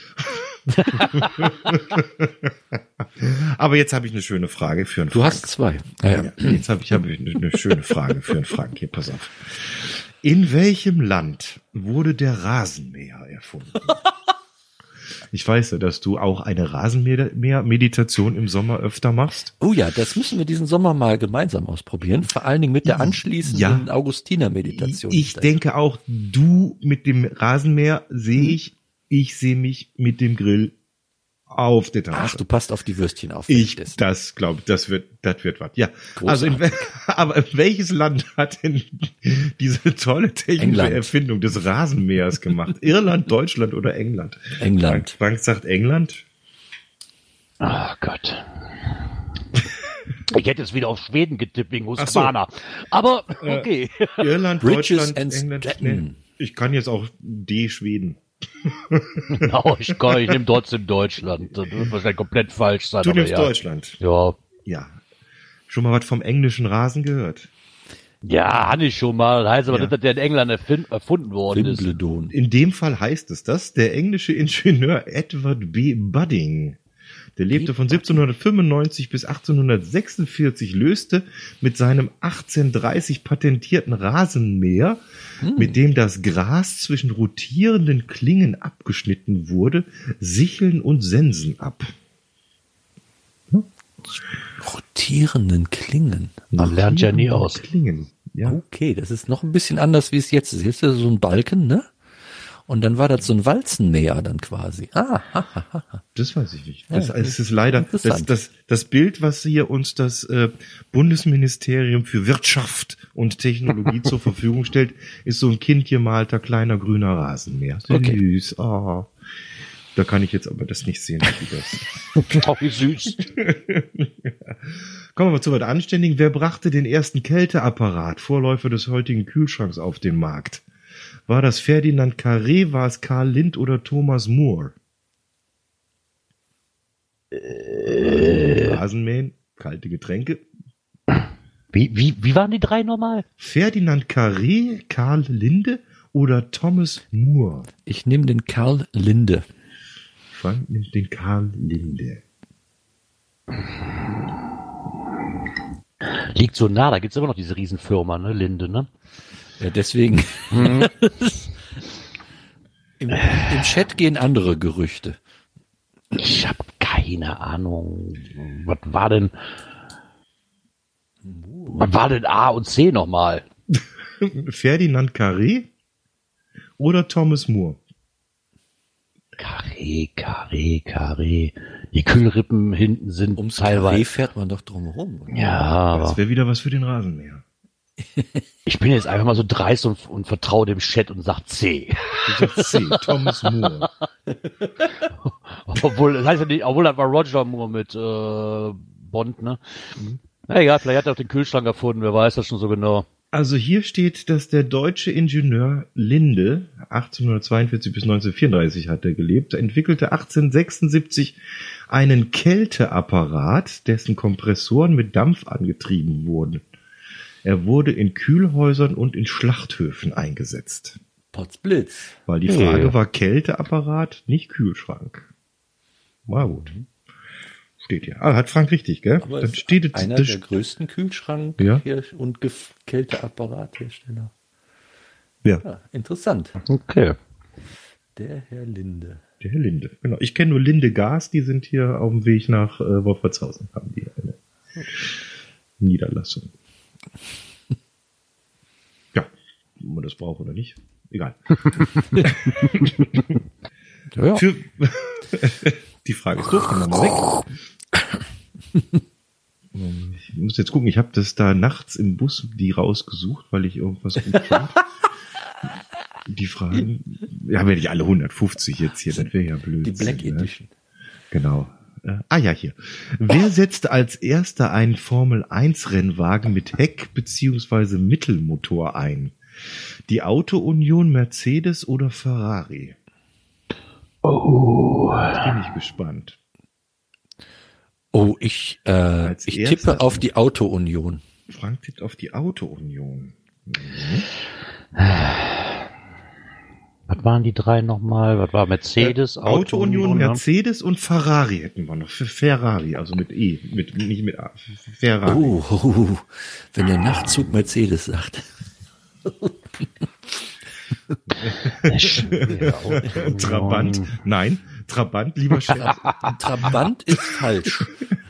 S2: Aber jetzt habe ich eine schöne Frage für einen
S1: Du
S2: Frank.
S1: hast 2. Ah, ja.
S2: Jetzt habe ich eine schöne Frage für einen Frank. Hier, pass auf. In welchem Land wurde der Rasenmäher erfunden? Ich weiß ja, dass du auch eine Rasenmäher-Meditation im Sommer öfter machst.
S1: Oh ja, das müssen wir diesen Sommer mal gemeinsam ausprobieren. Vor allen Dingen mit der anschließenden Augustiner-Meditation.
S2: Ich denke auch, du mit dem Rasenmäher sehe ich sehe mich mit dem Grill auf der Terrasse.
S1: Ach, du passt auf die Würstchen auf.
S2: Das glaube ich, das wird was. Ja, also aber welches Land hat denn diese tolle technische
S1: England.
S2: Erfindung des Rasenmähers gemacht? Irland, Deutschland oder England?
S1: England.
S2: Frank sagt England.
S3: Oh Gott. Ich hätte jetzt wieder auf Schweden getippt wegen Husqvarna. Aber, okay.
S2: Irland,
S1: Bridges
S2: Deutschland,
S1: and
S2: England.
S1: Stratton.
S2: Ich kann jetzt auch Schweden.
S3: Genau, ich nehme trotzdem Deutschland. Das wird wahrscheinlich komplett falsch sein.
S2: Du nimmst Deutschland.
S3: Ja.
S2: Ja. Schon mal was vom englischen Rasen gehört?
S3: Ja, hatte ich schon mal. Das heißt aber nicht, dass der in England erfunden worden ist.
S1: Wimbledon.
S2: In dem Fall heißt es das. Der englische Ingenieur Edward B. Budding, der lebte von 1795 bis 1846, löste mit seinem 1830 patentierten Rasenmäher, mit dem das Gras zwischen rotierenden Klingen abgeschnitten wurde, Sicheln und Sensen ab.
S1: Rotierenden Klingen.
S3: Man lernt ja nie aus.
S2: Klingen, ja.
S1: Okay, das ist noch ein bisschen anders, wie es jetzt ist. Jetzt ist so ein Balken, ne? Und dann war das so ein Walzenmäher dann quasi.
S2: Das weiß ich nicht.
S1: Ja,
S2: Das ist leider das Bild, was hier uns das Bundesministerium für Wirtschaft und Technologie zur Verfügung stellt, ist so ein kindgemalter kleiner grüner Rasenmäher. Süß. Oh. Da kann ich jetzt aber das nicht sehen, wie das.
S3: Auch wie süß.
S2: Kommen wir mal zu was Anständigen. Wer brachte den ersten Kälteapparat, Vorläufer des heutigen Kühlschranks, auf den Markt? War das Ferdinand Carré, war es Karl Lindt oder Thomas Moore? Rasenmähen, kalte Getränke.
S3: Wie waren die drei nochmal?
S2: Ferdinand Carré, Karl Linde oder Thomas Moore?
S1: Ich nehme den Karl Linde.
S2: Frank nimmt den Karl Linde.
S3: Liegt so nah, da gibt's immer noch diese Riesenfirma, ne, Linde, ne?
S1: Ja, deswegen. Im Chat gehen andere Gerüchte.
S3: Ich habe keine Ahnung. Was war denn A und C nochmal?
S2: Ferdinand Carré oder Thomas Moore?
S3: Carré. Die Kühlrippen hinten sind
S1: Ums
S3: teilweise.
S1: Carré fährt man doch drum herum. Oder?
S3: Ja.
S2: Das wäre wieder was für den Rasenmäher.
S3: Ich bin jetzt einfach mal so dreist und vertraue dem Chat und sag C.
S2: Du sagst C, Thomas Moore.
S3: Obwohl, das heißt ja nicht, obwohl das war Roger Moore mit Bond, ne? Na egal, vielleicht hat er auch den Kühlschrank erfunden, wer weiß das schon so genau.
S2: Also hier steht, dass der deutsche Ingenieur Linde, 1842 bis 1934 hat er gelebt, entwickelte 1876 einen Kälteapparat, dessen Kompressoren mit Dampf angetrieben wurden. Er wurde in Kühlhäusern und in Schlachthöfen eingesetzt.
S1: Potzblitz.
S2: Weil die Frage war Kälteapparat, nicht Kühlschrank. War gut. Steht hier. Ah, hat Frank richtig, gell?
S1: Aber
S2: Dann
S1: ist
S2: steht
S1: einer
S2: das
S1: der größten Kühlschrank-
S2: Ja.
S1: und Kälteapparathersteller.
S2: Ja,
S1: Ja, interessant.
S3: Okay.
S1: Der Herr Linde.
S2: der Herr Linde. Genau. Ich kenne nur Linde Gas, die sind hier auf dem Weg nach Wolfertshausen, haben die eine Niederlassung. Ja, ob man das braucht oder nicht. Egal.
S1: Ja.
S2: Für die Frage ist doof, dann mal weg. Ich muss jetzt gucken, ich habe das da nachts im Bus die rausgesucht, weil ich irgendwas gut fand. Die Fragen, ja, werde ich alle 150 jetzt hier, das wäre ja blöd.
S1: Die Black Edition.
S2: Genau. Ja, hier. Wer setzte als erster einen Formel-1-Rennwagen mit Heck- bzw. Mittelmotor ein? Die Auto-Union, Mercedes oder Ferrari? Oh. Jetzt bin ich gespannt.
S1: Oh, ich tippe auf die Auto-Union.
S2: Frank tippt auf die Auto-Union.
S3: Was waren die drei nochmal? Was war Mercedes?
S2: Auto-Union,
S3: ne?
S2: Mercedes und Ferrari hätten wir noch. Ferrari, also mit E, nicht mit A. Ferrari.
S1: Wenn der Nachtzug Mercedes sagt.
S2: Trabant, nein, Trabant, lieber Chef.
S1: Trabant ist falsch.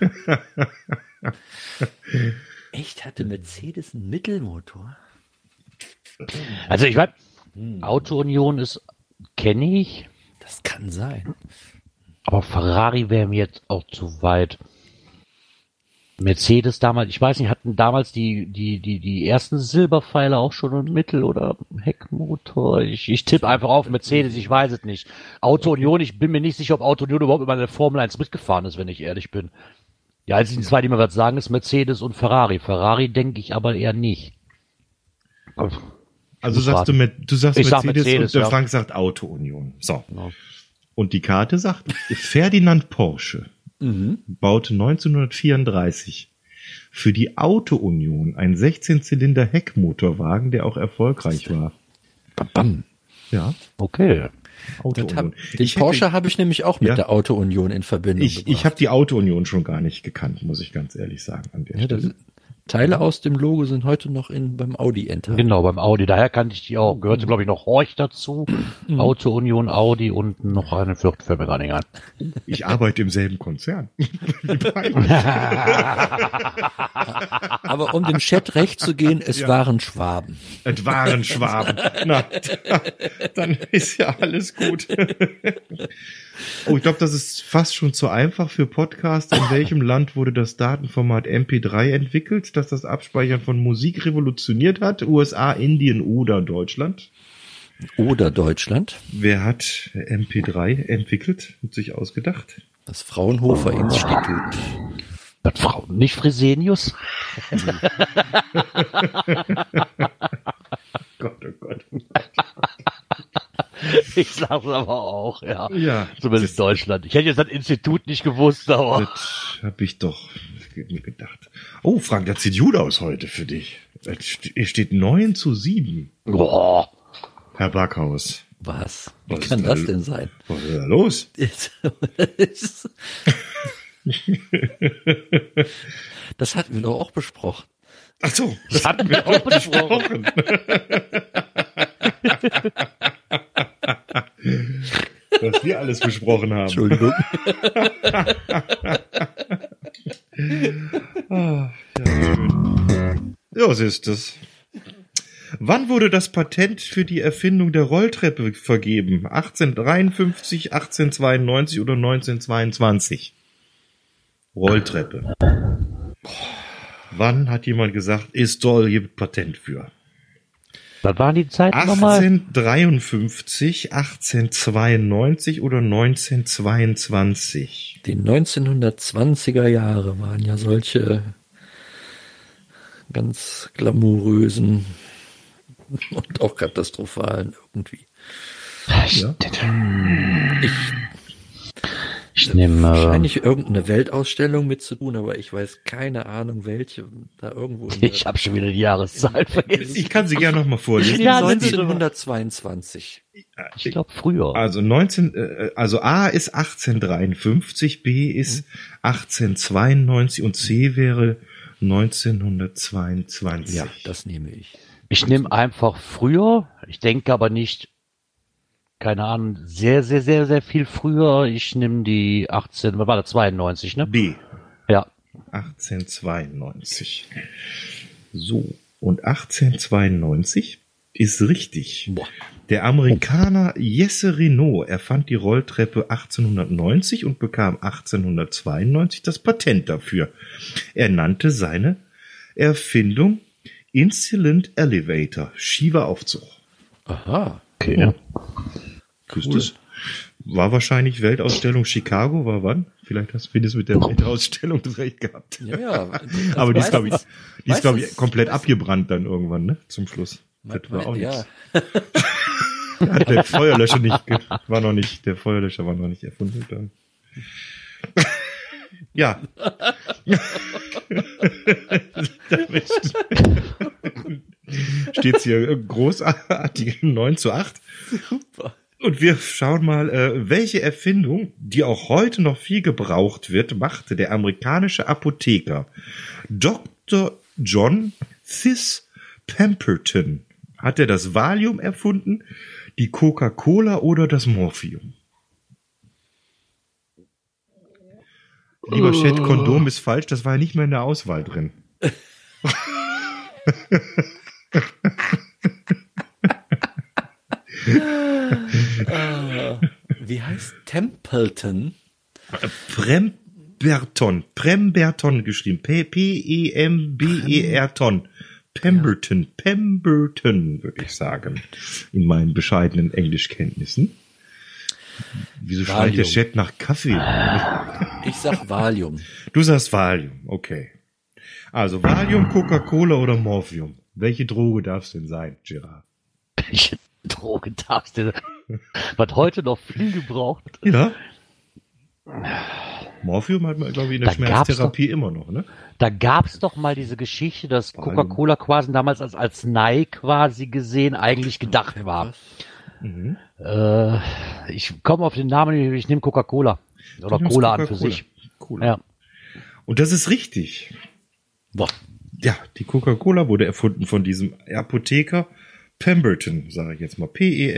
S1: Echt, hatte Mercedes einen Mittelmotor?
S3: Also ich weiß, Auto-Union kenne ich,
S1: Das kann sein.
S3: aber Ferrari wäre mir jetzt auch zu weit. Mercedes damals, ich weiß nicht, hatten damals die ersten Silberpfeile auch schon einen Mittel- oder Heckmotor? Ich tippe einfach auf Mercedes, ich weiß es nicht. Auto-Union, ich bin mir nicht sicher, ob Auto-Union überhaupt in der Formel 1 mitgefahren ist, wenn ich ehrlich bin. Die einzigen zwei, die mir was sagen, ist Mercedes und Ferrari. Ferrari denke ich aber eher nicht.
S2: Also sagst du sagst Mercedes und der
S3: ja.
S2: Frank sagt Auto-Union. So.
S3: Genau.
S2: Und die Karte sagt, Ferdinand Porsche baute 1934 für die Auto-Union einen 16-Zylinder-Heckmotorwagen, der auch erfolgreich war.
S1: Bam.
S2: Ja.
S3: Okay.
S2: Auto-Union.
S1: Den Porsche habe ich nämlich auch mit der Auto-Union in Verbindung
S2: Ich habe die Auto-Union schon gar nicht gekannt, muss ich ganz ehrlich sagen. An der Stelle.
S1: Teile aus dem Logo sind heute noch beim Audi enthalten.
S3: Genau, beim Audi. Daher kannte ich die auch. Gehörte, glaube ich, noch Horch dazu. Auto-Union, Audi und noch eine vierte Firma gar nicht an.
S2: Ich arbeite im selben Konzern.
S1: Aber um dem Chat recht zu gehen, es waren Schwaben.
S2: Es waren Schwaben. Na, dann ist ja alles gut. Oh, ich glaube, das ist fast schon zu einfach für Podcasts. In welchem Land wurde das Datenformat MP3 entwickelt, das das Abspeichern von Musik revolutioniert hat? USA, Indien oder Deutschland?
S1: Oder Deutschland.
S2: Wer hat MP3 entwickelt und sich ausgedacht?
S1: Das Fraunhofer Institut.
S3: Das Frauen, nicht Fresenius?
S2: Gott, oh Gott.
S3: Ich sag's aber auch, ja.
S2: Ja.
S3: Zumindest Deutschland. Ich hätte jetzt das Institut nicht gewusst, aber.
S2: Das hab ich doch mir gedacht. Oh, Frank, das sieht gut aus heute für dich. Es steht 9-7.
S3: Boah.
S2: Herr Backhaus.
S1: Was? Wie
S2: Was
S1: kann
S2: ist da
S1: das denn sein?
S2: Was ist da los?
S1: Das hatten wir doch auch besprochen.
S2: Ach so, das hatten wir auch besprochen. Was wir alles besprochen haben.
S1: Entschuldigung.
S2: Ja, schön. Ja, so ist es. Wann wurde das Patent für die Erfindung der Rolltreppe vergeben? 1853, 1892 oder 1922? Rolltreppe. Wann hat jemand gesagt, ist toll, hier wird Patent für?
S3: Was waren die Zeiten nochmal?
S2: 1853, 1892 oder 1922?
S1: Die 1920er Jahre waren ja solche ganz glamourösen und auch katastrophalen irgendwie.
S2: Ja.
S3: Ich nehme
S1: wahrscheinlich irgendeine Weltausstellung mit zu tun, aber ich weiß keine Ahnung, welche da irgendwo.
S3: Ich habe schon wieder die Jahreszahl vergessen.
S2: Ich kann sie gerne noch mal vorlesen.
S3: Ja,
S1: 1922.
S3: Ich glaube früher.
S2: Also also A ist 1853, B ist 1892 und C wäre 1922.
S1: Ja, das nehme ich.
S3: Ich nehme einfach früher. Ich denke aber nicht, keine Ahnung, sehr, sehr, sehr, sehr viel früher. Ich nehme die 18, was war das, 92, ne?
S2: B.
S3: Ja.
S2: 1892. So, und 1892 ist richtig.
S1: Boah.
S2: Der Amerikaner Jesse Renault erfand die Rolltreppe 1890 und bekam 1892 das Patent dafür. Er nannte seine Erfindung Insolent Elevator, Schieberaufzug.
S1: Aha.
S3: Okay.
S2: Cool. War wahrscheinlich Weltausstellung Chicago, war wann? Vielleicht hast du mit der Weltausstellung recht gehabt.
S1: Ja.
S2: Aber die ist, glaube ich, komplett abgebrannt dann irgendwann, ne? Zum Schluss. Das war auch nichts. Ja, der Feuerlöscher der Feuerlöscher war noch nicht erfunden dann. Ja. Damit steht's hier großartig 9-8.
S1: Super.
S2: Und wir schauen mal, welche Erfindung, die auch heute noch viel gebraucht wird, machte der amerikanische Apotheker Dr. John Thys Pemberton. Hat er das Valium erfunden, die Coca-Cola oder das Morphium? Lieber Chat, Kondom ist falsch, das war ja nicht mehr in der Auswahl drin.
S1: Wie heißt Templeton?
S2: Pemberton geschrieben. P-E-M-B-E-R-Ton. Pemberton, würde ich sagen. In meinen bescheidenen Englischkenntnissen. Wieso schreit der Chat nach Kaffee?
S1: Ich sag Valium.
S2: Du sagst Valium, okay. Also Valium, Coca-Cola oder Morphium? Welche Droge darf es denn sein, Gerard?
S3: Welche Droge darfst du? Was heute noch viel gebraucht.
S2: Ja. Morphium hat man, glaube ich, in der Schmerztherapie immer noch, ne?
S3: Da gab's doch mal diese Geschichte, dass Coca-Cola quasi damals als Arznei quasi gesehen eigentlich gedacht war. Mhm. Ich komme auf den Namen, ich nehme Coca-Cola. Oder Cola an für sich.
S2: Cola. Ja. Und das ist richtig.
S3: Boah.
S2: Ja, die Coca-Cola wurde erfunden von diesem Apotheker Pemberton, sage ich jetzt mal.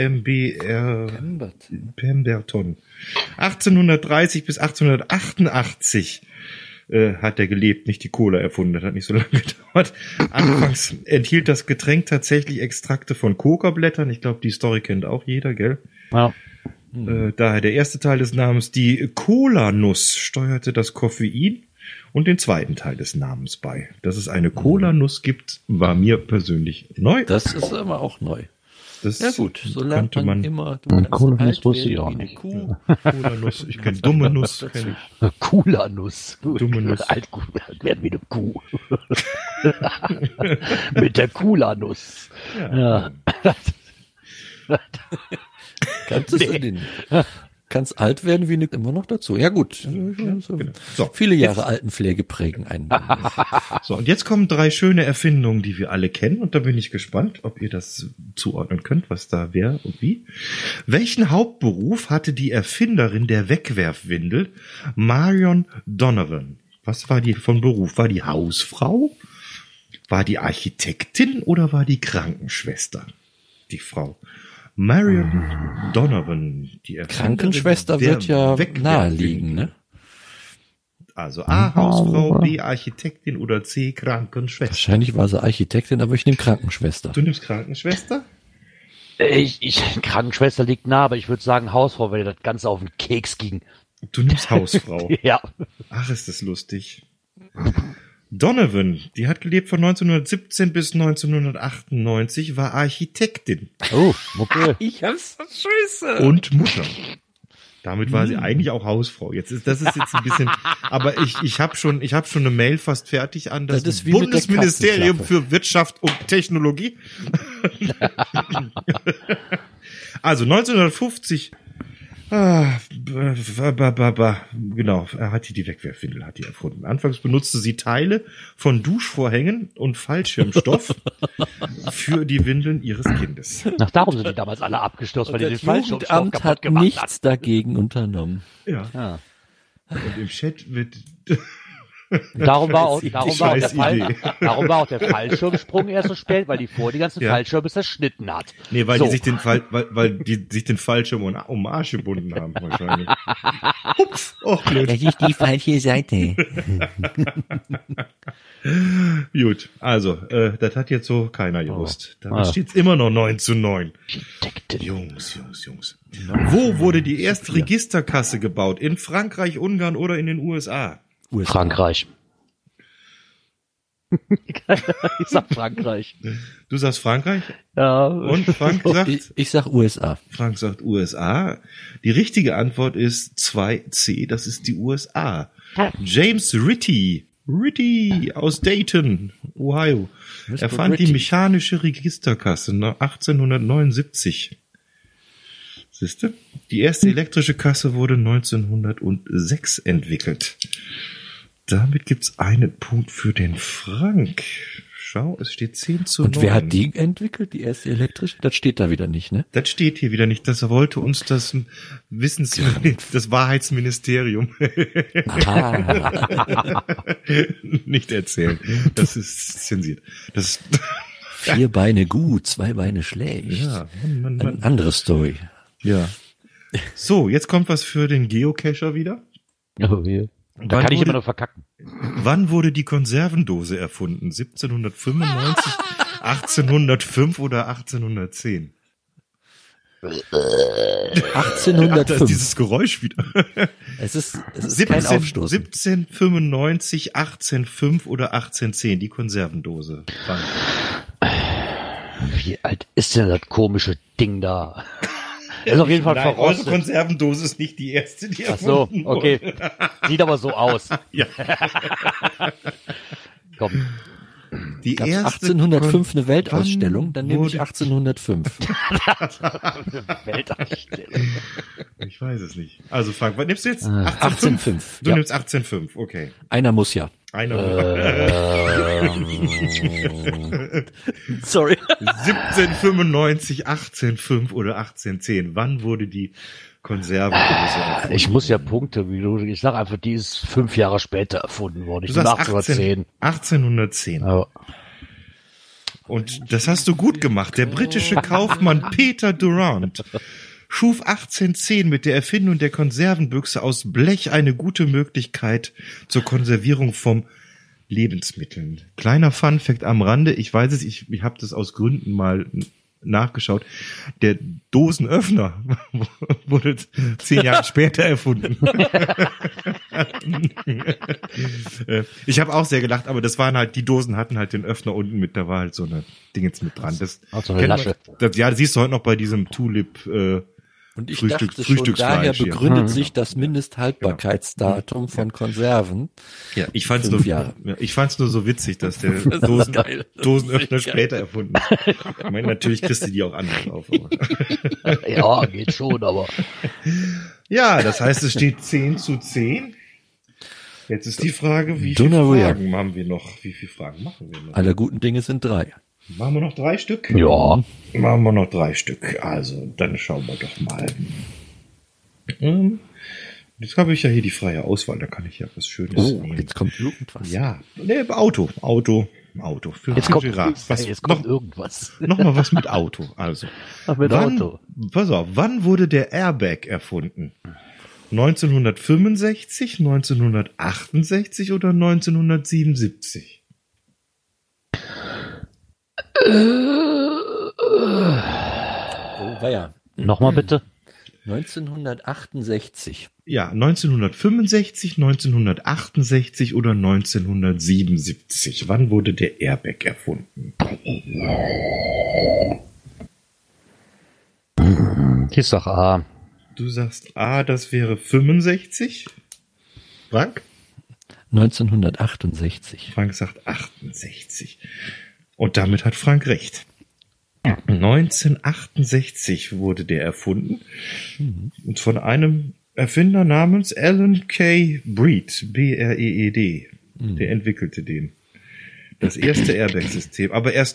S2: Pemberton. 1830 bis 1888 hat er gelebt, nicht die Cola erfunden. Das hat nicht so lange gedauert. Anfangs enthielt das Getränk tatsächlich Extrakte von Coca-Blättern. Ich glaube, die Story kennt auch jeder, gell? Ja. Daher der erste Teil des Namens. Die Cola-Nuss steuerte das Koffein und den zweiten Teil des Namens bei. Dass es eine Cola-Nuss gibt, war mir persönlich neu.
S1: Das ist aber auch neu.
S2: Das
S1: ja gut, so lernt man immer.
S3: Cola-Nuss wusste ich auch nicht.
S2: Cola-Nuss, ich kenne dumme Nuss.
S3: Cola-Nuss.
S2: Dumme Nuss.
S3: Alt werden wie eine Kuh. Mit der Cola-Nuss. Ja.
S1: Kannst alt werden wie eine, immer noch dazu. Ja gut. So, viele Jahre Altenpflege prägen einen.
S2: So, und jetzt kommen 3 schöne Erfindungen, die wir alle kennen. Und da bin ich gespannt, ob ihr das zuordnen könnt, was da wer und wie. Welchen Hauptberuf hatte die Erfinderin der Wegwerfwindel, Marion Donovan? Was war die von Beruf? War die Hausfrau? War die Architektin oder war die Krankenschwester? Die Frau. Marion Donovan, die
S1: Krankenschwester wird ja naheliegen, ne?
S2: Also A, Hausfrau, B, Architektin oder C, Krankenschwester.
S1: Wahrscheinlich war sie Architektin, aber ich nehme Krankenschwester.
S2: Du nimmst Krankenschwester?
S3: Krankenschwester liegt nah, aber ich würde sagen Hausfrau, weil das Ganze auf den Keks ging.
S2: Du nimmst Hausfrau?
S3: Ja.
S2: Ach, ist das lustig. Donovan, die hat gelebt von 1917 bis 1998, war Architektin.
S3: Oh, okay.
S1: Ich hab's verschissen.
S2: Und Mutter. Damit war sie eigentlich auch Hausfrau. Das ist jetzt ein bisschen, aber ich habe schon eine Mail fast fertig an das Bundesministerium für Wirtschaft und Technologie. Also 1950 genau, er hat die Wegwerfwindel erfunden. Anfangs benutzte sie Teile von Duschvorhängen und Fallschirmstoff für die Windeln ihres Kindes.
S3: Ach, darum sind die damals alle abgestürzt, weil die den Fallschirmstoff
S1: kaputt hat gemacht nichts dagegen unternommen.
S2: Ja. Und im Chat wird
S3: darum war auch der Fallschirmsprung erst so spät, weil die die ganzen Fallschirme zerschnitten hat.
S2: Nee, weil die sich den Fallschirm um Arsch gebunden haben wahrscheinlich. Ups, blöd.
S1: Das ist die falsche Seite.
S2: Gut, also, das hat jetzt so keiner gewusst. Da steht's immer noch 9:9. Jungs. Wo wurde die erste Registerkasse gebaut? In Frankreich, Ungarn oder in den USA?
S3: Frankreich. Ich sag Frankreich.
S2: Du sagst Frankreich?
S3: Ja.
S2: Und Frank sagt?
S1: Ich sag USA.
S2: Frank sagt USA. Die richtige Antwort ist 2C, das ist die USA. James Ritty aus Dayton, Ohio, erfand die mechanische Registerkasse 1879. Siehste? Die erste elektrische Kasse wurde 1906 entwickelt. Damit gibt's einen Punkt für den Frank. Schau, es steht 10:9.
S1: Und wer hat die entwickelt, die erste elektrische? Das steht da wieder nicht, ne?
S2: Das steht hier wieder nicht. Das wollte uns das das Wahrheitsministerium nicht erzählen. Das ist zensiert. Das
S1: 4 Beine gut, 2 Beine schlecht.
S2: Ja, Mann.
S1: Eine andere Story.
S2: Ja. So, jetzt kommt was für den Geocacher wieder.
S3: Oh, yeah. Da kann ich immer noch verkacken.
S2: Wann wurde die Konservendose erfunden? 1795, 1805 oder 1810?
S1: 1805.
S2: Ach, da ist dieses Geräusch wieder.
S1: Es ist kein Aufstoßen.
S2: 1795, 1805 oder 1810, die Konservendose. Wann?
S3: Wie alt ist denn das komische Ding da? Das ist auf jeden Fall verrostet.
S2: Eure Konservendose ist nicht die erste, die
S3: erfunden wurde. Okay. Sieht aber so aus.
S2: Ja.
S3: Komm.
S2: Die
S1: Gab's
S2: erste
S1: 1805 eine Weltausstellung,
S2: Wann
S1: dann nehme ich
S2: wurde-
S1: 1805.
S3: Weltausstellung.
S2: Ich weiß es nicht. Also Frank, was nimmst du jetzt?
S1: 1805.
S2: Du
S1: Ja.
S2: nimmst 18,5, okay.
S1: Einer muss ja.
S2: Einer.
S1: Sorry.
S2: 1795, 18,5 oder 18,10. Wann wurde die Konservendose erfunden?
S3: Ich muss ja Punkte, wie du, ich sag einfach, die ist 5 Jahre später erfunden worden. Ich
S2: Du
S3: bin
S2: sagst
S3: 1810.
S2: 1810.
S3: Ja.
S2: Und das hast du gut gemacht. Der britische Kaufmann Peter Durant schuf 1810 mit der Erfindung der Konservenbüchse aus Blech eine gute Möglichkeit zur Konservierung von Lebensmitteln. Kleiner Funfact am Rande, ich weiß es, ich habe das aus Gründen mal nachgeschaut. Der Dosenöffner wurde 10 Jahre später erfunden. Ich habe auch sehr gelacht, aber das waren halt, die Dosen hatten halt den Öffner unten mit, da war halt so eine Ding jetzt mit dran. Das,
S3: Also eine Lasche.
S2: das siehst du heute noch bei diesem Tulip
S1: Und ich
S2: Frühstück-
S1: dachte schon,
S2: Frühstücksfleisch
S1: daher
S2: hier.
S1: begründet sich das Mindesthaltbarkeitsdatum von Konserven.
S2: Ja, ich fand's
S1: 5 Jahre.
S2: nur so witzig, dass der
S1: geil.
S2: Dosenöffner später erfunden ist. Ich meine, natürlich kriegst du die auch anders auf. Aber.
S3: Ja, geht schon, aber.
S2: Ja, das heißt, es steht 10:10. Jetzt ist die Frage, wie viele
S1: Donnerwehr.
S2: Fragen haben wir noch? Wie viele Fragen machen wir noch?
S1: Aller guten Dinge sind 3.
S2: Machen wir noch 3 Stück?
S3: Ja.
S2: Machen wir noch 3 Stück. Also, dann schauen wir doch mal. Jetzt habe ich ja hier die freie Auswahl, da kann ich ja was Schönes
S1: Oh,
S2: nehmen.
S1: jetzt kommt irgendwas.
S2: Ja, nee, Auto. Für
S3: Jetzt kommt,
S2: Girard.
S3: jetzt kommt irgendwas.
S2: Noch mal was mit Auto. Also,
S3: Ach, mit Auto.
S2: Pass auf, wann wurde der Airbag erfunden? 1965, 1968 oder 1977?
S1: Oh, war ja.
S3: Nochmal bitte.
S1: 1968.
S2: Ja, 1965, 1968 oder 1977. Wann wurde der Airbag erfunden?
S3: Ich sag A.
S2: Du sagst A, das wäre 65. Frank?
S1: 1968.
S2: Frank sagt 68. Und damit hat Frank recht. 1968 wurde der erfunden. Und von einem Erfinder namens Alan K. Breed, B-R-E-E-D. Der entwickelte den. Das erste Airbag-System. Aber erst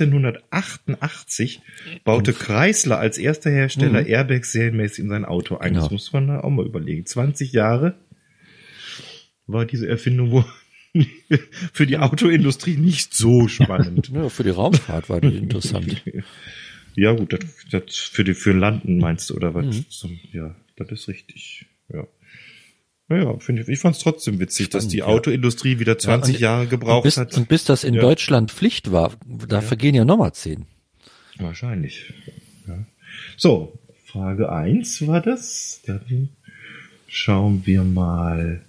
S2: 1988 baute Chrysler als erster Hersteller Airbags serienmäßig in sein Auto ein. Das
S1: Genau.
S2: muss man da auch mal überlegen. 20 Jahre war diese Erfindung wohl für die Autoindustrie nicht so spannend.
S1: Ja, für die Raumfahrt war die interessant.
S2: Ja gut, das für Landen meinst du, oder was? Ja, das ist richtig. Ja. Naja, ich fand es trotzdem witzig, dass die Autoindustrie wieder 20 Jahre gebraucht hat.
S1: Und bis das in Deutschland Pflicht war, da vergehen ja nochmal 10.
S2: Wahrscheinlich. Ja. So, Frage 1 war das. Dann schauen wir mal.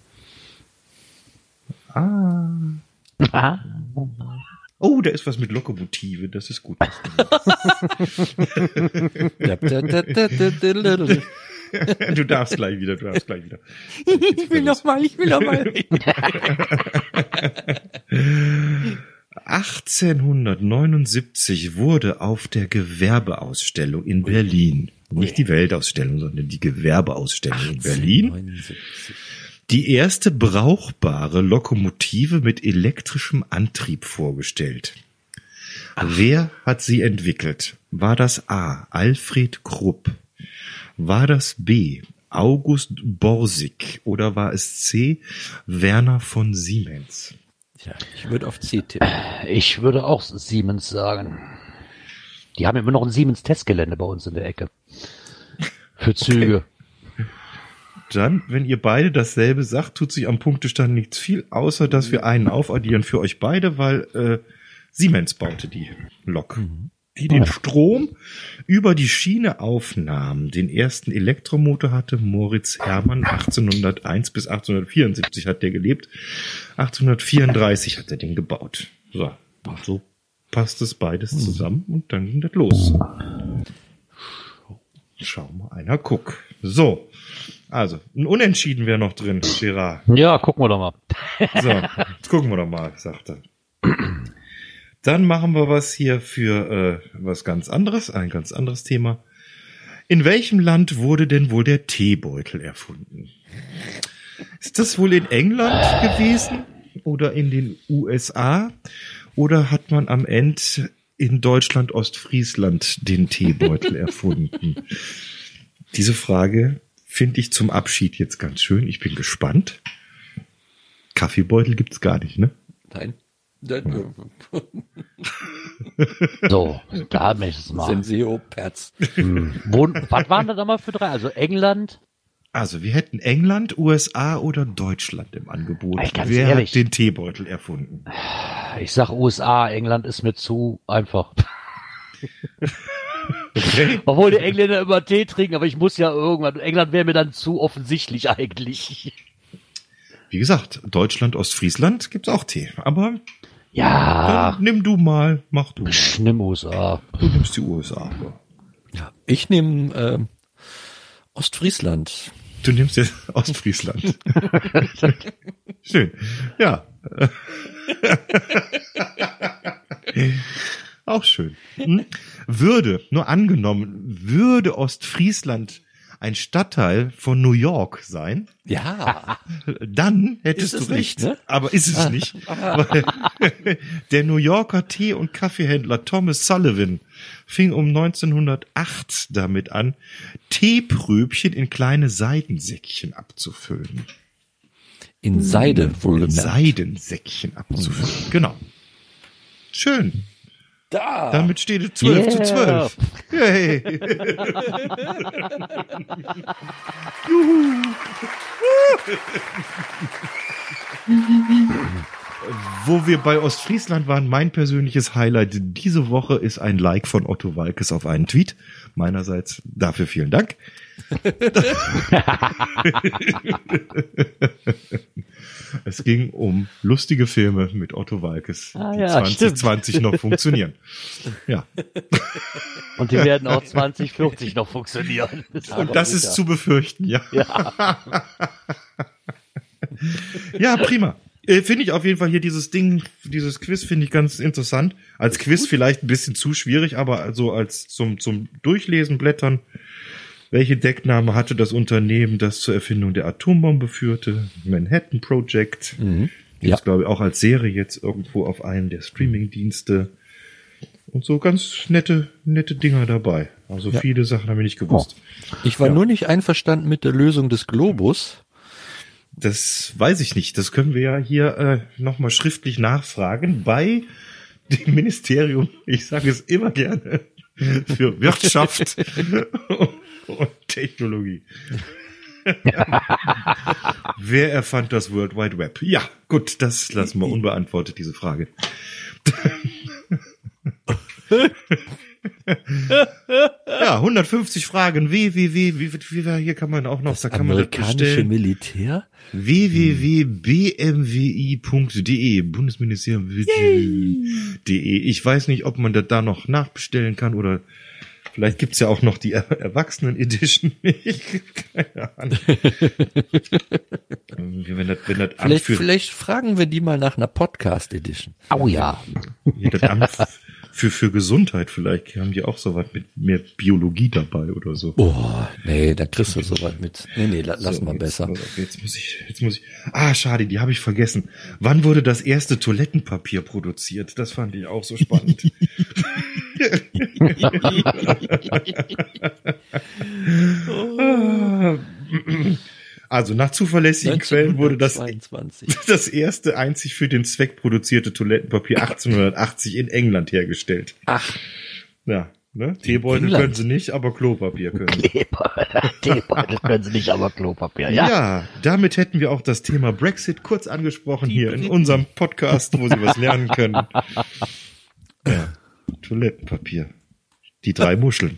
S2: Oh, da ist was mit Lokomotive, das ist gut. Du darfst gleich wieder.
S1: Ich will noch mal.
S2: 1879 wurde auf der Gewerbeausstellung in Berlin, nicht die Weltausstellung, sondern die Gewerbeausstellung in Berlin,
S1: 1979.
S2: die erste brauchbare Lokomotive mit elektrischem Antrieb vorgestellt. Wer hat sie entwickelt? War das A. Alfred Krupp? War das B. August Borsig? Oder war es C. Werner von Siemens?
S1: Ja, ich würde auf C tippen.
S3: Ich würde auch Siemens sagen. Die haben immer noch ein Siemens-Testgelände bei uns in der Ecke. Für Züge.
S2: Dann, wenn ihr beide dasselbe sagt, tut sich am Punktestand nichts viel, außer dass wir einen aufaddieren für euch beide, weil Siemens baute die Lok, die den Strom über die Schiene aufnahm. Den ersten Elektromotor hatte Moritz Hermann 1801 bis 1874 hat der gelebt. 1834 hat er den gebaut. So passt es beides zusammen und dann ging das los. Schau mal einer, guck. So, also, ein Unentschieden wäre noch drin, Gerard.
S3: Ja, gucken wir doch mal.
S2: So, jetzt gucken wir doch mal, sagt er. Dann machen wir was hier für was ganz anderes, ein ganz anderes Thema. In welchem Land wurde denn wohl der Teebeutel erfunden? Ist das wohl in England gewesen oder in den USA? Oder hat man am Ende in Deutschland, Ostfriesland den Teebeutel erfunden? Diese Frage finde ich zum Abschied jetzt ganz schön. Ich bin gespannt. Kaffeebeutel gibt's gar nicht, ne?
S1: Nein.
S3: So, da haben wir es mal.
S1: Senseo Perz.
S3: Was waren da mal für 3? Also England?
S2: Also wir hätten England, USA oder Deutschland im Angebot.
S3: Ganz
S2: Wer
S3: ehrlich,
S2: hat den Teebeutel erfunden?
S3: Ich sag USA, England ist mir zu einfach.
S2: Okay.
S3: Obwohl die Engländer immer Tee trinken, aber ich muss ja irgendwann. England wäre mir dann zu offensichtlich eigentlich.
S2: Wie gesagt, Deutschland, Ostfriesland gibt's auch Tee. Aber
S3: ja,
S2: dann nimm du mal, mach du mal.
S3: Ich nimm USA.
S2: Du nimmst die USA.
S1: Ja, ich nehme Ostfriesland.
S2: Du nimmst jetzt Ostfriesland. Schön. Ja. Auch schön. Nur angenommen, würde Ostfriesland ein Stadtteil von New York sein,
S1: Ja.
S2: dann hättest
S1: Ist
S2: du
S1: es
S2: recht.
S1: nicht, ne?
S2: Aber ist es nicht. Weil der New Yorker Tee- und Kaffeehändler Thomas Sullivan fing um 1908 damit an, Teepröbchen in kleine Seidensäckchen abzufüllen.
S1: In Seide wohlgemerkt.
S2: Seidensäckchen abzufüllen. Genau. Schön.
S1: Da.
S2: Damit steht es 12:12. Yay. Juhu. Wo wir bei Ostfriesland waren, mein persönliches Highlight diese Woche ist ein Like von Otto Walkes auf einen Tweet. Meinerseits dafür vielen Dank. Es ging um lustige Filme mit Otto Walkes, die
S3: ja,
S2: 2020 noch funktionieren. Ja.
S3: Und die werden auch 2040 noch funktionieren.
S2: Und das ist zu befürchten, ja. Ja, prima. Finde ich auf jeden Fall hier dieses Quiz finde ich ganz interessant. Als Quiz vielleicht ein bisschen zu schwierig, aber also als zum Durchlesen, Blättern. Welche Deckname hatte das Unternehmen, das zur Erfindung der Atombombe führte? Manhattan Project.
S1: Ja.
S2: Ist, glaube ich, auch als Serie jetzt irgendwo auf einem der Streaming-Dienste. Und so ganz nette Dinger dabei. Also viele Sachen habe ich nicht gewusst.
S1: Ich war nur nicht einverstanden mit der Lösung des Globus.
S2: Das weiß ich nicht. Das können wir ja hier nochmal schriftlich nachfragen bei dem Ministerium, ich sage es immer gerne, für Wirtschaft und Technologie. Wer erfand das World Wide Web? Ja, gut, das lassen wir unbeantwortet, diese Frage. Ja, 150 Fragen. Hier kann man auch noch,
S1: Das amerikanische Militär?
S2: www.bmwi.de Bundesministerium.de. Ich weiß nicht, ob man das da noch nachbestellen kann oder vielleicht gibt's ja auch noch die Erwachsenen-Edition. Keine Ahnung. Wenn das
S1: Vielleicht fragen wir die mal nach einer Podcast-Edition.
S3: Oh ja.
S2: das Amt für Gesundheit vielleicht haben die auch sowas mit mehr Biologie dabei oder so.
S1: Oh, nee, da kriegst du sowas mit. Nee, lass mal besser.
S2: Jetzt muss ich. Schade, die habe ich vergessen. Wann wurde das erste Toilettenpapier produziert? Das fand ich auch so spannend. Also nach zuverlässigen Quellen wurde das erste einzig für den Zweck produzierte Toilettenpapier 1880 in England hergestellt.
S1: Ach.
S2: Ja, ne? Teebeutel können sie nicht, aber Klopapier können sie.
S3: Teebeutel können sie nicht, aber Klopapier, ja.
S2: Ja, damit hätten wir auch das Thema Brexit kurz angesprochen hier in unserem Podcast, wo Sie was lernen können. Ja, Toilettenpapier. Die 3 Muscheln.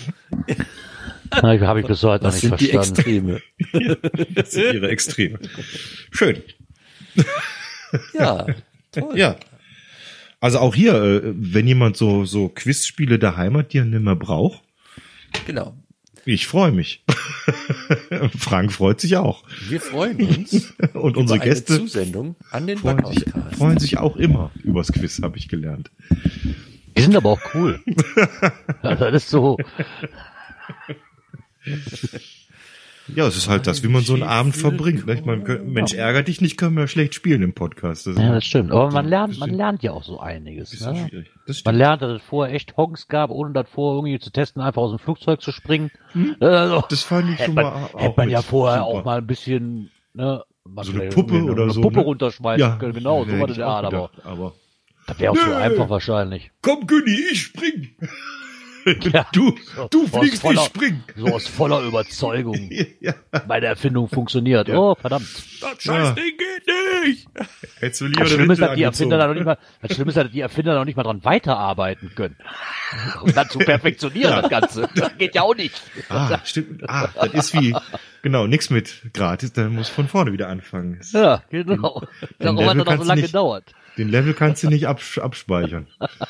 S3: Habe ich bis heute noch nicht verstanden.
S1: Das sind die Extreme.
S2: Das sind ihre Extreme. Schön.
S1: Ja, toll.
S2: Ja. Also auch hier, wenn jemand so Quizspiele daheim hat, die er nicht mehr braucht.
S1: Genau.
S2: Ich freue mich. Frank freut sich auch.
S1: Wir freuen uns.
S2: Und unsere Gäste
S1: eine Zusendung an den
S2: freuen sich auch immer übers Quiz, habe ich gelernt.
S3: Die sind aber auch cool. Ja, das ist so.
S2: Ja, es ist halt das, wie man so einen Abend verbringt. Ne? Ich meine, Mensch, ärger dich nicht, können wir schlecht spielen im Podcast.
S3: Das stimmt. Aber man lernt ja auch so einiges.
S2: Ist ne? Schwierig. Das
S3: man lernt, dass es vorher echt Honks gab, ohne das vorher irgendwie zu testen, einfach aus dem Flugzeug zu springen. Also,
S2: das fand ich schon mal auch.
S3: Hätte man ja vorher auch mal ein bisschen, ne,
S2: so eine Puppe oder so.
S3: Eine Puppe runterschmeißen können, genau, so war das der Art, aber das wäre auch so einfach wahrscheinlich.
S2: Komm, Günni, ich spring!
S3: Ja,
S2: du fliegst, ich spring.
S3: So aus voller Überzeugung.
S2: Ja.
S3: Meine Erfindung funktioniert. Ja. Oh, verdammt.
S1: Das Scheißding geht nicht.
S2: Hättest du lieber
S3: das Schlimme ist, dass die Erfinder noch nicht mal dran weiterarbeiten können. Um dann zu perfektionieren, das Ganze. Das geht ja auch nicht.
S2: Stimmt. Das ist wie, genau, nix mit gratis, dann muss von vorne wieder anfangen.
S3: Ja, genau. Darum hat das auch so lange gedauert.
S2: Den Level kannst du nicht abspeichern.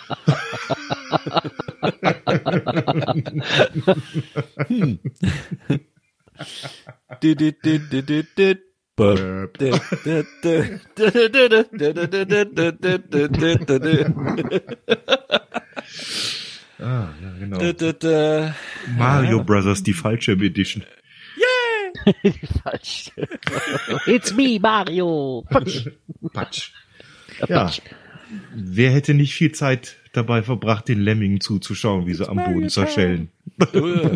S2: Ja, genau. Mario Brothers, die Fallschirm Edition.
S3: Yeah! Die Fallschirm. It's me, Mario.
S2: Patsch. Ja. Wer hätte nicht viel Zeit dabei verbracht, den Lemmingen zuzuschauen, wie sie am Boden zerschellen? Du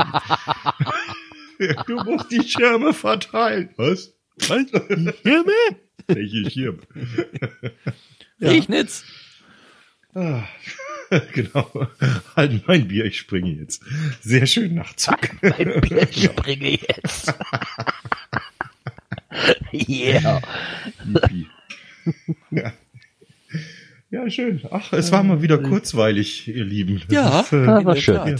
S2: musst die Schirme verteilen. Was?
S1: Schirme?
S2: Welche Schirme?
S1: Ja. Regnet's?
S2: Genau. Halt mein Bier, ich springe jetzt. Sehr schön Nachzug.
S3: Mein Bier, ich springe jetzt. Yeah.
S2: Ja, schön. Ach, es war mal wieder kurzweilig, ihr Lieben.
S1: Ja,
S2: ist,
S3: war schön.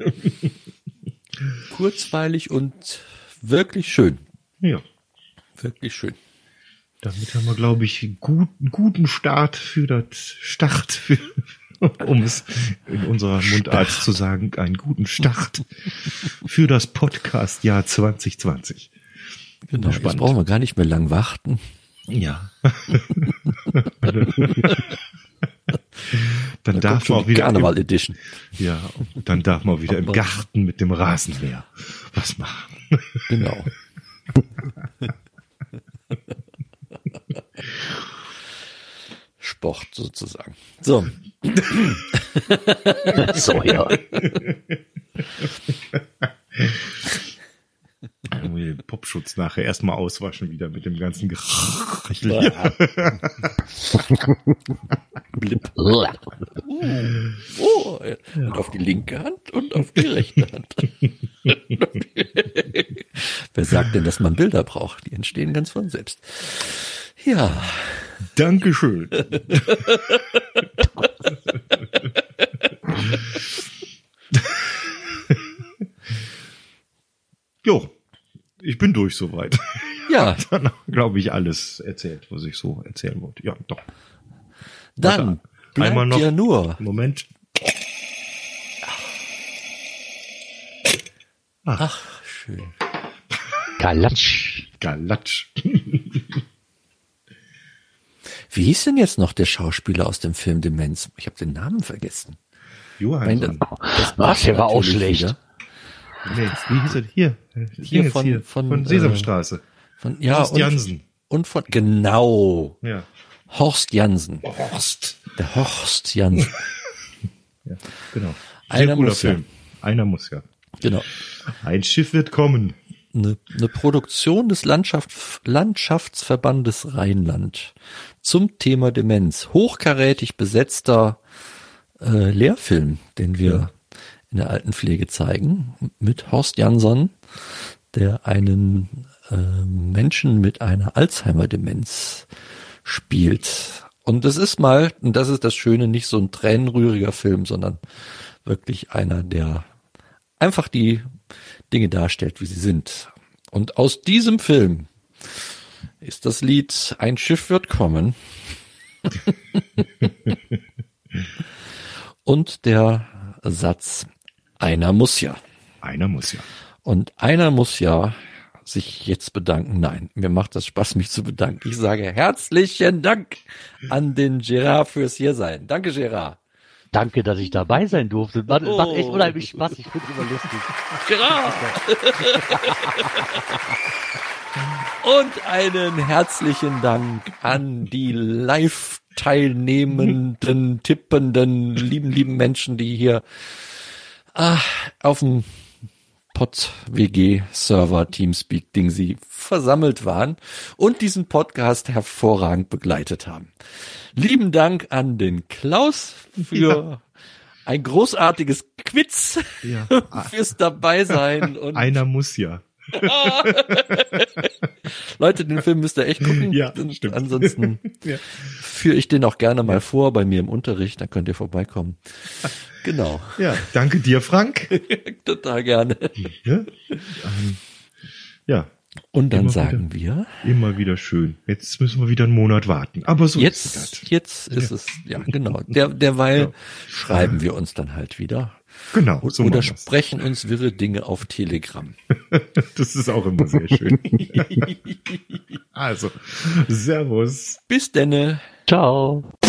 S1: Kurzweilig und wirklich schön.
S2: Ja.
S1: Wirklich schön.
S2: Damit haben wir, glaube ich, einen guten Start für das um es in unserer Mundart zu sagen, einen guten Start für das Podcast-Jahr 2020.
S1: Genau, jetzt brauchen wir gar nicht mehr lang warten.
S2: Ja. Dann darf man auch wieder
S1: Karneval Edition.
S2: Ja, dann darf man wieder im Garten mit dem Rasenmäher was machen.
S1: Genau. Sport sozusagen. So.
S3: So, ja.
S2: Den Popschutz nachher erstmal auswaschen wieder mit dem ganzen Gerüchel.
S1: Blip. Und auf die linke Hand und auf die rechte Hand. Wer sagt denn, dass man Bilder braucht? Die entstehen ganz von selbst. Ja.
S2: Dankeschön. Jo, ich bin durch soweit.
S1: Ja.
S2: Dann glaube ich alles erzählt, was ich so erzählen wollte. Ja, doch.
S1: Dann bleibt
S2: einmal noch.
S1: Ja nur.
S2: Moment.
S1: Ach, schön.
S3: Galatsch.
S1: Wie hieß denn jetzt noch der Schauspieler aus dem Film Demenz? Ich habe den Namen vergessen.
S2: Johansson.
S3: Der war auch schlecht.
S1: Wieder.
S2: Nee, wie hieß er? Hier von Sesamstraße.
S1: Horst
S2: Jansen.
S1: Und von, genau.
S2: Ja.
S1: Horst Jansen.
S2: Horst.
S1: Der Horst Jansen.
S2: Ja, genau.
S1: Einer muss
S2: Film. Einer muss ja.
S1: Genau.
S2: Ein Schiff wird kommen.
S1: Eine Produktion des Landschaftsverbandes Rheinland zum Thema Demenz. Hochkarätig besetzter Lehrfilm, den wir in der Altenpflege zeigen, mit Horst Janson, der einen Menschen mit einer Alzheimer-Demenz spielt. Und das ist und das ist das Schöne, nicht so ein tränenrühriger Film, sondern wirklich einer, der einfach die Dinge darstellt, wie sie sind. Und aus diesem Film ist das Lied Ein Schiff wird kommen. Und der Satz Einer muss ja.
S2: Einer muss ja.
S1: Und einer muss ja sich jetzt bedanken. Nein, mir macht das Spaß, mich zu bedanken. Ich sage herzlichen Dank an den Gerard fürs Hiersein. Danke, Gerard.
S3: Danke, dass ich dabei sein durfte. Macht echt unheimlich Spaß. Ich finde es immer lustig.
S1: Gerard! Und einen herzlichen Dank an die live teilnehmenden, tippenden, lieben Menschen, die hier auf dem Pod-WG-Server Teamspeak-Ding sie versammelt waren und diesen Podcast hervorragend begleitet haben. Lieben Dank an den Klaus für ein großartiges Quiz, fürs Dabeisein. Und
S2: einer muss ja.
S1: Leute, den Film müsst ihr echt gucken.
S2: Ja, stimmt.
S1: Ansonsten führe ich den auch gerne mal vor bei mir im Unterricht, dann könnt ihr vorbeikommen. Genau.
S2: Ja, danke dir, Frank.
S1: Total gerne.
S2: Ja.
S1: Und dann sagen wir.
S2: Immer wieder schön. Jetzt müssen wir wieder einen Monat warten. Aber so
S1: jetzt,
S2: ist es.
S1: Jetzt ist es, ja, genau. Derweil schreiben wir uns dann halt wieder.
S2: Genau. So
S1: oder sprechen uns wirre Dinge auf Telegram.
S2: Das ist auch immer sehr schön. Also, Servus.
S1: Bis denne.
S3: Ciao.